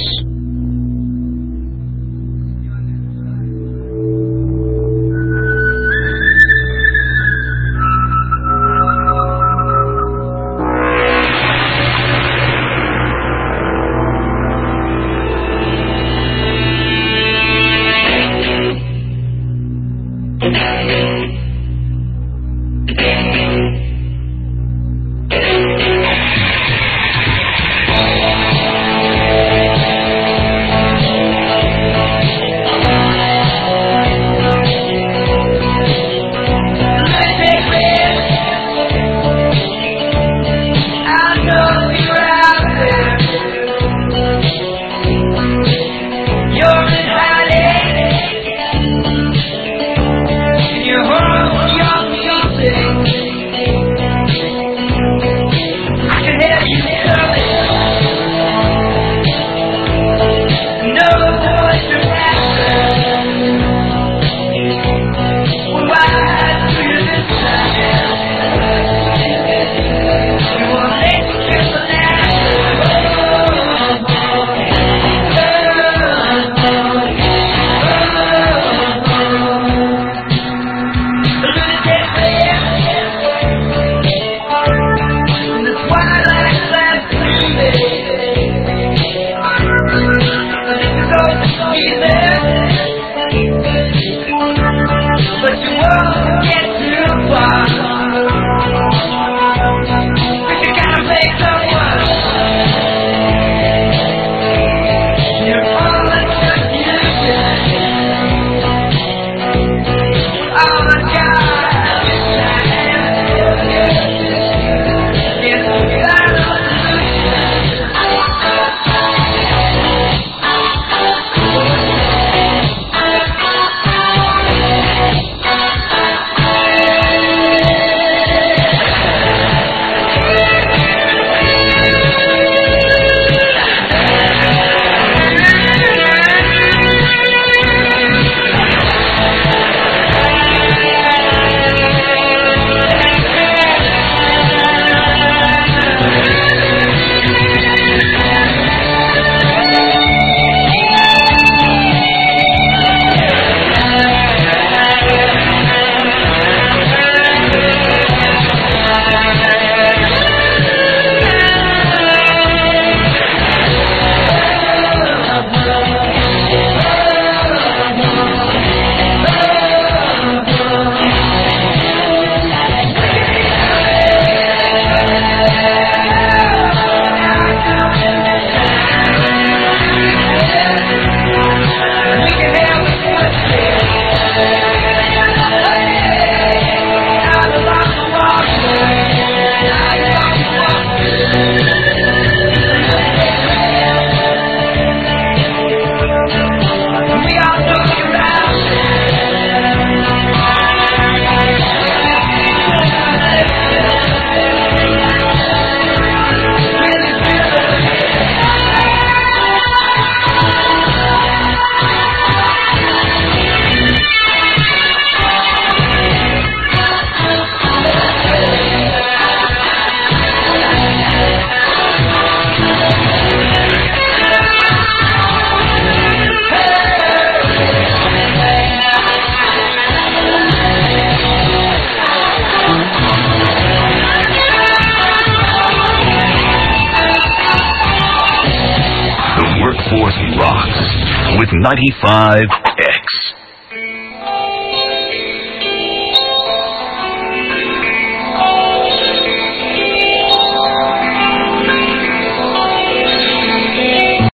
ninety-five